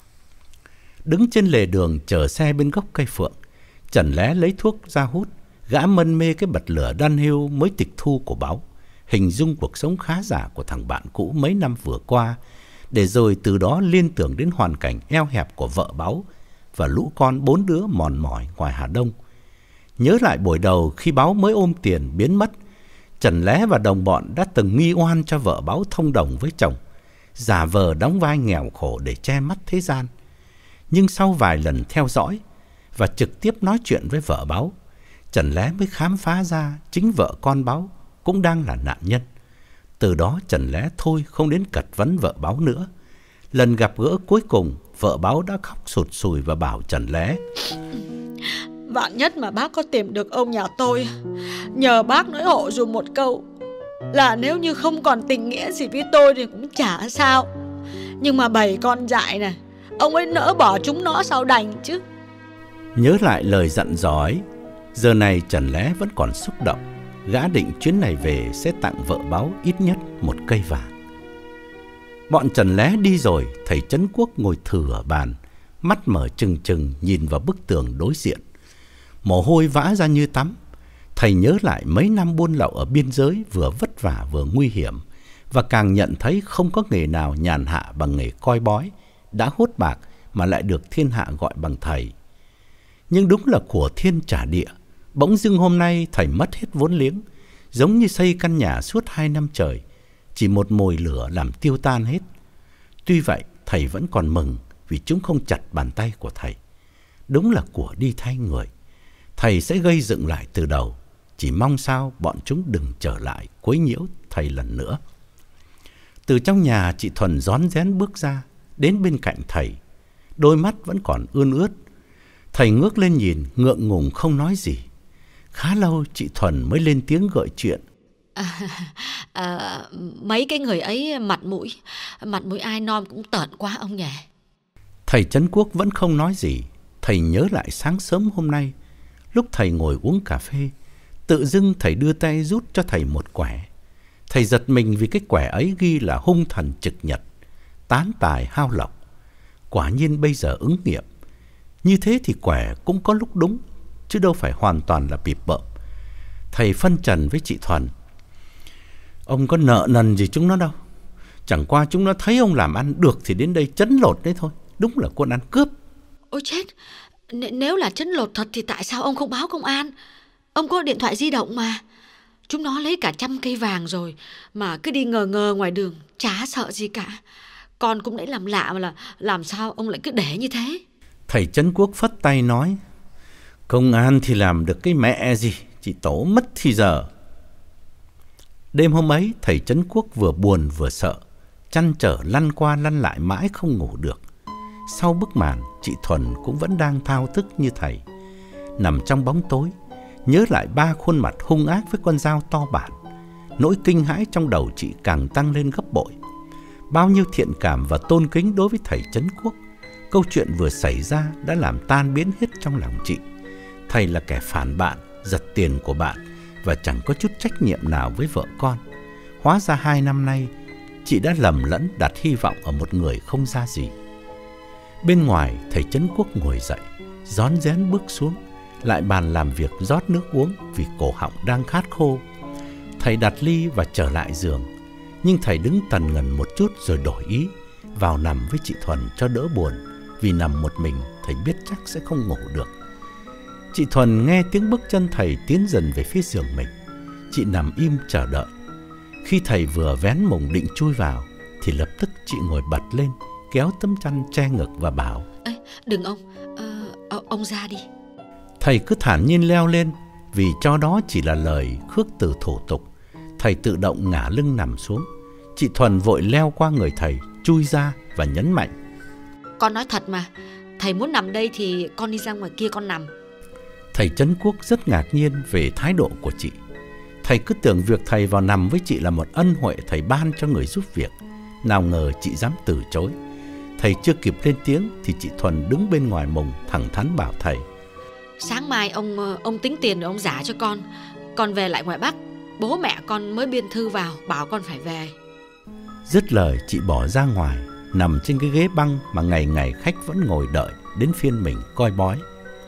Đứng trên lề đường chờ xe bên gốc cây phượng, Trần Lé lấy thuốc ra hút. Gã mân mê cái bật lửa đan hiu mới tịch thu của báu, hình dung cuộc sống khá giả của thằng bạn cũ mấy năm vừa qua, để rồi từ đó liên tưởng đến hoàn cảnh eo hẹp của vợ báu và lũ con bốn đứa mòn mỏi ngoài Hà Đông. Nhớ lại buổi đầu khi báu mới ôm tiền biến mất, Trần Lé và đồng bọn đã từng nghi oan cho vợ báu thông đồng với chồng, giả vờ đóng vai nghèo khổ để che mắt thế gian. Nhưng sau vài lần theo dõi và trực tiếp nói chuyện với vợ báu, Trần Lé mới khám phá ra chính vợ con báu cũng đang là nạn nhân. Từ đó Trần Lé thôi không đến cật vấn vợ báu nữa. Lần gặp gỡ cuối cùng, vợ báu đã khóc sụt sùi và bảo Trần Lé: "Vạn nhất mà bác có tìm được ông nhà tôi, nhờ bác nói hộ dùm một câu, là nếu như không còn tình nghĩa gì với tôi thì cũng chả sao. Nhưng mà bầy con dại này, ông ấy nỡ bỏ chúng nó sao đành chứ." Nhớ lại lời dặn dò ấy, giờ này Trần Lé vẫn còn xúc động. Gã định chuyến này về sẽ tặng vợ báu ít nhất một cây vàng. Bọn Trần Lé đi rồi, thầy Trấn Quốc ngồi thừ ở bàn, mắt mở trừng trừng nhìn vào bức tường đối diện. Mồ hôi vã ra như tắm. Thầy nhớ lại mấy năm buôn lậu ở biên giới vừa vất vả vừa nguy hiểm, và càng nhận thấy không có nghề nào nhàn hạ bằng nghề coi bói, đã hốt bạc mà lại được thiên hạ gọi bằng thầy. Nhưng đúng là của thiên trả địa. Bỗng dưng hôm nay thầy mất hết vốn liếng, giống như xây căn nhà suốt hai năm trời, chỉ một mồi lửa làm tiêu tan hết. Tuy vậy, thầy vẫn còn mừng vì chúng không chặt bàn tay của thầy. Đúng là của đi thay người. Thầy sẽ gây dựng lại từ đầu, chỉ mong sao bọn chúng đừng trở lại quấy nhiễu thầy lần nữa. Từ trong nhà, chị Thuần rón rén bước ra, đến bên cạnh thầy. Đôi mắt vẫn còn ươn ướt. Thầy ngước lên nhìn, ngượng ngùng không nói gì. Khá lâu chị Thuần mới lên tiếng gợi chuyện. À, à, mấy cái người ấy mặt mũi, mặt mũi ai nom cũng tợn quá ông nhỉ. Thầy Trấn Quốc vẫn không nói gì. Thầy nhớ lại sáng sớm hôm nay, lúc thầy ngồi uống cà phê, tự dưng thầy đưa tay rút cho thầy một quẻ. Thầy giật mình vì cái quẻ ấy ghi là hung thần trực nhật, tán tài hao lộc. Quả nhiên bây giờ ứng nghiệm. Như thế thì quẻ cũng có lúc đúng, chứ đâu phải hoàn toàn là bịp bợm. Thầy phân trần với chị Thuần: "Ông có nợ nần gì chúng nó đâu. Chẳng qua chúng nó thấy ông làm ăn được thì đến đây trấn lột đấy thôi. Đúng là quân ăn cướp." Ôi chết, N- nếu là trấn lột thật thì tại sao ông không báo công an? Ông có điện thoại di động mà. Chúng nó lấy cả trăm cây vàng rồi mà cứ đi ngờ ngờ ngoài đường, chả sợ gì cả. Con cũng nãy làm lạ mà là làm sao ông lại cứ để như thế? Thầy Trấn Quốc phất tay nói: "Công an thì làm được cái mẹ gì, chỉ tổ mất thì giờ." Đêm hôm ấy, thầy Trấn Quốc vừa buồn vừa sợ, trăn trở lăn qua lăn lại mãi không ngủ được. Sau bức màn, chị Thuần cũng vẫn đang thao thức như thầy. Nằm trong bóng tối, nhớ lại ba khuôn mặt hung ác với con dao to bản, nỗi kinh hãi trong đầu chị càng tăng lên gấp bội. Bao nhiêu thiện cảm và tôn kính đối với thầy Trấn Quốc, câu chuyện vừa xảy ra đã làm tan biến hết trong lòng chị. Thầy là kẻ phản bạn, giật tiền của bạn và chẳng có chút trách nhiệm nào với vợ con. Hóa ra hai năm nay, chị đã lầm lẫn đặt hy vọng ở một người không ra gì. Bên ngoài, thầy Trấn Quốc ngồi dậy, rón rén bước xuống, lại bàn làm việc rót nước uống vì cổ họng đang khát khô. Thầy đặt ly và trở lại giường. Nhưng thầy đứng tần ngần một chút rồi đổi ý, vào nằm với chị Thuần cho đỡ buồn, vì nằm một mình thầy biết chắc sẽ không ngủ được. Chị Thuần nghe tiếng bước chân thầy tiến dần về phía giường mình. Chị nằm im chờ đợi. Khi thầy vừa vén mùng định chui vào thì lập tức chị ngồi bật lên, kéo tấm chăn che ngực và bảo: Ê, đừng ông, ờ, ông ra đi. Thầy cứ thản nhiên leo lên, vì cho đó chỉ là lời khước từ thủ tục. Thầy tự động ngả lưng nằm xuống. Chị Thuần vội leo qua người thầy, chui ra và nhấn mạnh: Con nói thật mà, thầy muốn nằm đây thì con đi ra ngoài kia con nằm. Thầy Trấn Quốc rất ngạc nhiên về thái độ của chị. Thầy cứ tưởng việc thầy vào nằm với chị là một ân huệ thầy ban cho người giúp việc. Nào ngờ chị dám từ chối. Thầy chưa kịp lên tiếng thì chị Thuần đứng bên ngoài mùng thẳng thắn bảo thầy: Sáng mai ông ông tính tiền rồi ông trả cho con. Con về lại ngoài Bắc, bố mẹ con mới biên thư vào bảo con phải về. Dứt lời chị bỏ ra ngoài, nằm trên cái ghế băng mà ngày ngày khách vẫn ngồi đợi đến phiên mình coi bói.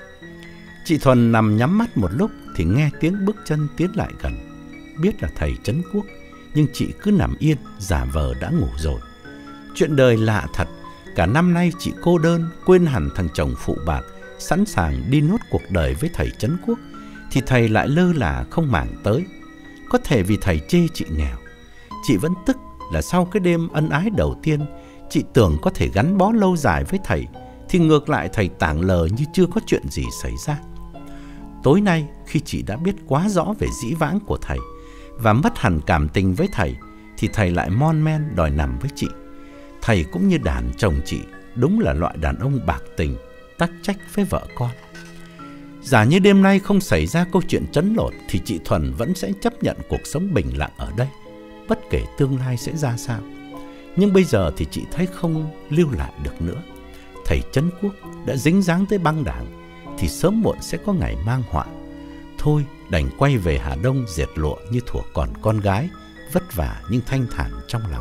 Chị Thuần nằm nhắm mắt một lúc thì nghe tiếng bước chân tiến lại gần. Biết là thầy Trấn Quốc, nhưng chị cứ nằm yên, giả vờ đã ngủ rồi. Chuyện đời lạ thật, cả năm nay chị cô đơn, quên hẳn thằng chồng phụ bạc, sẵn sàng đi nốt cuộc đời với thầy Trấn Quốc, thì thầy lại lơ là không màng tới. Có thể vì thầy chê chị nghèo. Chị vẫn tức là sau cái đêm ân ái đầu tiên, chị tưởng có thể gắn bó lâu dài với thầy, thì ngược lại thầy tảng lờ như chưa có chuyện gì xảy ra. Tối nay khi chị đã biết quá rõ về dĩ vãng của thầy và mất hẳn cảm tình với thầy, thì thầy lại mon men đòi nằm với chị. Thầy cũng như đàn chồng chị, đúng là loại đàn ông bạc tình, tắc trách với vợ con. Giả như đêm nay không xảy ra câu chuyện trấn lột thì chị Thuần vẫn sẽ chấp nhận cuộc sống bình lặng ở đây, bất kể tương lai sẽ ra sao. Nhưng bây giờ thì chị thấy không lưu lại được nữa. Thầy Trấn Quốc đã dính dáng tới băng đảng thì sớm muộn sẽ có ngày mang họa. Thôi đành quay về Hà Đông dệt lụa như thuở còn con gái, vất vả nhưng thanh thản trong lòng.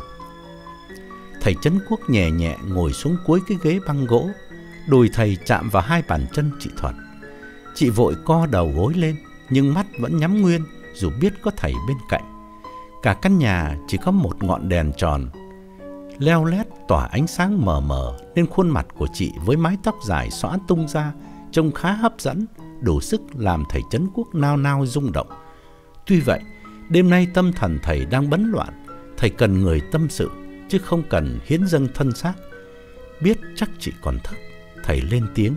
Thầy Trấn Quốc nhẹ nhẹ ngồi xuống cuối cái ghế băng gỗ. Đùi thầy chạm vào hai bàn chân chị Thuần. Chị vội co đầu gối lên, nhưng mắt vẫn nhắm nguyên dù biết có thầy bên cạnh. Cả căn nhà chỉ có một ngọn đèn tròn leo lét tỏa ánh sáng mờ mờ, nên khuôn mặt của chị với mái tóc dài xõa tung ra trông khá hấp dẫn, đủ sức làm thầy Trấn Quốc nao nao rung động. Tuy vậy, đêm nay tâm thần thầy đang bấn loạn. Thầy cần người tâm sự, chứ không cần hiến dâng thân xác. Biết chắc chị còn thức, thầy lên tiếng: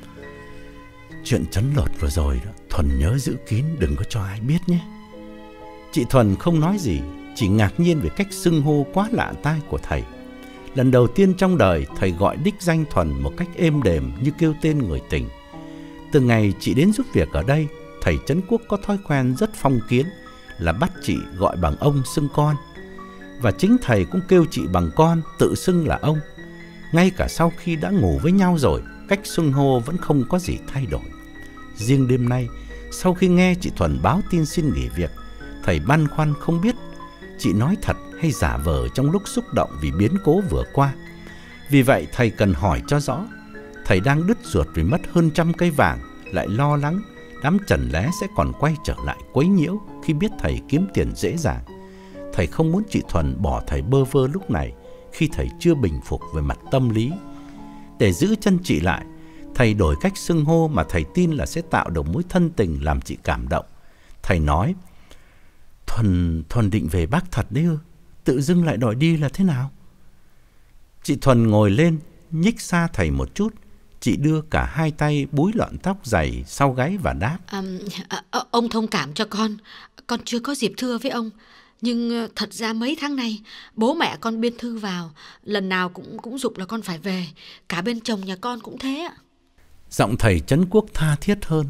Chuyện trấn lột vừa rồi đó, Thuần nhớ giữ kín, đừng có cho ai biết nhé. Chị Thuần không nói gì, chỉ ngạc nhiên về cách xưng hô quá lạ tai của thầy. Lần đầu tiên trong đời thầy gọi đích danh Thuần một cách êm đềm như kêu tên người tình. Từ ngày chị đến giúp việc ở đây, thầy Trấn Quốc có thói quen rất phong kiến là bắt chị gọi bằng ông xưng con. Và chính thầy cũng kêu chị bằng con, tự xưng là ông. Ngay cả sau khi đã ngủ với nhau rồi, cách xưng hô vẫn không có gì thay đổi. Riêng đêm nay, sau khi nghe chị Thuần báo tin xin nghỉ việc, thầy băn khoăn không biết chị nói thật hay giả vờ trong lúc xúc động vì biến cố vừa qua. Vì vậy thầy cần hỏi cho rõ. Thầy đang đứt ruột vì mất hơn trăm cây vàng, lại lo lắng đám trần lé sẽ còn quay trở lại quấy nhiễu khi biết thầy kiếm tiền dễ dàng. Thầy không muốn chị Thuần bỏ thầy bơ vơ lúc này, khi thầy chưa bình phục về mặt tâm lý. Để giữ chân chị lại, thầy đổi cách xưng hô mà thầy tin là sẽ tạo được mối thân tình làm chị cảm động. Thầy nói: Thuần, Thuần định về Bắc thật đấy ư? Tự dưng lại đòi đi là thế nào? Chị Thuần ngồi lên, nhích xa thầy một chút. Chị đưa cả hai tay búi lọn tóc dày sau gáy và đáp: à, à, Ông thông cảm cho con. Con chưa có dịp thưa với ông. Nhưng thật ra mấy tháng nay bố mẹ con biên thư vào, lần nào cũng cũng giục là con phải về. Cả bên chồng nhà con cũng thế ạ. Giọng thầy Trấn Quốc tha thiết hơn: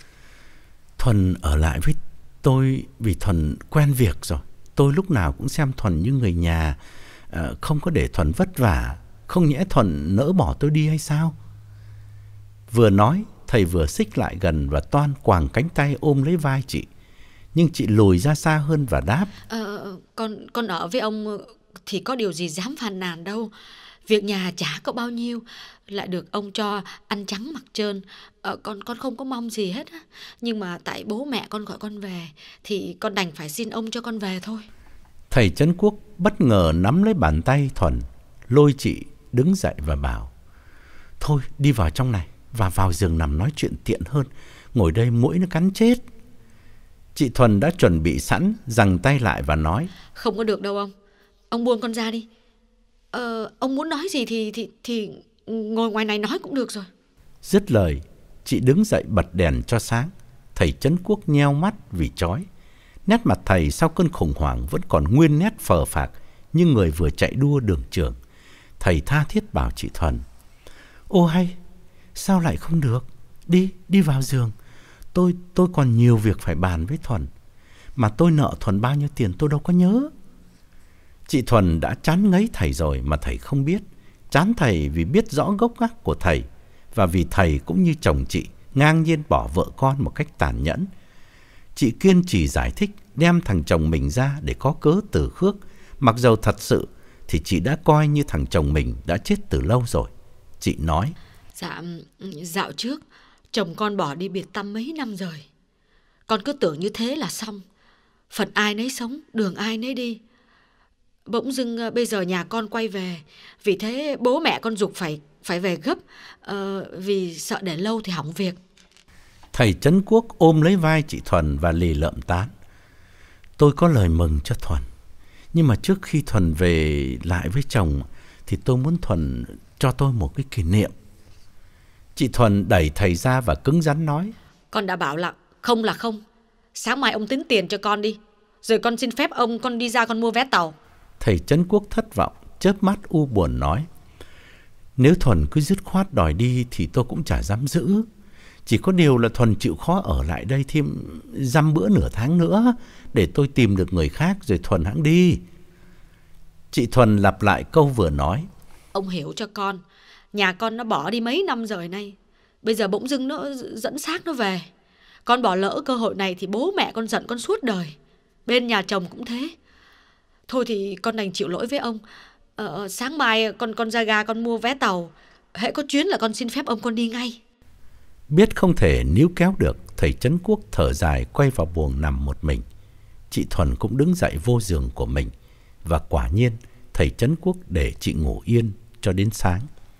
Thuần ở lại với tôi vì Thuần quen việc rồi. Tôi lúc nào cũng xem Thuần như người nhà, à, không có để Thuần vất vả. Không nhẽ Thuần nỡ bỏ tôi đi hay sao? Vừa nói, thầy vừa xích lại gần và toan quàng cánh tay ôm lấy vai chị. Nhưng chị lùi ra xa hơn và đáp: ờ, con, con ở với ông thì có điều gì dám phàn nàn đâu. Việc nhà chả có bao nhiêu, lại được ông cho ăn trắng mặc trơn. ờ, con, con không có mong gì hết á. Nhưng mà tại bố mẹ con gọi con về thì con đành phải xin ông cho con về thôi. Thầy Trấn Quốc bất ngờ nắm lấy bàn tay Thuần, lôi chị đứng dậy và bảo: thôi đi vào trong này, và vào giường nằm nói chuyện tiện hơn, ngồi đây muỗi nó cắn chết. Chị Thuần đã chuẩn bị sẵn, giằng tay lại và nói: không có được đâu ông. Ông buông con ra đi. Ờ, ông muốn nói gì thì, thì, thì ngồi ngoài này nói cũng được rồi. Dứt lời, chị đứng dậy bật đèn cho sáng. Thầy Trấn Quốc nheo mắt vì chói. Nét mặt thầy sau cơn khủng hoảng vẫn còn nguyên nét phờ phạc như người vừa chạy đua đường trường. Thầy tha thiết bảo chị Thuần: ô hay, sao lại không được? Đi, đi vào giường. Tôi, tôi còn nhiều việc phải bàn với Thuần. Mà tôi nợ Thuần bao nhiêu tiền tôi đâu có nhớ. Chị Thuần đã chán ngấy thầy rồi mà thầy không biết. Chán thầy vì biết rõ gốc gác của thầy, và vì thầy cũng như chồng chị ngang nhiên bỏ vợ con một cách tàn nhẫn. Chị kiên trì giải thích, đem thằng chồng mình ra để có cớ từ khước, mặc dầu thật sự thì chị đã coi như thằng chồng mình đã chết từ lâu rồi. Chị nói: Dạ, dạo trước chồng con bỏ đi biệt tăm mấy năm rồi. Con cứ tưởng như thế là xong, phận ai nấy sống, đường ai nấy đi. Bỗng dưng bây giờ nhà con quay về, vì thế bố mẹ con giục phải phải về gấp, uh, vì sợ để lâu thì hỏng việc. Thầy Trấn Quốc ôm lấy vai chị Thuần và lì lợm tán: tôi có lời mừng cho Thuần, nhưng mà trước khi Thuần về lại với chồng thì tôi muốn Thuần cho tôi một cái kỷ niệm. Chị Thuần đẩy thầy ra và cứng rắn nói: con đã bảo là không là không. Sáng mai ông tính tiền cho con đi, rồi con xin phép ông con đi ra con mua vé tàu. Thầy Trấn Quốc thất vọng, chớp mắt u buồn nói: nếu Thuần cứ dứt khoát đòi đi thì tôi cũng chả dám giữ. Chỉ có điều là Thuần chịu khó ở lại đây thêm dăm bữa nửa tháng nữa, để tôi tìm được người khác rồi Thuần hẵng đi. Chị Thuần lặp lại câu vừa nói: ông hiểu cho con, nhà con nó bỏ đi mấy năm rồi nay, bây giờ bỗng dưng nó dẫn xác nó về. Con bỏ lỡ cơ hội này thì bố mẹ con giận con suốt đời. Bên nhà chồng cũng thế. Thôi thì con đành chịu lỗi với ông. Ờ, sáng mai con con ra ga con mua vé tàu. Hễ có chuyến là con xin phép ông con đi ngay. Biết không thể níu kéo được, thầy Trấn Quốc thở dài quay vào buồng nằm một mình. Chị Thuần cũng đứng dậy vô giường của mình, và quả nhiên thầy Trấn Quốc để chị ngủ yên cho đến sáng.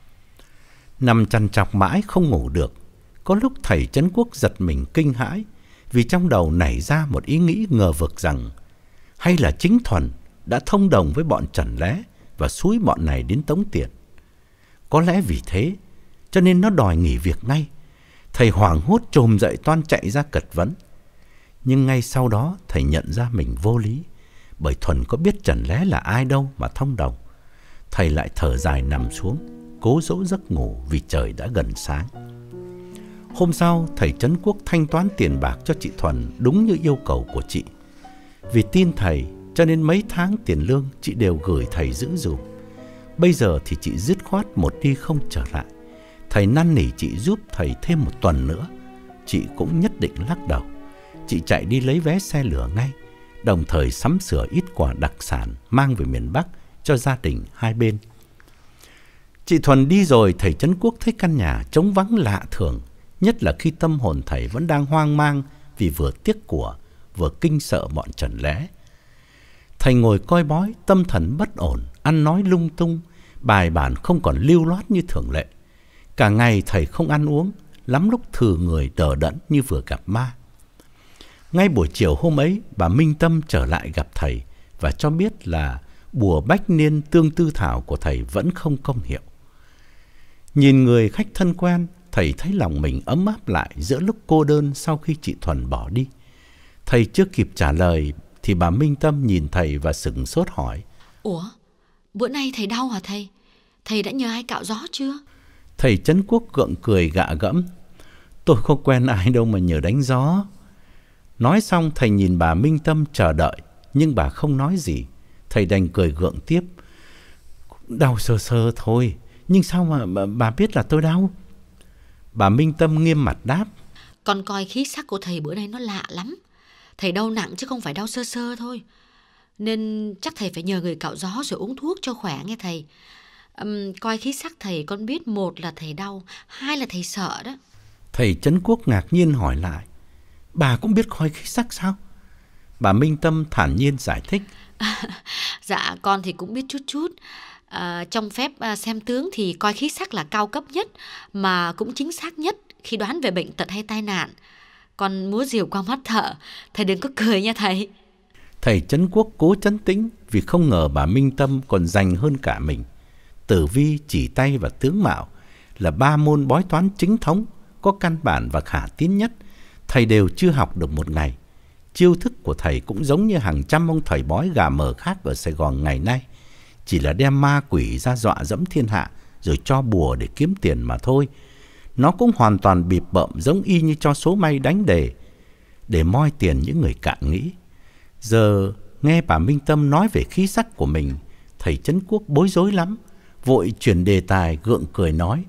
Nằm trằn trọc mãi không ngủ được, có lúc thầy Trấn Quốc giật mình kinh hãi, vì trong đầu nảy ra một ý nghĩ ngờ vực rằng hay là chính Thuần đã thông đồng với bọn Trần Lé và xúi bọn này đến tống tiền. Có lẽ vì thế cho nên nó đòi nghỉ việc ngay. Thầy hoảng hốt chồm dậy toan chạy ra cật vấn. Nhưng ngay sau đó thầy nhận ra mình vô lý, bởi Thuần có biết Trần Lé là ai đâu mà thông đồng. Thầy lại thở dài nằm xuống, cố dỗ giấc ngủ vì trời đã gần sáng. Hôm sau, thầy Trấn Quốc thanh toán tiền bạc cho chị Thuần đúng như yêu cầu của chị. Vì tin thầy cho nên mấy tháng tiền lương chị đều gửi thầy giữ dùm. Bây giờ thì chị dứt khoát một đi không trở lại. Thầy năn nỉ chị giúp thầy thêm một tuần nữa, chị cũng nhất định lắc đầu. Chị chạy đi lấy vé xe lửa ngay, đồng thời sắm sửa ít quà đặc sản mang về miền Bắc cho gia đình hai bên. Chị Thuần đi rồi, thầy Trấn Quốc thấy căn nhà trống vắng lạ thường, nhất là khi tâm hồn thầy vẫn đang hoang mang vì vừa tiếc của, vừa kinh sợ bọn Trần Lé. Thầy ngồi coi bói, tâm thần bất ổn, ăn nói lung tung, bài bản không còn lưu loát như thường lệ. Cả ngày thầy không ăn uống, lắm lúc thừ người đờ đẫn như vừa gặp ma. Ngay buổi chiều hôm ấy, bà Minh Tâm trở lại gặp thầy và cho biết là bùa bách niên tương tư thảo của thầy vẫn không công hiệu. Nhìn người khách thân quen, thầy thấy lòng mình ấm áp lại giữa lúc cô đơn sau khi chị Thuần bỏ đi. Thầy chưa kịp trả lời thì bà Minh Tâm nhìn thầy và sửng sốt hỏi: ủa, bữa nay thầy đau hả thầy? Thầy đã nhờ ai cạo gió chưa? Thầy Trấn Quốc gượng cười gạ gẫm: tôi không quen ai đâu mà nhờ đánh gió. Nói xong thầy nhìn bà Minh Tâm chờ đợi, nhưng bà không nói gì. Thầy đành cười gượng tiếp: đau sơ sơ thôi, nhưng sao mà bà, bà biết là tôi đau? Bà Minh Tâm nghiêm mặt đáp: con coi khí sắc của thầy bữa nay nó lạ lắm. Thầy đau nặng chứ không phải đau sơ sơ thôi. Nên chắc thầy phải nhờ người cạo gió rồi uống thuốc cho khỏe nghe thầy. Um, coi khí sắc thầy con biết một là thầy đau, hai là thầy sợ đó. Thầy Trấn Quốc ngạc nhiên hỏi lại: bà cũng biết coi khí sắc sao? Bà Minh Tâm thản nhiên giải thích: Dạ con thì cũng biết chút chút. À, trong phép à, xem tướng thì coi khí sắc là cao cấp nhất, mà cũng chính xác nhất khi đoán về bệnh tật hay tai nạn. Con múa rìu qua mắt thợ, thầy đừng có cười nha thầy. Thầy Trấn Quốc cố trấn tĩnh vì không ngờ bà Minh Tâm còn dành hơn cả mình. Tử vi, chỉ tay và tướng mạo là ba môn bói toán chính thống, có căn bản và khả tín nhất. Thầy đều chưa học được một ngày. Chiêu thức của thầy cũng giống như hàng trăm ông thầy bói gà mờ khác ở Sài Gòn ngày nay, chỉ là đem ma quỷ ra dọa dẫm thiên hạ rồi cho bùa để kiếm tiền mà thôi. Nó cũng hoàn toàn bịp bợm giống y như cho số may đánh đề để moi tiền những người cạn nghĩ. Giờ nghe bà Minh Tâm nói về khí sắc của mình, thầy Trấn Quốc bối rối lắm, vội chuyển đề tài gượng cười nói: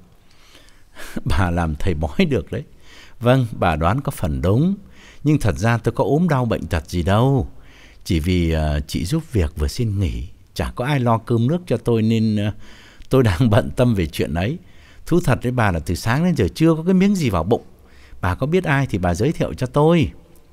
Bà làm thầy bói được đấy. Vâng, bà đoán có phần đúng, nhưng thật ra tôi có ốm đau bệnh tật gì đâu. Chỉ vì uh, chị giúp việc vừa xin nghỉ, chả có ai lo cơm nước cho tôi nên uh, tôi đang bận tâm về chuyện ấy. Thú thật với bà là từ sáng đến giờ chưa có cái miếng gì vào bụng. Bà có biết ai thì bà giới thiệu cho tôi.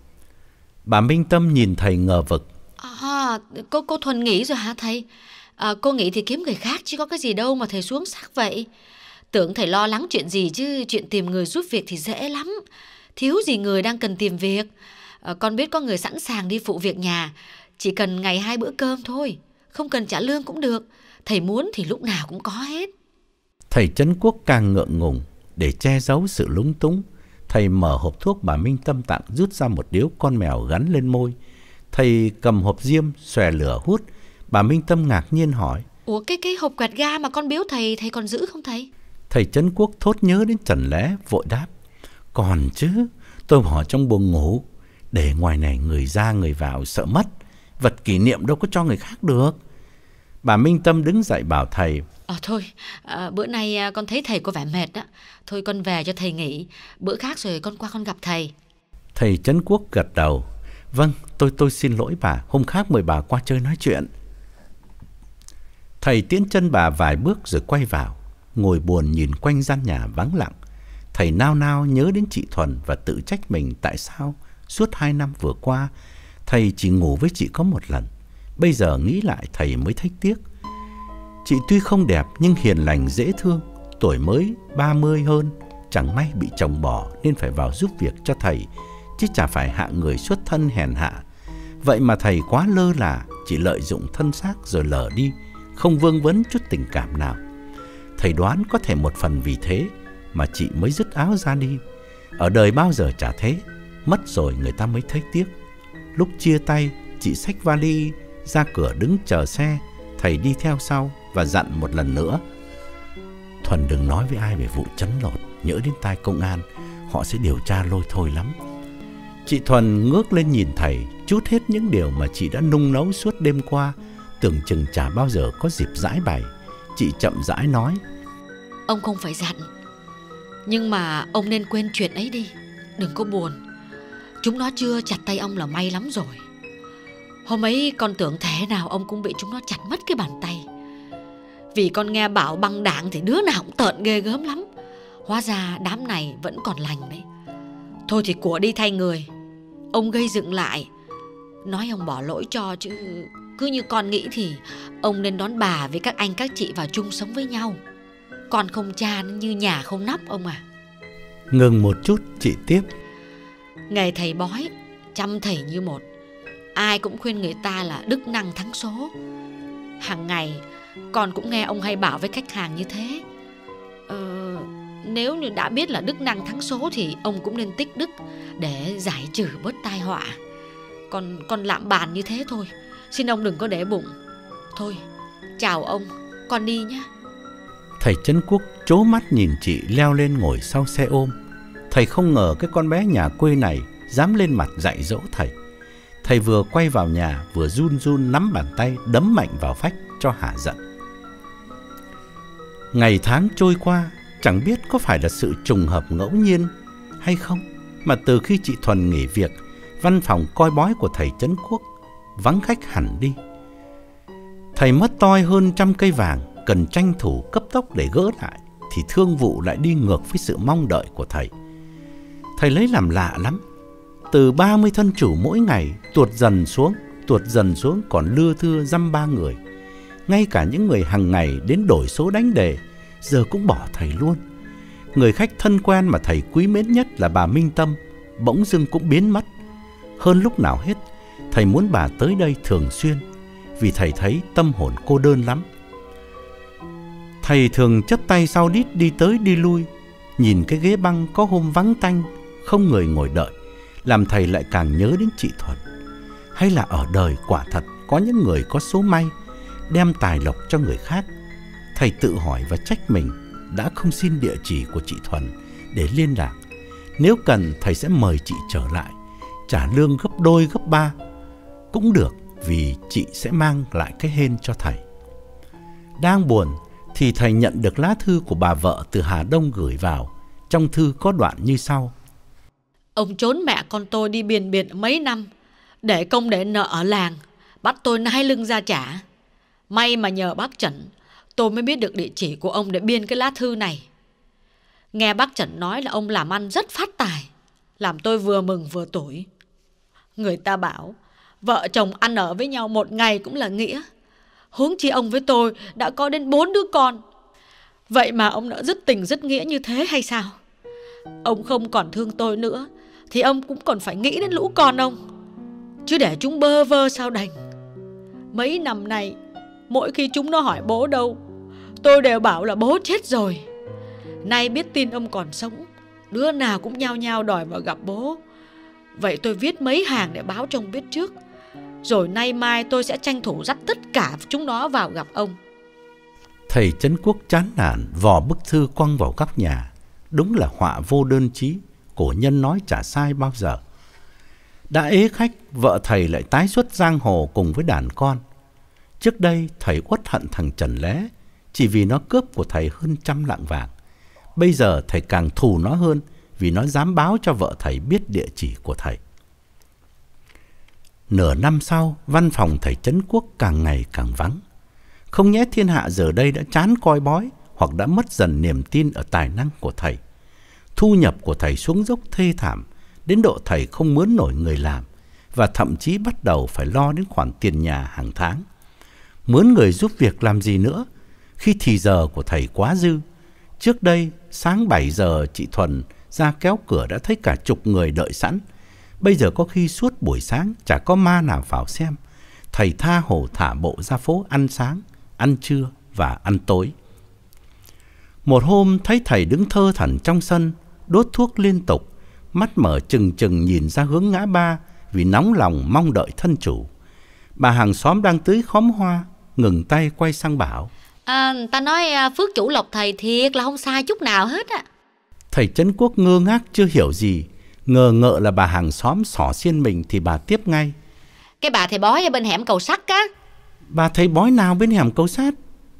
Bà Minh Tâm nhìn thầy ngờ vực. À, cô, cô Thuần nghỉ rồi hả thầy? À, cô nghỉ thì kiếm người khác chứ có cái gì đâu mà thầy xuống sắc vậy. Tưởng thầy lo lắng chuyện gì chứ chuyện tìm người giúp việc thì dễ lắm. Thiếu gì người đang cần tìm việc. À, con biết có người sẵn sàng đi phụ việc nhà, chỉ cần ngày hai bữa cơm thôi, không cần trả lương cũng được. Thầy muốn thì lúc nào cũng có hết. Thầy Trấn Quốc càng ngượng ngùng. Để che giấu sự lúng túng, thầy mở hộp thuốc bà Minh Tâm tặng, rút ra một điếu con mèo gắn lên môi. Thầy cầm hộp diêm, xòe lửa hút. Bà Minh Tâm ngạc nhiên hỏi: Ủa cái cái hộp quẹt ga mà con biếu thầy, thầy còn giữ không thầy? Thầy Trấn Quốc thốt nhớ đến Trần Lé, vội đáp: Còn chứ, tôi bỏ trong buồng ngủ, để ngoài này người ra người vào sợ mất. Vật kỷ niệm đâu có cho người khác được. Bà Minh Tâm đứng dậy bảo thầy: Ờ thôi, à, bữa nay con thấy thầy có vẻ mệt đó. Thôi con về cho thầy nghỉ, bữa khác rồi con qua con gặp thầy. Thầy Trấn Quốc gật đầu: Vâng, tôi tôi xin lỗi bà, hôm khác mời bà qua chơi nói chuyện. Thầy tiễn chân bà vài bước rồi quay vào, ngồi buồn nhìn quanh gian nhà vắng lặng. Thầy nao nao nhớ đến chị Thuần và tự trách mình tại sao suốt hai năm vừa qua thầy chỉ ngủ với chị có một lần. Bây giờ nghĩ lại thầy mới thấy tiếc. Chị tuy không đẹp nhưng hiền lành dễ thương, tuổi mới ba mươi hơn, chẳng may bị chồng bỏ nên phải vào giúp việc cho thầy, chứ chả phải hạng người xuất thân hèn hạ. Vậy mà thầy quá lơ là, chỉ lợi dụng thân xác rồi lờ đi, không vương vấn chút tình cảm nào. Thầy đoán có thể một phần vì thế mà chị mới dứt áo ra đi. Ở đời bao giờ chả thế, mất rồi người ta mới thấy tiếc. Lúc chia tay, chị xách vali ra cửa đứng chờ xe, thầy đi theo sau và dặn một lần nữa: Thuần đừng nói với ai về vụ chấn lột, nhỡ đến tai công an, họ sẽ điều tra lôi thôi lắm. Chị Thuần ngước lên nhìn thầy, trút hết những điều mà chị đã nung nấu suốt đêm qua, tưởng chừng chả bao giờ có dịp giải bày. Chị chậm rãi nói: Ông không phải dặn, nhưng mà ông nên quên chuyện ấy đi. Đừng có buồn, chúng nó chưa chặt tay ông là may lắm rồi. Hôm ấy con tưởng thế nào ông cũng bị chúng nó chặt mất cái bàn tay. Vì con nghe bảo băng đảng thì đứa nào cũng tợn ghê gớm lắm. Hóa ra đám này vẫn còn lành đấy. Thôi thì của đi thay người, ông gây dựng lại. Nói ông bỏ lỗi cho, chứ cứ như con nghĩ thì ông nên đón bà với các anh các chị vào chung sống với nhau. Con không cha như nhà không nắp ông à. Ngừng một chút, chị tiếp: Nghề thầy bói, chăm thầy như một, ai cũng khuyên người ta là đức năng thắng số. Hàng ngày con cũng nghe ông hay bảo với khách hàng như thế. Ờ, nếu như đã biết là đức năng thắng số thì ông cũng nên tích đức để giải trừ bớt tai họa. Con, con lạm bàn như thế thôi, xin ông đừng có để bụng. Thôi, chào ông, con đi nhé. Thầy Trấn Quốc trố mắt nhìn chị leo lên ngồi sau xe ôm. Thầy không ngờ cái con bé nhà quê này dám lên mặt dạy dỗ thầy. Thầy vừa quay vào nhà vừa run run nắm bàn tay đấm mạnh vào vách cho hả giận. Ngày tháng trôi qua, chẳng biết có phải là sự trùng hợp ngẫu nhiên hay không, mà từ khi chị Thuần nghỉ việc, văn phòng coi bói của thầy Trấn Quốc vắng khách hẳn đi. Thầy mất toi hơn trăm cây vàng, cần tranh thủ cấp tốc để gỡ lại, thì thương vụ lại đi ngược với sự mong đợi của thầy. Thầy lấy làm lạ lắm. Từ ba mươi thân chủ mỗi ngày tuột dần xuống, tuột dần xuống còn lưa thưa dăm ba người. Ngay cả những người hàng ngày đến đổi số đánh đề giờ cũng bỏ thầy luôn. Người khách thân quen mà thầy quý mến nhất là bà Minh Tâm bỗng dưng cũng biến mất. Hơn lúc nào hết, thầy muốn bà tới đây thường xuyên, vì thầy thấy tâm hồn cô đơn lắm. Thầy thường chắp tay sau đít đi tới đi lui, nhìn cái ghế băng có hôm vắng tanh, không người ngồi đợi, làm thầy lại càng nhớ đến chị Thuần. Hay là ở đời quả thật có những người có số may, đem tài lộc cho người khác. Thầy tự hỏi và trách mình đã không xin địa chỉ của chị Thuần để liên lạc. Nếu cần, thầy sẽ mời chị trở lại, trả lương gấp đôi gấp ba cũng được, vì chị sẽ mang lại cái hên cho thầy. Đang buồn thì thầy nhận được lá thư của bà vợ từ Hà Đông gửi vào. Trong thư có đoạn như sau: Ông trốn mẹ con tôi đi biển biệt mấy năm, để công để nợ ở làng, bắt tôi nai lưng ra trả. May mà nhờ bác Trần tôi mới biết được địa chỉ của ông để biên cái lá thư này. Nghe bác Trần nói là ông làm ăn rất phát tài, làm tôi vừa mừng vừa tủi. Người ta bảo vợ chồng ăn ở với nhau một ngày cũng là nghĩa, huống chi ông với tôi đã có đến bốn đứa con. Vậy mà ông đã dứt tình dứt nghĩa như thế hay sao? Ông không còn thương tôi nữa thì ông cũng còn phải nghĩ đến lũ con ông, chứ để chúng bơ vơ sao đành. Mấy năm nay mỗi khi chúng nó hỏi bố đâu, tôi đều bảo là bố chết rồi. Nay biết tin ông còn sống, đứa nào cũng nhao nhao đòi vào gặp bố. Vậy tôi viết mấy hàng để báo cho ông biết trước, rồi nay mai tôi sẽ tranh thủ dắt tất cả chúng nó vào gặp ông. Thầy Trấn Quốc chán nản vò bức thư quăng vào góc nhà. Đúng là họa vô đơn chí, cổ nhân nói chả sai bao giờ. Đã ế khách, vợ thầy lại tái xuất giang hồ cùng với đàn con. Trước đây thầy uất hận thằng Trần Lé chỉ vì nó cướp của thầy hơn trăm lạng vàng. Bây giờ thầy càng thù nó hơn vì nó dám báo cho vợ thầy biết địa chỉ của thầy. Nửa năm sau, văn phòng thầy Trấn Quốc càng ngày càng vắng. Không nhẽ thiên hạ giờ đây đã chán coi bói, hoặc đã mất dần niềm tin ở tài năng của thầy. Thu nhập của thầy xuống dốc thê thảm, đến độ thầy không mướn nổi người làm, và thậm chí bắt đầu phải lo đến khoản tiền nhà hàng tháng. Mướn người giúp việc làm gì nữa, khi thì giờ của thầy quá dư. Trước đây, sáng bảy giờ chị Thuần ra kéo cửa đã thấy cả chục người đợi sẵn. Bây giờ có khi suốt buổi sáng chả có ma nào vào xem. Thầy tha hồ thả bộ ra phố ăn sáng, ăn trưa và ăn tối. Một hôm thấy thầy đứng thơ thẩn trong sân, đốt thuốc liên tục, mắt mở trừng trừng nhìn ra hướng ngã ba vì nóng lòng mong đợi thân chủ. Bà hàng xóm đang tưới khóm hoa, ngừng tay quay sang bảo: À, ta nói phước chủ lộc thầy thiệt là không sai chút nào hết á. Thầy Trấn Quốc ngơ ngác chưa hiểu gì, ngờ ngợ là bà hàng xóm xỏ xiên mình thì bà tiếp ngay: Cái bà thầy bói ở bên hẻm cầu sắt á. Bà thầy bói nào bên hẻm cầu sắt?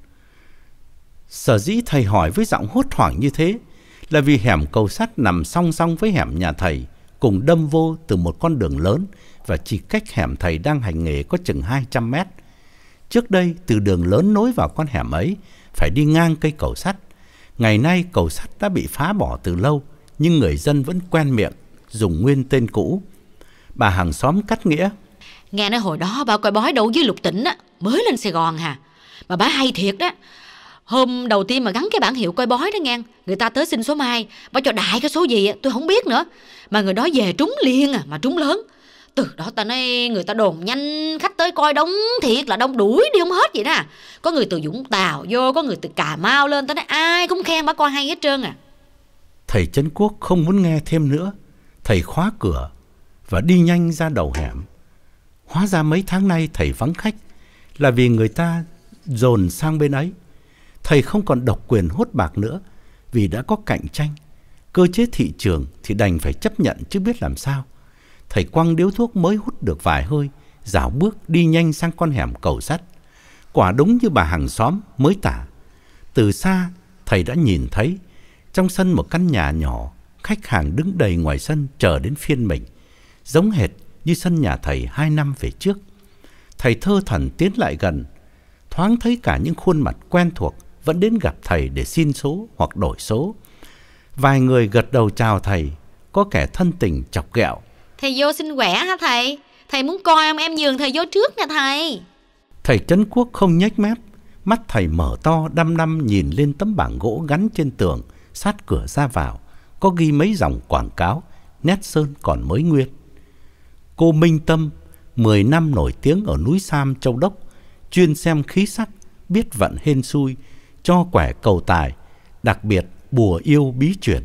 Sở dĩ thầy hỏi với giọng hốt hoảng như thế là vì hẻm cầu sắt nằm song song với hẻm nhà thầy, cùng đâm vô từ một con đường lớn và chỉ cách hẻm thầy đang hành nghề có chừng hai trăm mét. Trước đây, từ đường lớn nối vào con hẻm ấy phải đi ngang cây cầu sắt. Ngày nay cầu sắt đã bị phá bỏ từ lâu, nhưng người dân vẫn quen miệng dùng nguyên tên cũ. Bà hàng xóm cắt nghĩa: Nghe nói hồi đó bà coi bói đâu với Lục Tỉnh á, mới lên Sài Gòn hà. Mà bà hay thiệt đó. Hôm đầu tiên mà gắn cái bảng hiệu coi bói đó nghe, người ta tới xin số mai, bà cho đại cái số gì á, tôi không biết nữa. Mà người đó về trúng liền à, mà trúng lớn. Từ đó ta nói người ta đồn nhanh, khách tới coi đông thiệt là đông, đuổi đi không hết vậy đó. Có người từ Vũng Tàu vô, có người từ Cà Mau lên, ta nói ai cũng khen bà coi hay hết trơn à. Thầy Trấn Quốc không muốn nghe thêm nữa. Thầy khóa cửa và đi nhanh ra đầu hẻm. Hóa ra mấy tháng nay thầy vắng khách là vì người ta dồn sang bên ấy. Thầy không còn độc quyền hốt bạc nữa vì đã có cạnh tranh. Cơ chế thị trường thì đành phải chấp nhận chứ biết làm sao. Thầy quăng điếu thuốc mới hút được vài hơi, dạo bước đi nhanh sang con hẻm cầu sắt. Quả đúng như bà hàng xóm mới tả. Từ xa thầy đã nhìn thấy trong sân một căn nhà nhỏ, khách hàng đứng đầy ngoài sân chờ đến phiên mình, giống hệt như sân nhà thầy hai năm về trước. Thầy thơ thẩn tiến lại gần, thoáng thấy cả những khuôn mặt quen thuộc vẫn đến gặp thầy để xin số hoặc đổi số. Vài người gật đầu chào thầy, có kẻ thân tình chọc ghẹo: Thầy vô xin quẻ hả thầy? Thầy muốn coi không? Em nhường thầy vô trước nè thầy. Thầy Trấn Quốc không nhếch mép. Mắt thầy mở to đăm đăm nhìn lên tấm bảng gỗ gắn trên tường sát cửa ra vào, có ghi mấy dòng quảng cáo, nét sơn còn mới nguyên. Cô Minh Tâm, mười năm nổi tiếng ở núi Sam Châu Đốc, chuyên xem khí sắc, biết vận hên xui, cho quẻ cầu tài, đặc biệt bùa yêu bí truyền.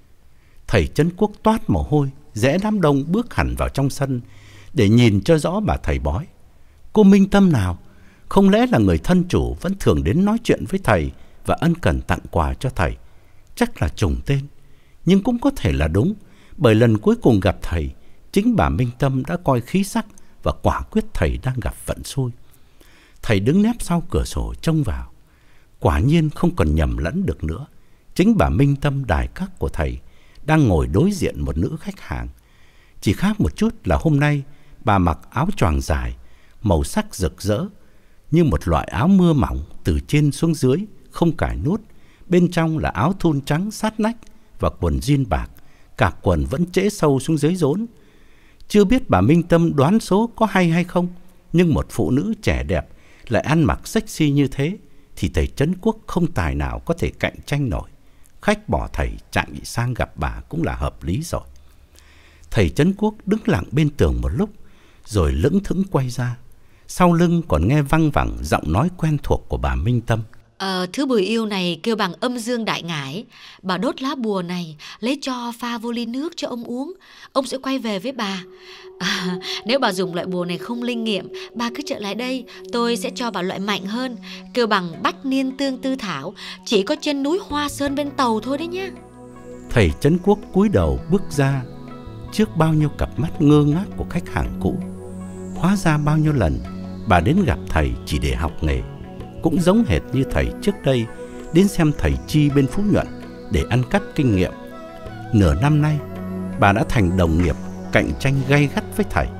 Thầy Trấn Quốc toát mồ hôi, rẽ đám đông bước hẳn vào trong sân để nhìn cho rõ bà thầy bói. Cô Minh Tâm nào? Không lẽ là người thân chủ vẫn thường đến nói chuyện với thầy và ân cần tặng quà cho thầy? Chắc là trùng tên, nhưng cũng có thể là đúng, bởi lần cuối cùng gặp thầy, chính bà Minh Tâm đã coi khí sắc và quả quyết thầy đang gặp vận xui. Thầy đứng nép sau cửa sổ trông vào. Quả nhiên không còn nhầm lẫn được nữa. Chính bà Minh Tâm đài các của thầy đang ngồi đối diện một nữ khách hàng. Chỉ khác một chút là hôm nay bà mặc áo choàng dài, màu sắc rực rỡ, như một loại áo mưa mỏng từ trên xuống dưới, không cài nút. Bên trong là áo thun trắng sát nách và quần jean bạc, cạp quần vẫn trễ sâu xuống dưới rốn. Chưa biết bà Minh Tâm đoán số có hay hay không, nhưng một phụ nữ trẻ đẹp lại ăn mặc sexy như thế thì thầy Trấn Quốc không tài nào có thể cạnh tranh nổi. Khách bỏ thầy chạy sang gặp bà cũng là hợp lý rồi. Thầy Trấn Quốc đứng lặng bên tường một lúc, rồi lững thững quay ra. Sau lưng còn nghe văng vẳng giọng nói quen thuộc của bà Minh Tâm. Ờ, thứ bùi yêu này kêu bằng âm dương đại ngải. Bà đốt lá bùa này, lấy cho pha vô ly nước cho ông uống, ông sẽ quay về với bà. À, nếu bà dùng loại bùa này không linh nghiệm, bà cứ trở lại đây, tôi sẽ cho bà loại mạnh hơn, kêu bằng bách niên tương tư thảo, chỉ có trên núi Hoa Sơn bên Tàu thôi đấy nhá. Thầy Trấn Quốc cúi đầu bước ra trước bao nhiêu cặp mắt ngơ ngác của khách hàng cũ. Hóa ra bao nhiêu lần bà đến gặp thầy chỉ để học nghề, cũng giống hệt như thầy trước đây đến xem thầy Chi bên Phú Nhuận để ăn cắp kinh nghiệm. Nửa năm nay bà đã thành đồng nghiệp cạnh tranh gay gắt với thầy,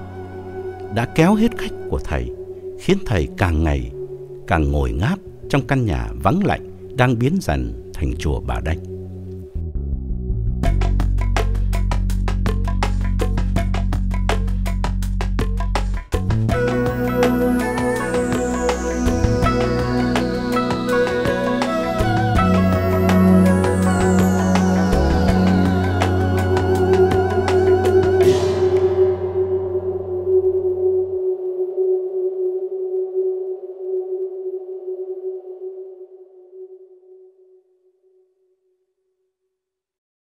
đã kéo hết khách của thầy, khiến thầy càng ngày càng ngồi ngáp trong căn nhà vắng lạnh đang biến dần thành chùa Bà Đanh.